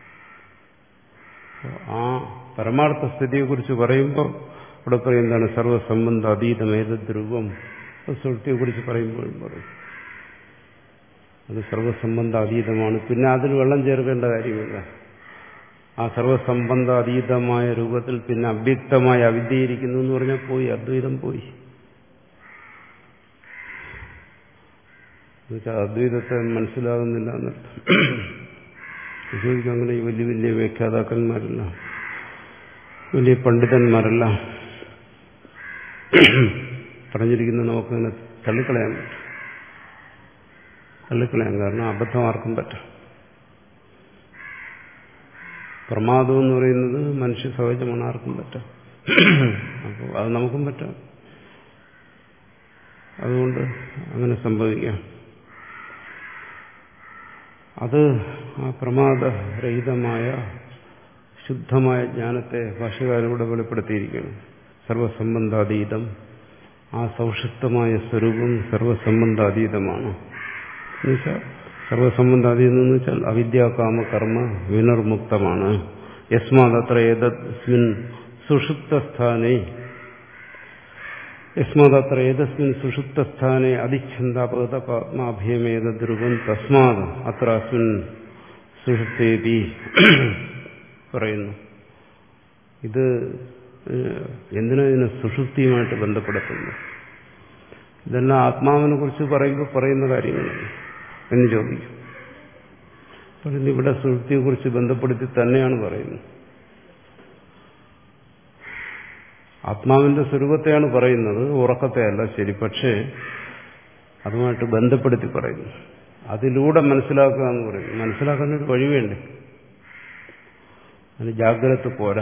ആ പരമാർത്ഥ സ്ഥിതിയെക്കുറിച്ച് പറയുമ്പോൾ ഇവിടെ പറയുന്നതാണ് സർവസംബന്ധ അതീതമേതദ്രൂപം. സുഹൃത്തിയെക്കുറിച്ച് പറയുമ്പോഴും പറയും അത് സർവസംബന്ധ അതീതമാണ്. പിന്നെ അതിൽ വെള്ളം ചേർക്കേണ്ട കാര്യമില്ല. ആ സർവസംബന്ധ അതീതമായ രൂപത്തിൽ പിന്നെ അവ്യക്തമായ അവിദ്യയിരിക്കുന്നു എന്ന് പറഞ്ഞാൽ പോയി, അദ്വൈതം പോയി. എന്നുവെച്ചാൽ അദ്വൈതത്തെ മനസ്സിലാകുന്നില്ല എന്നർത്ഥം. ചോദിക്കും, അങ്ങനെ ഈ വലിയ വലിയ വ്യാഖ്യാതാക്കന്മാരല്ല, വലിയ പണ്ഡിതന്മാരല്ല പറഞ്ഞിരിക്കുന്ന നമുക്കങ്ങനെ തള്ളിക്കളയാൻ പറ്റും. തള്ളിക്കളയാൻ കാരണം അബദ്ധം ആർക്കും പറ്റും. പ്രമാദം എന്ന് പറയുന്നത് മനുഷ്യ സഹജമാണ്, ആർക്കും പറ്റാം. അപ്പോൾ അത് നമുക്കും പറ്റാം. അതുകൊണ്ട് അങ്ങനെ സംഭവിക്കാം. അത് ആ പ്രമാദരഹിതമായ ശുദ്ധമായ ജ്ഞാനത്തെ ഭാഷ്യകാരൂടെ വെളിപ്പെടുത്തിയിരിക്കുന്നു. സർവസംബന്ധാതീതം, ആ സൗഷിപ്തമായ സ്വരൂപം സർവസംബന്ധാതീതമാണ്. എന്നുവെച്ചാൽ സർവസംബന്ധാതീതം എന്ന് വെച്ചാൽ അവിദ്യാകാമ കർമ്മ വിനിർമുക്തമാണ്. യസ്മാദത്ര ഏതസ്മിൻ സുഷുപ്തസ്ഥാനേ യസ്മാദത്ര ഏതസ്മിൻ സുഷുപ്തസ്ഥാനേ അധിച്ഛന്ദാപകതപാത്മാഭയമേതദ്രൂപം തസ്മാത് അത്ര അസ്മിൻ സുഷുപ്തേതി പറയുന്നു. ഇത് എന്തിനാ ഇതിനെ സുഷുപ്തിയുമായിട്ട് ബന്ധപ്പെടുത്തുന്നു? ഇതെല്ലാം ആത്മാവിനെ കുറിച്ച് പറയുമ്പോൾ പറയുന്ന കാര്യങ്ങളാണ് എന്ന് ചോദിക്കും. പറയുന്നത് ഇവിടെ സുഷുപ്തിയെ കുറിച്ച് ബന്ധപ്പെടുത്തി തന്നെയാണ് പറയുന്നത്. ആത്മാവിന്റെ സ്വരൂപത്തെയാണ് പറയുന്നത്, ഉറക്കത്തെയല്ല. ശരി, പക്ഷേ അതുമായിട്ട് ബന്ധപ്പെടുത്തി പറയുന്നു. അതിലൂടെ മനസ്സിലാക്കുക എന്ന് പറയുന്നു. മനസ്സിലാക്കാൻ ഒരു വഴി വേണ്ടേ? അതിന് ജാഗ്രത പോരാ.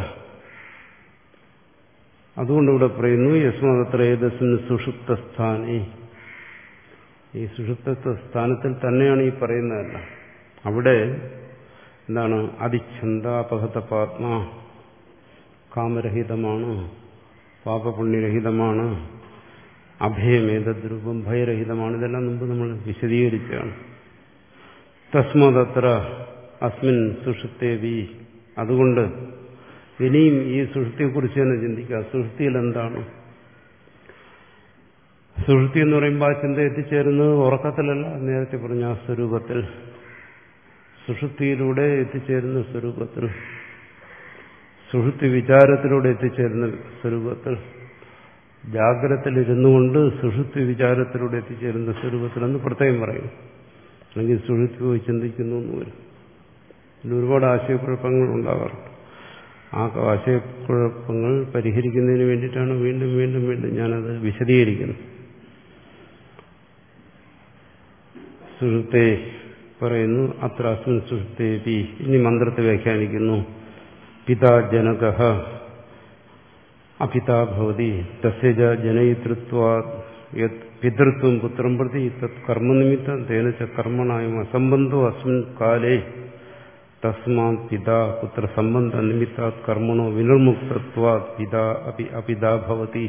അതുകൊണ്ട് ഇവിടെ പറയുന്നു യസ്മാദത്ര ഏതസ്മിൻ സുഷുപ്തസ്ഥാനേ, ഈ സുഷുപ്ത സ്ഥാനത്തിൽ തന്നെയാണ് ഈ പറയുന്നതല്ല. അവിടെ എന്താണ്? അതിച്ഛന്ദാപഹതപാത്മാ, കാമരഹിതമാണ്, പാപപുണ്യരഹിതമാണ്, അഭയമേതദ്രൂപം, ഭയരഹിതമാണ്. ഇതെല്ലാം മുമ്പ് നമ്മൾ വിശദീകരിച്ചാണ്. തസ്മാദത്ര അസ്മിൻ സുഷുപ്തേവി, അതുകൊണ്ട് ഇനിയും ഈ സുഷുപ്തിയെക്കുറിച്ച് തന്നെ ചിന്തിക്കുക. സുഷുപ്തിയിൽ എന്താണ്? സുഷുപ്തി എന്ന് പറയുമ്പോൾ ആ ചിന്ത എത്തിച്ചേരുന്നത് ഉറക്കത്തിലല്ല, നേരത്തെ പറഞ്ഞ ആ സ്വരൂപത്തിൽ, സുഷുപ്തിയിലൂടെ എത്തിച്ചേരുന്ന സ്വരൂപത്തിൽ, സുഷുപ്തി വിചാരത്തിലൂടെ എത്തിച്ചേരുന്ന സ്വരൂപത്തിൽ, ജാഗ്രതത്തിലിരുന്നു കൊണ്ട് സുഷുപ്തി വിചാരത്തിലൂടെ എത്തിച്ചേരുന്ന സ്വരൂപത്തിലെന്ന് പ്രത്യേകം പറയും. അല്ലെങ്കിൽ സുഷുപ്തി പോയി ചിന്തിക്കുന്നു എന്ന് വരും. ഇതിൽ ഒരുപാട് ആശയക്കുഴപ്പങ്ങൾ ഉണ്ടാകാറുണ്ട്. ആ ആശയക്കുഴപ്പങ്ങൾ പരിഹരിക്കുന്നതിന് വേണ്ടിയിട്ടാണ് വീണ്ടും വീണ്ടും വീണ്ടും ഞാനത് വിശദീകരിക്കുന്നത്. സുഷുപ്തേ പറയുന്നു, അത്ര അസ്മിൻ സുഷുപ്തേതി. ഇനി മന്ത്രത്തെ വ്യാഖ്യാനിക്കുന്നു. പിതാ ജനകഃ അപിതാ ഭവതി തസ്യ ജനയിതൃത്വാത് യത് പിതൃത്വം പുത്രം പ്രതി തത് കർമ്മനിമിത്തം തേന ച കർമ്മണായ അസംബന്ധോ അസ്മിൻ കാലേ തസ്മാത് പിതാ പുത്ര സംബന്ധ നിമിത്താത് കർമ്മണോ വിനിർമുക്തത്വാത് പിതാ അപി അപിതാ ഭവതി.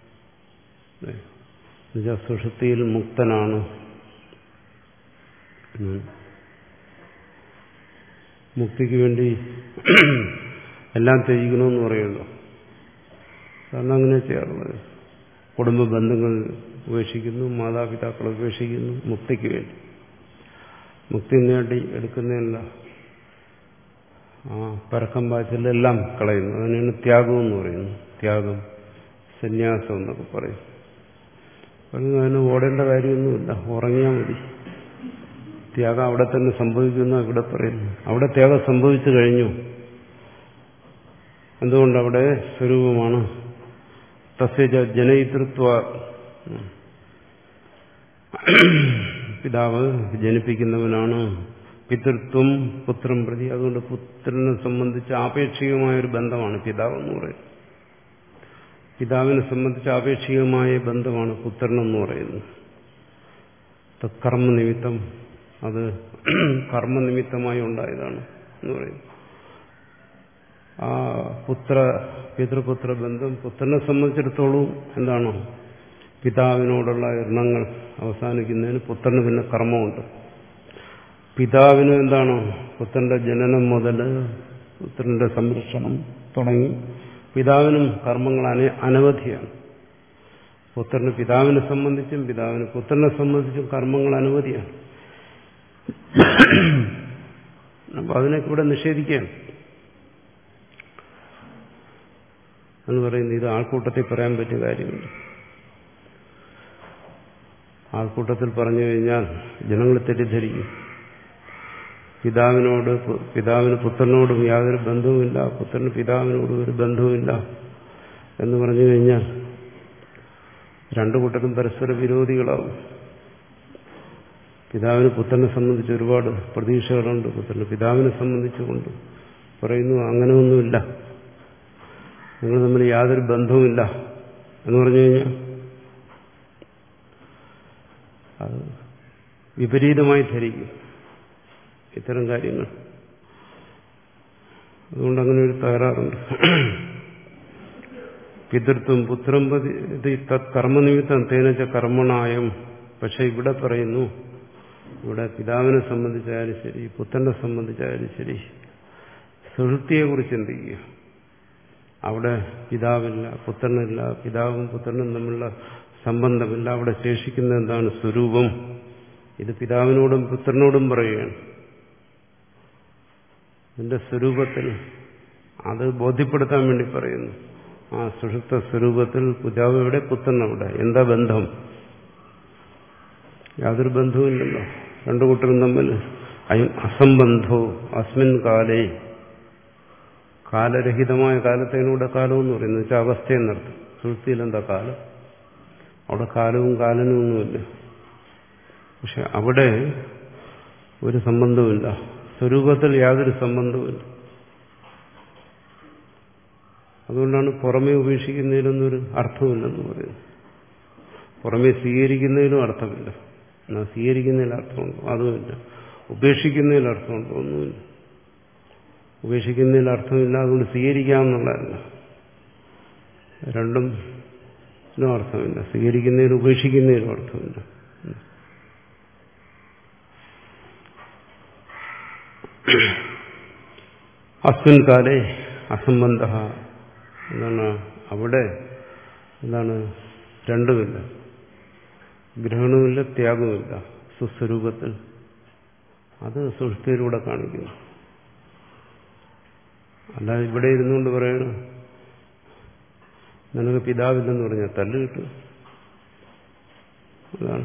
സുഷുപ്തിയിൽ മുക്തനാണ്. മുക്തിക്ക് വേണ്ടി എല്ലാം ത്യജിക്കണമെന്ന് പറയുമല്ലോ. കാരണം അങ്ങനെ ചെയ്യാറുള്ളത്. കുടുംബ ബന്ധങ്ങൾ ഉപേക്ഷിക്കുന്നു, മാതാപിതാക്കളെ ഉപേക്ഷിക്കുന്നു മുക്തിക്ക് വേണ്ടി. മുക്തി നേടി എടുക്കുന്നതല്ല, ആ പരക്കം പാച്ചിലെല്ലാം കളയുന്നു. അതിനാണ് ത്യാഗം എന്ന് പറയുന്നത്. ത്യാഗം, സന്യാസം എന്നൊക്കെ പറയും. പറയുന്നത് അതിന് ഓടേണ്ട കാര്യമൊന്നുമില്ല, ഉറങ്ങിയാൽ മതി. ത്യാഗം അവിടെ തന്നെ സംഭവിക്കുന്നു ഇവിടെ പറയുന്നു. അവിടെ ത്യാഗം സംഭവിച്ചു കഴിഞ്ഞു. എന്തുകൊണ്ട്? അവിടെ സ്വരൂപമാണ്. തസ്യ ജനയിതൃത്വ, പിതാവ് ജനിപ്പിക്കുന്നവനാണ്. പിതൃത്വം പുത്രം പ്രതി, അതുകൊണ്ട് പുത്രനെ സംബന്ധിച്ച് ആപേക്ഷികമായൊരു ബന്ധമാണ് പിതാവ് എന്ന് പറയുന്നത്. പിതാവിനെ സംബന്ധിച്ച് ആപേക്ഷികമായ ബന്ധമാണ് പുത്രനെന്ന് പറയുന്നത്. കർമ്മനിമിത്തം, അത് കർമ്മനിമിത്തമായി ഉണ്ടായതാണ് എന്ന് പറയുന്നു. ആ പുത്ര പിതൃപുത്ര ബന്ധം പുത്രനെ സംബന്ധിച്ചിടത്തോളം എന്താണോ പിതാവിനോടുള്ള എണ്ണങ്ങൾ അവസാനിക്കുന്നതിന് പുത്രന് പിന്നെ കർമ്മമുണ്ട്. പിതാവിന് എന്താണോ പുത്രന്റെ ജനനം മുതൽ പുത്രന്റെ സംരക്ഷണം തുടങ്ങി പിതാവിനും കർമ്മങ്ങൾ അനവധിയാണ്. പുത്രന് പിതാവിനെ സംബന്ധിച്ചും പിതാവിന് പുത്രനെ സംബന്ധിച്ചും കർമ്മങ്ങൾ അനവധിയാണ്. അപ്പൊ അതിനൊക്കെ ഇവിടെ നിഷേധിക്കുകയാണ് എന്ന് പറയുന്നത്. ഇത് ആൾക്കൂട്ടത്തിൽ പറയാൻ പറ്റിയ കാര്യമില്ല. ആൾക്കൂട്ടത്തിൽ പറഞ്ഞു കഴിഞ്ഞാൽ ജനങ്ങൾ തെറ്റിദ്ധരിക്കും. പിതാവിനോട് പിതാവിന് പുത്രനോടും യാതൊരു ബന്ധവുമില്ല, പുത്രന് പിതാവിനോടും ഒരു ബന്ധവുമില്ല എന്ന് പറഞ്ഞു കഴിഞ്ഞാൽ രണ്ടു കൂട്ടരും പരസ്പര വിരോധികളാവും. പിതാവിന് പുത്രനെ സംബന്ധിച്ച് ഒരുപാട് പ്രതീക്ഷകളുണ്ട്, പുത്രന് പിതാവിനെ സംബന്ധിച്ചുകൊണ്ട് പറയുന്നു അങ്ങനെയൊന്നുമില്ല, നിങ്ങൾ തമ്മിൽ യാതൊരു ബന്ധവുമില്ല എന്ന് പറഞ്ഞു കഴിഞ്ഞാൽ അത് വിപരീതമായി ധരിക്കും. ഇത്തരം കാര്യങ്ങൾ. അതുകൊണ്ട് അങ്ങനെ ഒരു തകരാറുണ്ട്. പിതൃത്വം പുത്രം പതി കർമ്മനിമിത്തം തേനച്ച കർമ്മണായം. പക്ഷെ ഇവിടെ പറയുന്നു, ഇവിടെ പിതാവിനെ സംബന്ധിച്ചായാലും ശരി പുത്രനെ സംബന്ധിച്ചായാലും ശരി സുഹൃത്തിയെ കുറിച്ച് ചിന്തിക്കുക. അവിടെ പിതാവില്ല, പുത്രനില്ല, പിതാവും പുത്രനും തമ്മിലുള്ള സംബന്ധമില്ല. അവിടെ ശേഷിക്കുന്ന എന്താണ്? സ്വരൂപം. ഇത് പിതാവിനോടും പുത്രനോടും പറയുകയാണ്. ഇതിന്റെ സ്വരൂപത്തിൽ അത് ബോധ്യപ്പെടുത്താൻ വേണ്ടി പറയുന്നു. ആ സുഷുപ്ത സ്വരൂപത്തിൽ പിതാവ് എവിടെ, പുത്രൻ അവിടെ. എന്താ ബന്ധം? യാതൊരു ബന്ധവുമില്ലല്ലോ. രണ്ടു കൂട്ടരും തമ്മിൽ അസംബന്ധോ അസ്മിൻ കാലേ. കാലരഹിതമായ കാലത്തേനൂടെ കാലം എന്ന് പറയുന്നത് വെച്ചാൽ അവസ്ഥയെന്നർത്ഥം. സുഷുപ്തിയിൽ എന്താ കാലം? അവിടെ കാലവും കാലനും ഒന്നുമില്ല. പക്ഷെ അവിടെ ഒരു സംബന്ധവുമില്ല. സ്വരൂപത്തിൽ യാതൊരു സംബന്ധവുമില്ല. അതുകൊണ്ടാണ് പുറമേ ഉപേക്ഷിക്കുന്നതിലൊന്നൊരു അർത്ഥമില്ലെന്ന് പറയുന്നത്. പുറമേ സ്വീകരിക്കുന്നതിലും അർത്ഥമില്ല. എന്നാൽ സ്വീകരിക്കുന്നതിൽ അർത്ഥമുണ്ടോ? അതുമില്ല. ഉപേക്ഷിക്കുന്നതിൽ അർത്ഥമുണ്ടോ? ഒന്നുമില്ല. ഉപേക്ഷിക്കുന്നതിൽ അർത്ഥമില്ല. അതുകൊണ്ട് സ്വീകരിക്കാമെന്നുള്ളതല്ല. രണ്ടും അർത്ഥമില്ല. സ്വീകരിക്കുന്നതിലും ഉപേക്ഷിക്കുന്നതിലും അർത്ഥമില്ല. അസ്മിൻ കാലേ അസംബന്ധ എന്താണ്? അവിടെ എന്താണ്? രണ്ടുമില്ല. ഗ്രഹണവുമില്ല, ത്യാഗവുമില്ല സുസ്വരൂപത്തിൽ. അത് സുഷ്ടിയിലൂടെ കാണിക്കുന്നു. അല്ലാതെ ഇവിടെ ഇരുന്നുകൊണ്ട് പറയണം നിനക്ക് പിതാവില്ലെന്ന് പറഞ്ഞാൽ തല്ല് കിട്ടും. അതാണ്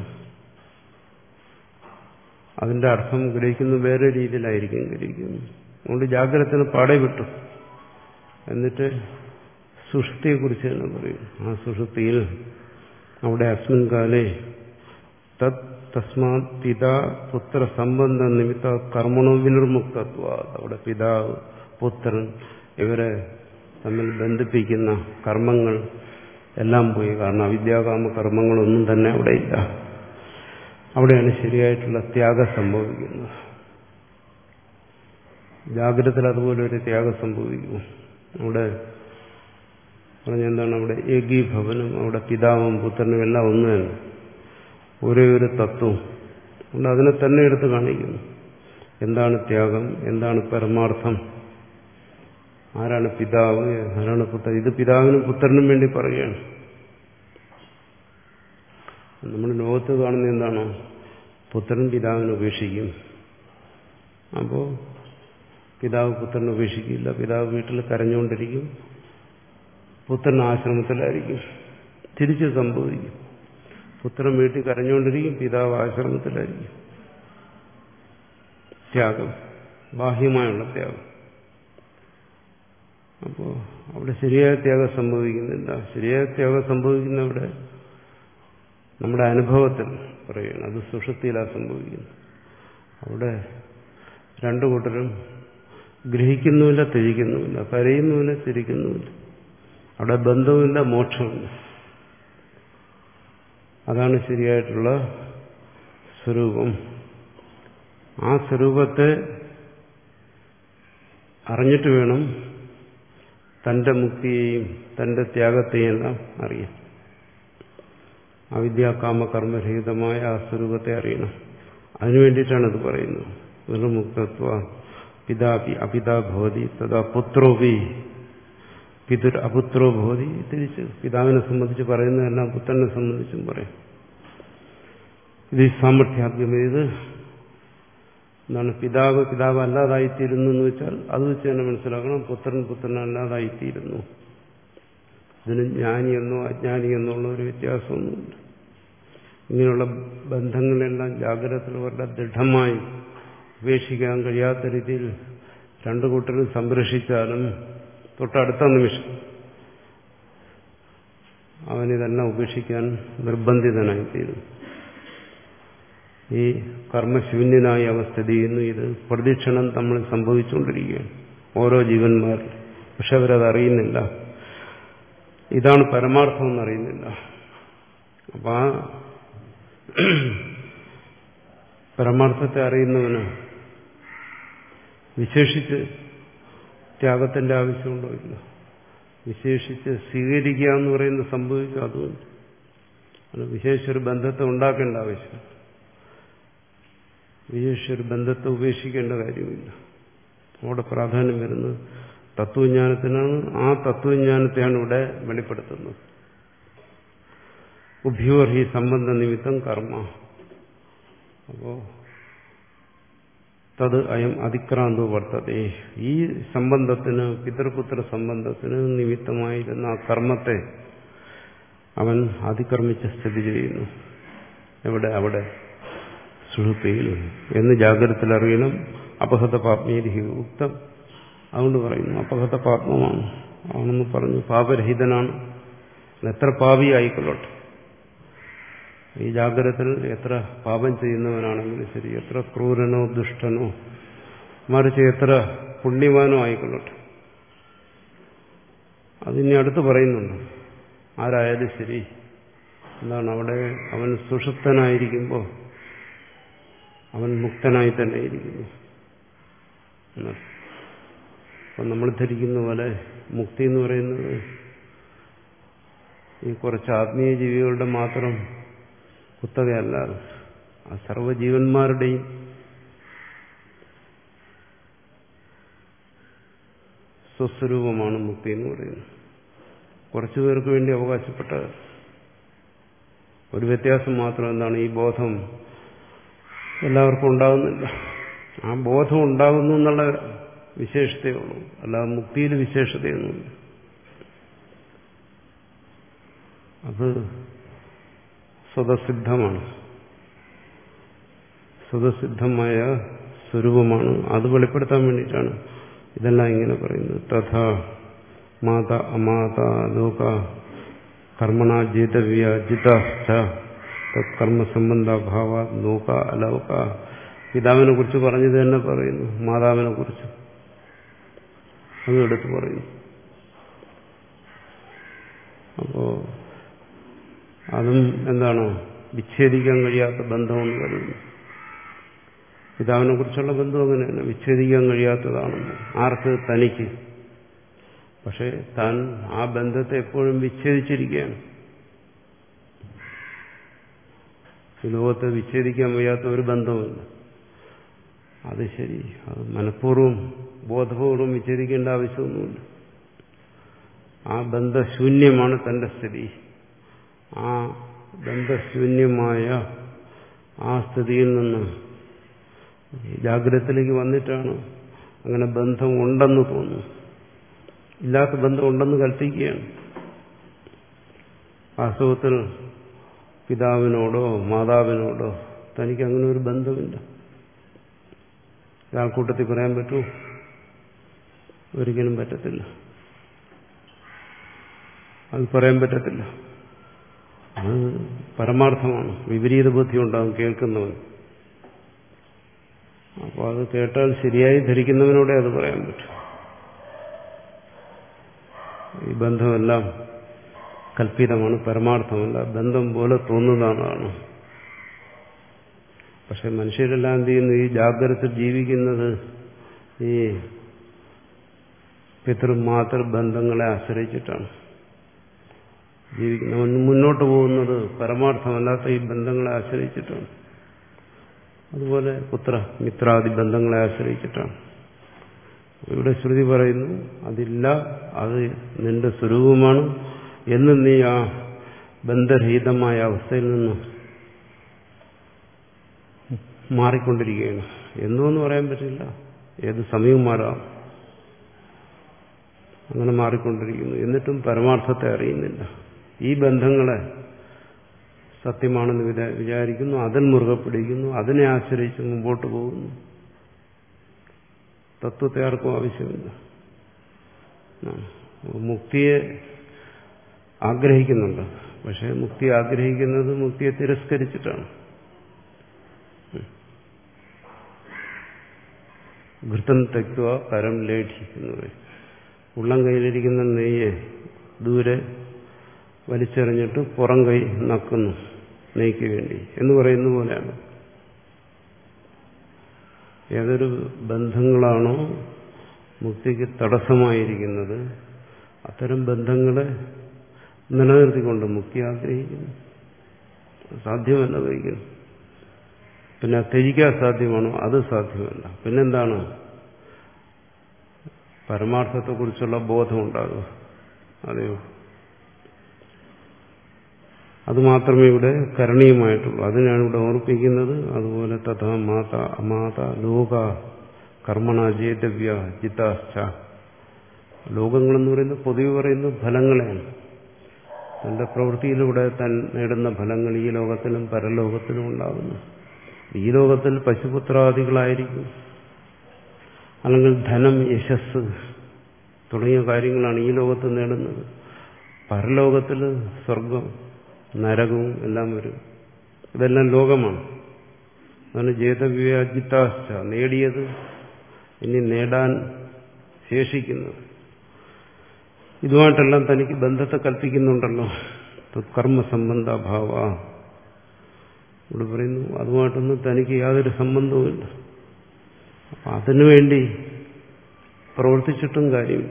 അതിന്റെ അർത്ഥം. ഗ്രഹിക്കുന്നത് വേറെ രീതിയിലായിരിക്കും ഗ്രഹിക്കുന്നത്. അതുകൊണ്ട് ജാഗ്രതത്തിന് പാടെ വിട്ടു. എന്നിട്ട് സുഷുപ്തിയെക്കുറിച്ച് തന്നെ പറയും. ആ സുഷുപ്തിയിൽ അവിടെ അസ്മിൻ കാലേ തത് തസ്മാത് പിതാ പുത്ര സംബന്ധ നിമിത്ത കർമ്മണോ വിനിർമുക്തത്വ. അവിടെ പിതാവ് പുത്രൻ ഇവരെ തമ്മിൽ ബന്ധിപ്പിക്കുന്ന കർമ്മങ്ങൾ എല്ലാം പോയി. കാരണം അവിദ്യാകാമ കർമ്മങ്ങളൊന്നും തന്നെ അവിടെ ഇല്ല. അവിടെയാണ് ശരിയായിട്ടുള്ള ത്യാഗം സംഭവിക്കുന്നത്. ജാഗ്രതത്തിൽ അതുപോലെ ഒരു ത്യാഗം സംഭവിക്കും. അവിടെ പറഞ്ഞെന്താണ്? അവിടെ ഏകീഭവനും അവിടെ പിതാവും പുത്രനും എല്ലാം ഒന്ന് തന്നെ, ഒരേ ഒരു തത്വം. അതുകൊണ്ട് അതിനെ തന്നെ എടുത്ത് കാണിക്കുന്നു. എന്താണ് ത്യാഗം, എന്താണ് പരമാർത്ഥം, ആരാണ് പിതാവ്, ആരാണ് പുത്രൻ. ഇത് പിതാവിനും പുത്രനും വേണ്ടി പറയുകയാണ്. നമ്മൾ ലോകത്ത് കാണുന്ന എന്താണോ? പുത്രൻ പിതാവിനെ ഉപേക്ഷിക്കും. അപ്പോൾ പിതാവ് പുത്രനെ ഉപേക്ഷിക്കില്ല. പിതാവ് വീട്ടിൽ കരഞ്ഞുകൊണ്ടിരിക്കും, പുത്രൻ ആശ്രമത്തിലായിരിക്കും. തിരിച്ച് സംഭവിക്കും. പുത്രൻ വീട്ടിൽ കരഞ്ഞുകൊണ്ടിരിക്കും, പിതാവ് ആശ്രമത്തിലായിരിക്കും. ത്യാഗം, ബാഹ്യമായുള്ള ത്യാഗം. അപ്പോൾ അവിടെ ശരിയായ ത്യാഗം സംഭവിക്കുന്നില്ല. ശരിയായ ത്യാഗം സംഭവിക്കുന്നവിടെ നമ്മുടെ അനുഭവത്തിൽ പറയുകയാണ്. അത് സുഷുപ്തിയിലാണ് സംഭവിക്കുന്നത്. അവിടെ രണ്ടു കൂട്ടരും ഗ്രഹിക്കുന്നുമില്ല, ത്യജിക്കുന്നുമില്ല, കരയുന്നുമില്ല, ചിരിക്കുന്നുമില്ല. അവിടെ ബന്ധവുമില്ല, മോക്ഷമില്ല. അതാണ് ശരിയായിട്ടുള്ള സ്വരൂപം. ആ സ്വരൂപത്തെ അറിഞ്ഞിട്ട് വേണം തന്റെ മുക്തിയെയും തന്റെ ത്യാഗത്തെയും എല്ലാം അറിയാം. അവിദ്യാകാമകർമ്മരഹിതമായ ആ സ്വരൂപത്തെ അറിയണം. അതിനു വേണ്ടിയിട്ടാണ് ഇത് പറയുന്നത്. നിർമുക്തത്വ പിതാപി അപിതാ ഭവതി തഥാ പുത്രോപി പിതുർ അപുത്രോ ഭവതി. തിരിച്ച് പിതാവിനെ സംബന്ധിച്ച് പറയുന്നതെല്ലാം പുത്രനെ സംബന്ധിച്ചും പറയും. ഇത് ഈ സാമർഥ്യാത്മ്യം. ഇത് എന്താണ്? പിതാവ് പിതാവ് അല്ലാതായിത്തീരുന്നു എന്ന് വെച്ചാൽ അത് വെച്ച് തന്നെ മനസ്സിലാക്കണം പുത്രൻ പുത്രൻ അല്ലാതായിത്തീരുന്നു. ഇതിന് ജ്ഞാനിയെന്നോ അജ്ഞാനിയെന്നുള്ള ഒരു വ്യത്യാസമൊന്നുമില്ല. ഇങ്ങനെയുള്ള ബന്ധങ്ങളെല്ലാം ജാഗ്രതത്തിൽ വളരെ ദൃഢമായി ഉപേക്ഷിക്കാൻ കഴിയാത്ത രീതിയിൽ രണ്ടു കൂട്ടരും സംരക്ഷിച്ചാലും തൊട്ടടുത്ത നിമിഷം അവനിതെല്ലാം ഉപേക്ഷിക്കാൻ നിർബന്ധിതനായിത്തീരും. ഈ കർമ്മശൂന്യനായ അവസ്ഥ ചെയ്യുന്നു. ഇത് പ്രതിക്ഷണം നമ്മൾ സംഭവിച്ചുകൊണ്ടിരിക്കുകയാണ് ഓരോ ജീവന്മാരിൽ. പക്ഷെ അവരതറിയുന്നില്ല. ഇതാണ് പരമാർത്ഥം എന്നറിയുന്നില്ല. അപ്പൊ ആ പരമാർത്ഥത്തെ അറിയുന്നവന് വിശേഷിച്ച് ത്യാഗത്തിന്റെ ആവശ്യമുണ്ടോ? ഇല്ല. വിശേഷിച്ച് സ്വീകരിക്കുക എന്ന് പറയുന്നത് സംഭവിക്കും. അതുകൊണ്ട് വിശേഷിച്ചൊരു ബന്ധത്തെ ഉണ്ടാക്കേണ്ട ആവശ്യം, വിശേഷിച്ചൊരു ബന്ധത്തെ ഉപേക്ഷിക്കേണ്ട കാര്യമില്ല. അവിടെ പ്രാധാന്യം വരുന്നത് തത്വജ്ഞാനത്തിനാണ്. ആ തത്വജ്ഞാനത്തെയാണ് ഇവിടെ വെളിപ്പെടുത്തുന്നത്. ഉഭ്യോർ ഹി സംബന്ധ നിമിത്തം കർമ്മ. അപ്പോ തത് അയം അതിക്രാന്തോ വർത്തതേ. ഈ സംബന്ധത്തിന്, പിതൃപുത്ര സംബന്ധത്തിന് നിമിത്തമായിരുന്ന ആ കർമ്മത്തെ അവൻ അതിക്രമിച്ച് സ്ഥിതി ചെയ്യുന്നു. എവിടെ? അവിടെ സുഷുപ്തിയിൽ എന്ന് ജാഗ്രതത്തിൽ അറിയണം. അപഹത പാപ്മേതി ഉക്തം. അതുകൊണ്ട് പറയുന്നു അപഹത പാപ്മമാണ് ആണെന്ന് പറഞ്ഞു. പാപരഹിതനാണ്. എത്ര പാപിയായിക്കൊള്ളട്ടെ, ഈ ജാഗ്രതത്തിൽ എത്ര പാപം ചെയ്യുന്നവനാണെങ്കിലും ശരി, എത്ര ക്രൂരനോ ദുഷ്ടനോ, മറിച്ച് എത്ര പുണ്യവാനോ ആയിക്കൊള്ളട്ടെ. അതിനി അടുത്ത് പറയുന്നുണ്ട്. ആരായാലും ശരി, എന്താണ് അവിടെ അവൻ സുഷുപ്തനായിരിക്കുമ്പോൾ അവൻ മുക്തനായി തന്നെ ഇരിക്കുന്നു. അപ്പം നമ്മൾ ധരിക്കുന്ന പോലെ മുക്തി എന്ന് പറയുന്നത് ഈ കുറച്ച് ആത്മീയ ജീവികളുടെ മാത്രം കുത്തകയല്ലാതെ ആ സർവ്വജീവന്മാരുടെയും സ്വസ്വരൂപമാണ് മുക്തി എന്ന് പറയുന്നത്. കുറച്ചു പേർക്ക് വേണ്ടി അവകാശപ്പെട്ടത്. ഒരു വ്യത്യാസം മാത്രം എന്താണ്? ഈ ബോധം എല്ലാവർക്കും ഉണ്ടാകുന്നില്ല. ആ ബോധം ഉണ്ടാകുന്നു എന്നുള്ള വിശേഷതയുള്ളൂ, അല്ലാതെ മുക്തിയിൽ വിശേഷതയൊന്നുമില്ല. അത് സ്വതസിദ്ധമാണ്, സ്വതസിദ്ധമായ സ്വരൂപമാണ്. അത് വെളിപ്പെടുത്താൻ വേണ്ടിയിട്ടാണ് ഇതെല്ലാം ഇങ്ങനെ പറയുന്നത്. തഥാ മാത അമാത ലോക കർമ്മണ ജിതവ്യ ജിതാസ്ഥ കർമ്മസംബന്ധഭാവ ലോക അലോക. പിതാവിനെ കുറിച്ച് പറഞ്ഞത് തന്നെ പറയുന്നു, മാതാവിനെ കുറിച്ച് അത് എടുത്ത് പറയുന്നു. അപ്പോ അതും എന്താണ്? വിച്ഛേദിക്കാൻ കഴിയാത്ത ബന്ധമെന്ന് കരുതുന്നു. പിതാവിനെ കുറിച്ചുള്ള ബന്ധം അങ്ങനെയല്ല, വിച്ഛേദിക്കാൻ കഴിയാത്തതാണെന്ന്. ആർക്ക്? തനിക്ക്. പക്ഷെ താൻ ആ ബന്ധത്തെ എപ്പോഴും വിച്ഛേദിച്ചിരിക്കുകയാണ്. ഈ ലോകത്തെ വിച്ഛേദിക്കാൻ വയ്യാത്ത ഒരു ബന്ധവുമില്ല. അത് ശരി, അത് മനഃപൂർവ്വം ബോധപൂർവ്വം വിച്ഛേദിക്കേണ്ട ആവശ്യമൊന്നുമില്ല. ആ ബന്ധശൂന്യമാണ് തന്റെ സ്ഥിതി. ആ ബന്ധശൂന്യമായ ആ സ്ഥിതിയിൽ നിന്ന് ജാഗ്രതത്തിലേക്ക് വന്നിട്ടാണ് അങ്ങനെ ബന്ധം ഉണ്ടെന്ന് തോന്നുന്നു. ഇല്ലാത്ത ബന്ധം ഉണ്ടെന്ന് കൽപ്പിക്കുകയാണ്. വാസ്തവത്തിൽ പിതാവിനോടോ മാതാവിനോടോ തനിക്ക് അങ്ങനെ ഒരു ബന്ധമില്ല. ആൾക്കൂട്ടത്തിൽ പറയാൻ പറ്റൂ? ഒരിക്കലും പറ്റത്തില്ല. അത് പറയാൻ പറ്റത്തില്ല. അത് പരമാർത്ഥമാണ്. വിപരീത ബുദ്ധി ഉണ്ടാകും കേൾക്കുന്നവൻ. അപ്പോൾ അത് കേട്ടാൽ ശരിയായി ധരിക്കുന്നവനോടെ അത് പറയാൻ പറ്റും. ഈ ബന്ധമെല്ലാം കൽപ്പിതമാണ്, പരമാർത്ഥമല്ല, ബന്ധം പോലെ തോന്നുന്നതാണ്. പക്ഷെ മനുഷ്യരെല്ലാം എന്ത് ചെയ്യുന്നു? ഈ ജാഗ്രത ജീവിക്കുന്നത് ഈ പിതൃമാതൃ ബന്ധങ്ങളെ ആശ്രയിച്ചിട്ടാണ് ജീവിക്കുന്നത്. മുന്നോട്ട് പോകുന്നത് പരമാർത്ഥമല്ലാത്ത ഈ ബന്ധങ്ങളെ ആശ്രയിച്ചിട്ടാണ്. അതുപോലെ പുത്ര മിത്രാദി ബന്ധങ്ങളെ ആശ്രയിച്ചിട്ടാണ്. ഇവിടെ ശ്രുതി പറയുന്നു അതില്ല, അത് നിന്റെ സ്വരൂപമാണ് എന്ന് നീ ആ ബന്ധരഹിതമായ അവസ്ഥയിൽ നിന്ന് മാറിക്കൊണ്ടിരിക്കുകയാണ്. എന്നൊന്നും പറയാൻ പറ്റില്ല, ഏത് സമയവും മാറാം. അങ്ങനെ മാറിക്കൊണ്ടിരിക്കുന്നു. എന്നിട്ടും പരമാർത്ഥത്തെ അറിയുന്നില്ല. ഈ ബന്ധങ്ങളെ സത്യമാണെന്ന് വിചാരിക്കുന്നു, അതിൽ മുറുകെ പിടിക്കുന്നു, അതിനെ ആശ്രയിച്ച് മുമ്പോട്ട് പോകുന്നു. തത്വത്തെ ആർക്കും ആവശ്യമില്ല. മുക്തിയെ ആഗ്രഹിക്കുന്നുണ്ട്, പക്ഷെ മുക്തി ആഗ്രഹിക്കുന്നത് മുക്തിയെ തിരസ്കരിച്ചിട്ടാണ്. ഘൃതം തെക്വ കരം ലേഠി എന്ന് പറയും. ഉള്ളം കയ്യിലിരിക്കുന്ന നെയ്യെ ദൂരെ വലിച്ചെറിഞ്ഞിട്ട് പുറം കൈ നക്കുന്നു നെയ്ക്ക് വേണ്ടി എന്ന് പറയുന്ന പോലെയാണ്. ഏതൊരു ബന്ധങ്ങളാണോ മുക്തിക്ക് തടസ്സമായിരിക്കുന്നത് അത്തരം ബന്ധങ്ങളെ നിലനിർത്തിക്കൊണ്ട് മുക്തി ആഗ്രഹിക്കുന്നു. സാധ്യമല്ല ഒരിക്കലും. പിന്നെ ത്യജിക്കാൻ സാധ്യമാണോ? അത് സാധ്യമല്ല. പിന്നെന്താണ്? പരമാർത്ഥത്തെക്കുറിച്ചുള്ള ബോധം ഉണ്ടാകുക. അതെയോ? അത് മാത്രമേ ഇവിടെ കരണീയമായിട്ടുള്ളൂ. അതിനാണ് ഇവിടെ ഓർപ്പിക്കുന്നത്. അതുപോലെ തഥാ മാത അമാത ലോക കർമ്മണ ജേതവ്യ ജിതാശ്ച. ലോകങ്ങളെന്ന് പറയുന്നത് പൊതുവെ പറയുന്നത് ഫലങ്ങളെയാണ്. തന്റെ പ്രവൃത്തിയിലൂടെ താൻ നേടുന്ന ഫലങ്ങൾ ഈ ലോകത്തിലും പരലോകത്തിലും ഉണ്ടാകുന്നു. ഈ ലോകത്തിൽ പശുപുത്രാദികളായിരിക്കും, അല്ലെങ്കിൽ ധനം, യശസ് തുടങ്ങിയ കാര്യങ്ങളാണ് ഈ ലോകത്ത് നേടുന്നത്. പരലോകത്തിൽ സ്വർഗം, നരകവും എല്ലാം വരും. ഇതെല്ലാം ലോകമാണ്. അതാണ് ജേതവ്യാജിതാശ്ച, നേടിയത് ഇനി നേടാൻ ശേഷിക്കുന്നത്. ഇതുമായിട്ടെല്ലാം തനിക്ക് ബന്ധത്തെ കൽപ്പിക്കുന്നുണ്ടല്ലോ. കർമ്മ സംബന്ധഭാവ ഇവിടെ പറയുന്നു. അതുമായിട്ടൊന്നും തനിക്ക് യാതൊരു സംബന്ധവുമില്ല. അപ്പം അതിനുവേണ്ടി പ്രവർത്തിച്ചിട്ടും കാര്യം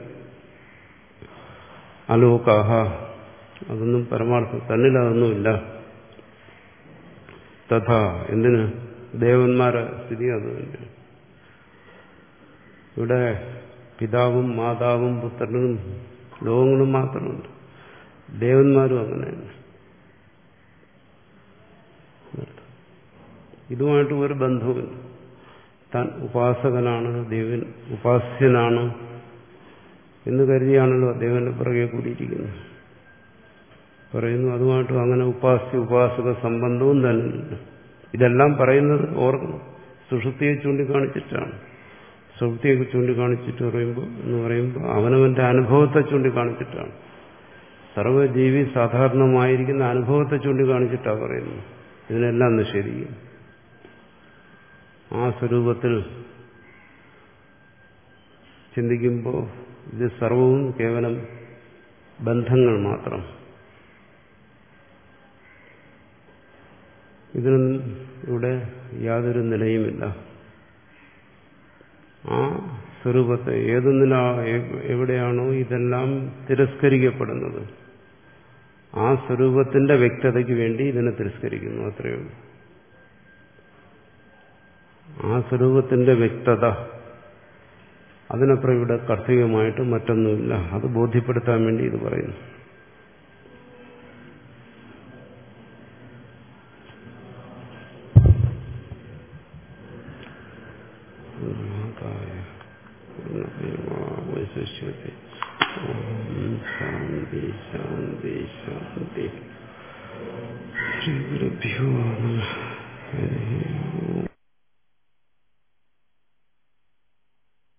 അലോകാഹ, അതൊന്നും പരമാർത്ഥം തന്നിൽ അതൊന്നുമില്ല. തഥാ, എന്തിന്? ദേവന്മാരെ സ്ഥിതി അത് തന്നെയാണ്. ഇവിടെ പിതാവും മാതാവും പുത്രനും ലോകങ്ങളും മാത്രമുണ്ട്. ദേവന്മാരും അങ്ങനെയാണ്. ഇതുമായിട്ട് ഒരു ബന്ധവുമില്ല. താൻ ഉപാസകനാണ്, ദേവൻ ഉപാസ്യനാണ് എന്ന് കരുതിയാണല്ലോ ദേവന്റെ പിറകെ കൂടിയിരിക്കുന്നത്. പറയുന്നു അതുമായിട്ടും അങ്ങനെ ഉപാസ്യ ഉപാസക സംബന്ധവും തന്നില്ല. ഇതെല്ലാം പറയുന്നത് ഓർക്കണം, സുഷുപ്തിയെ ചൂണ്ടിക്കാണിച്ചിട്ടാണ്. സുഷുപ്തിയെ ചൂണ്ടിക്കാണിച്ചിട്ട് പറയുമ്പോൾ എന്ന് പറയുമ്പോൾ അവനവന്റെ അനുഭവത്തെ ചൂണ്ടിക്കാണിച്ചിട്ടാണ്. സർവ്വജീവി സാധാരണമായിരിക്കുന്ന അനുഭവത്തെ ചൂണ്ടിക്കാണിച്ചിട്ടാണ് പറയുന്നത്. ഇതിനെല്ലാം നിഷേധിക്കും. ആ സ്വരൂപത്തിൽ ചിന്തിക്കുമ്പോൾ ഇത് സർവവും കേവലം ബന്ധങ്ങൾ മാത്രം. ഇതിനും ഇവിടെ യാതൊരു നിലയുമില്ല. ആ സ്വരൂപത്തെ ഏതൊന്നിനാ എവിടെയാണോ ഇതെല്ലാം തിരസ്കരിക്കപ്പെടുന്നത് ആ സ്വരൂപത്തിന്റെ വ്യക്തതയ്ക്ക് വേണ്ടി ഇതിനെ തിരസ്കരിക്കുന്നു. അത്രയേ ഉള്ളൂ. ആ സ്വരൂപത്തിന്റെ വ്യക്തത, അതിനപ്പുറം ഇവിടെ കർത്തവ്യമായിട്ട് മറ്റൊന്നുമില്ല. അത് ബോധ്യപ്പെടുത്താൻ വേണ്ടി ഇത് പറയുന്നു. ശാന്തി ശാന്തി ശാന്തി. ശ്രീ ഗുരുഭ്യോ നമഃ.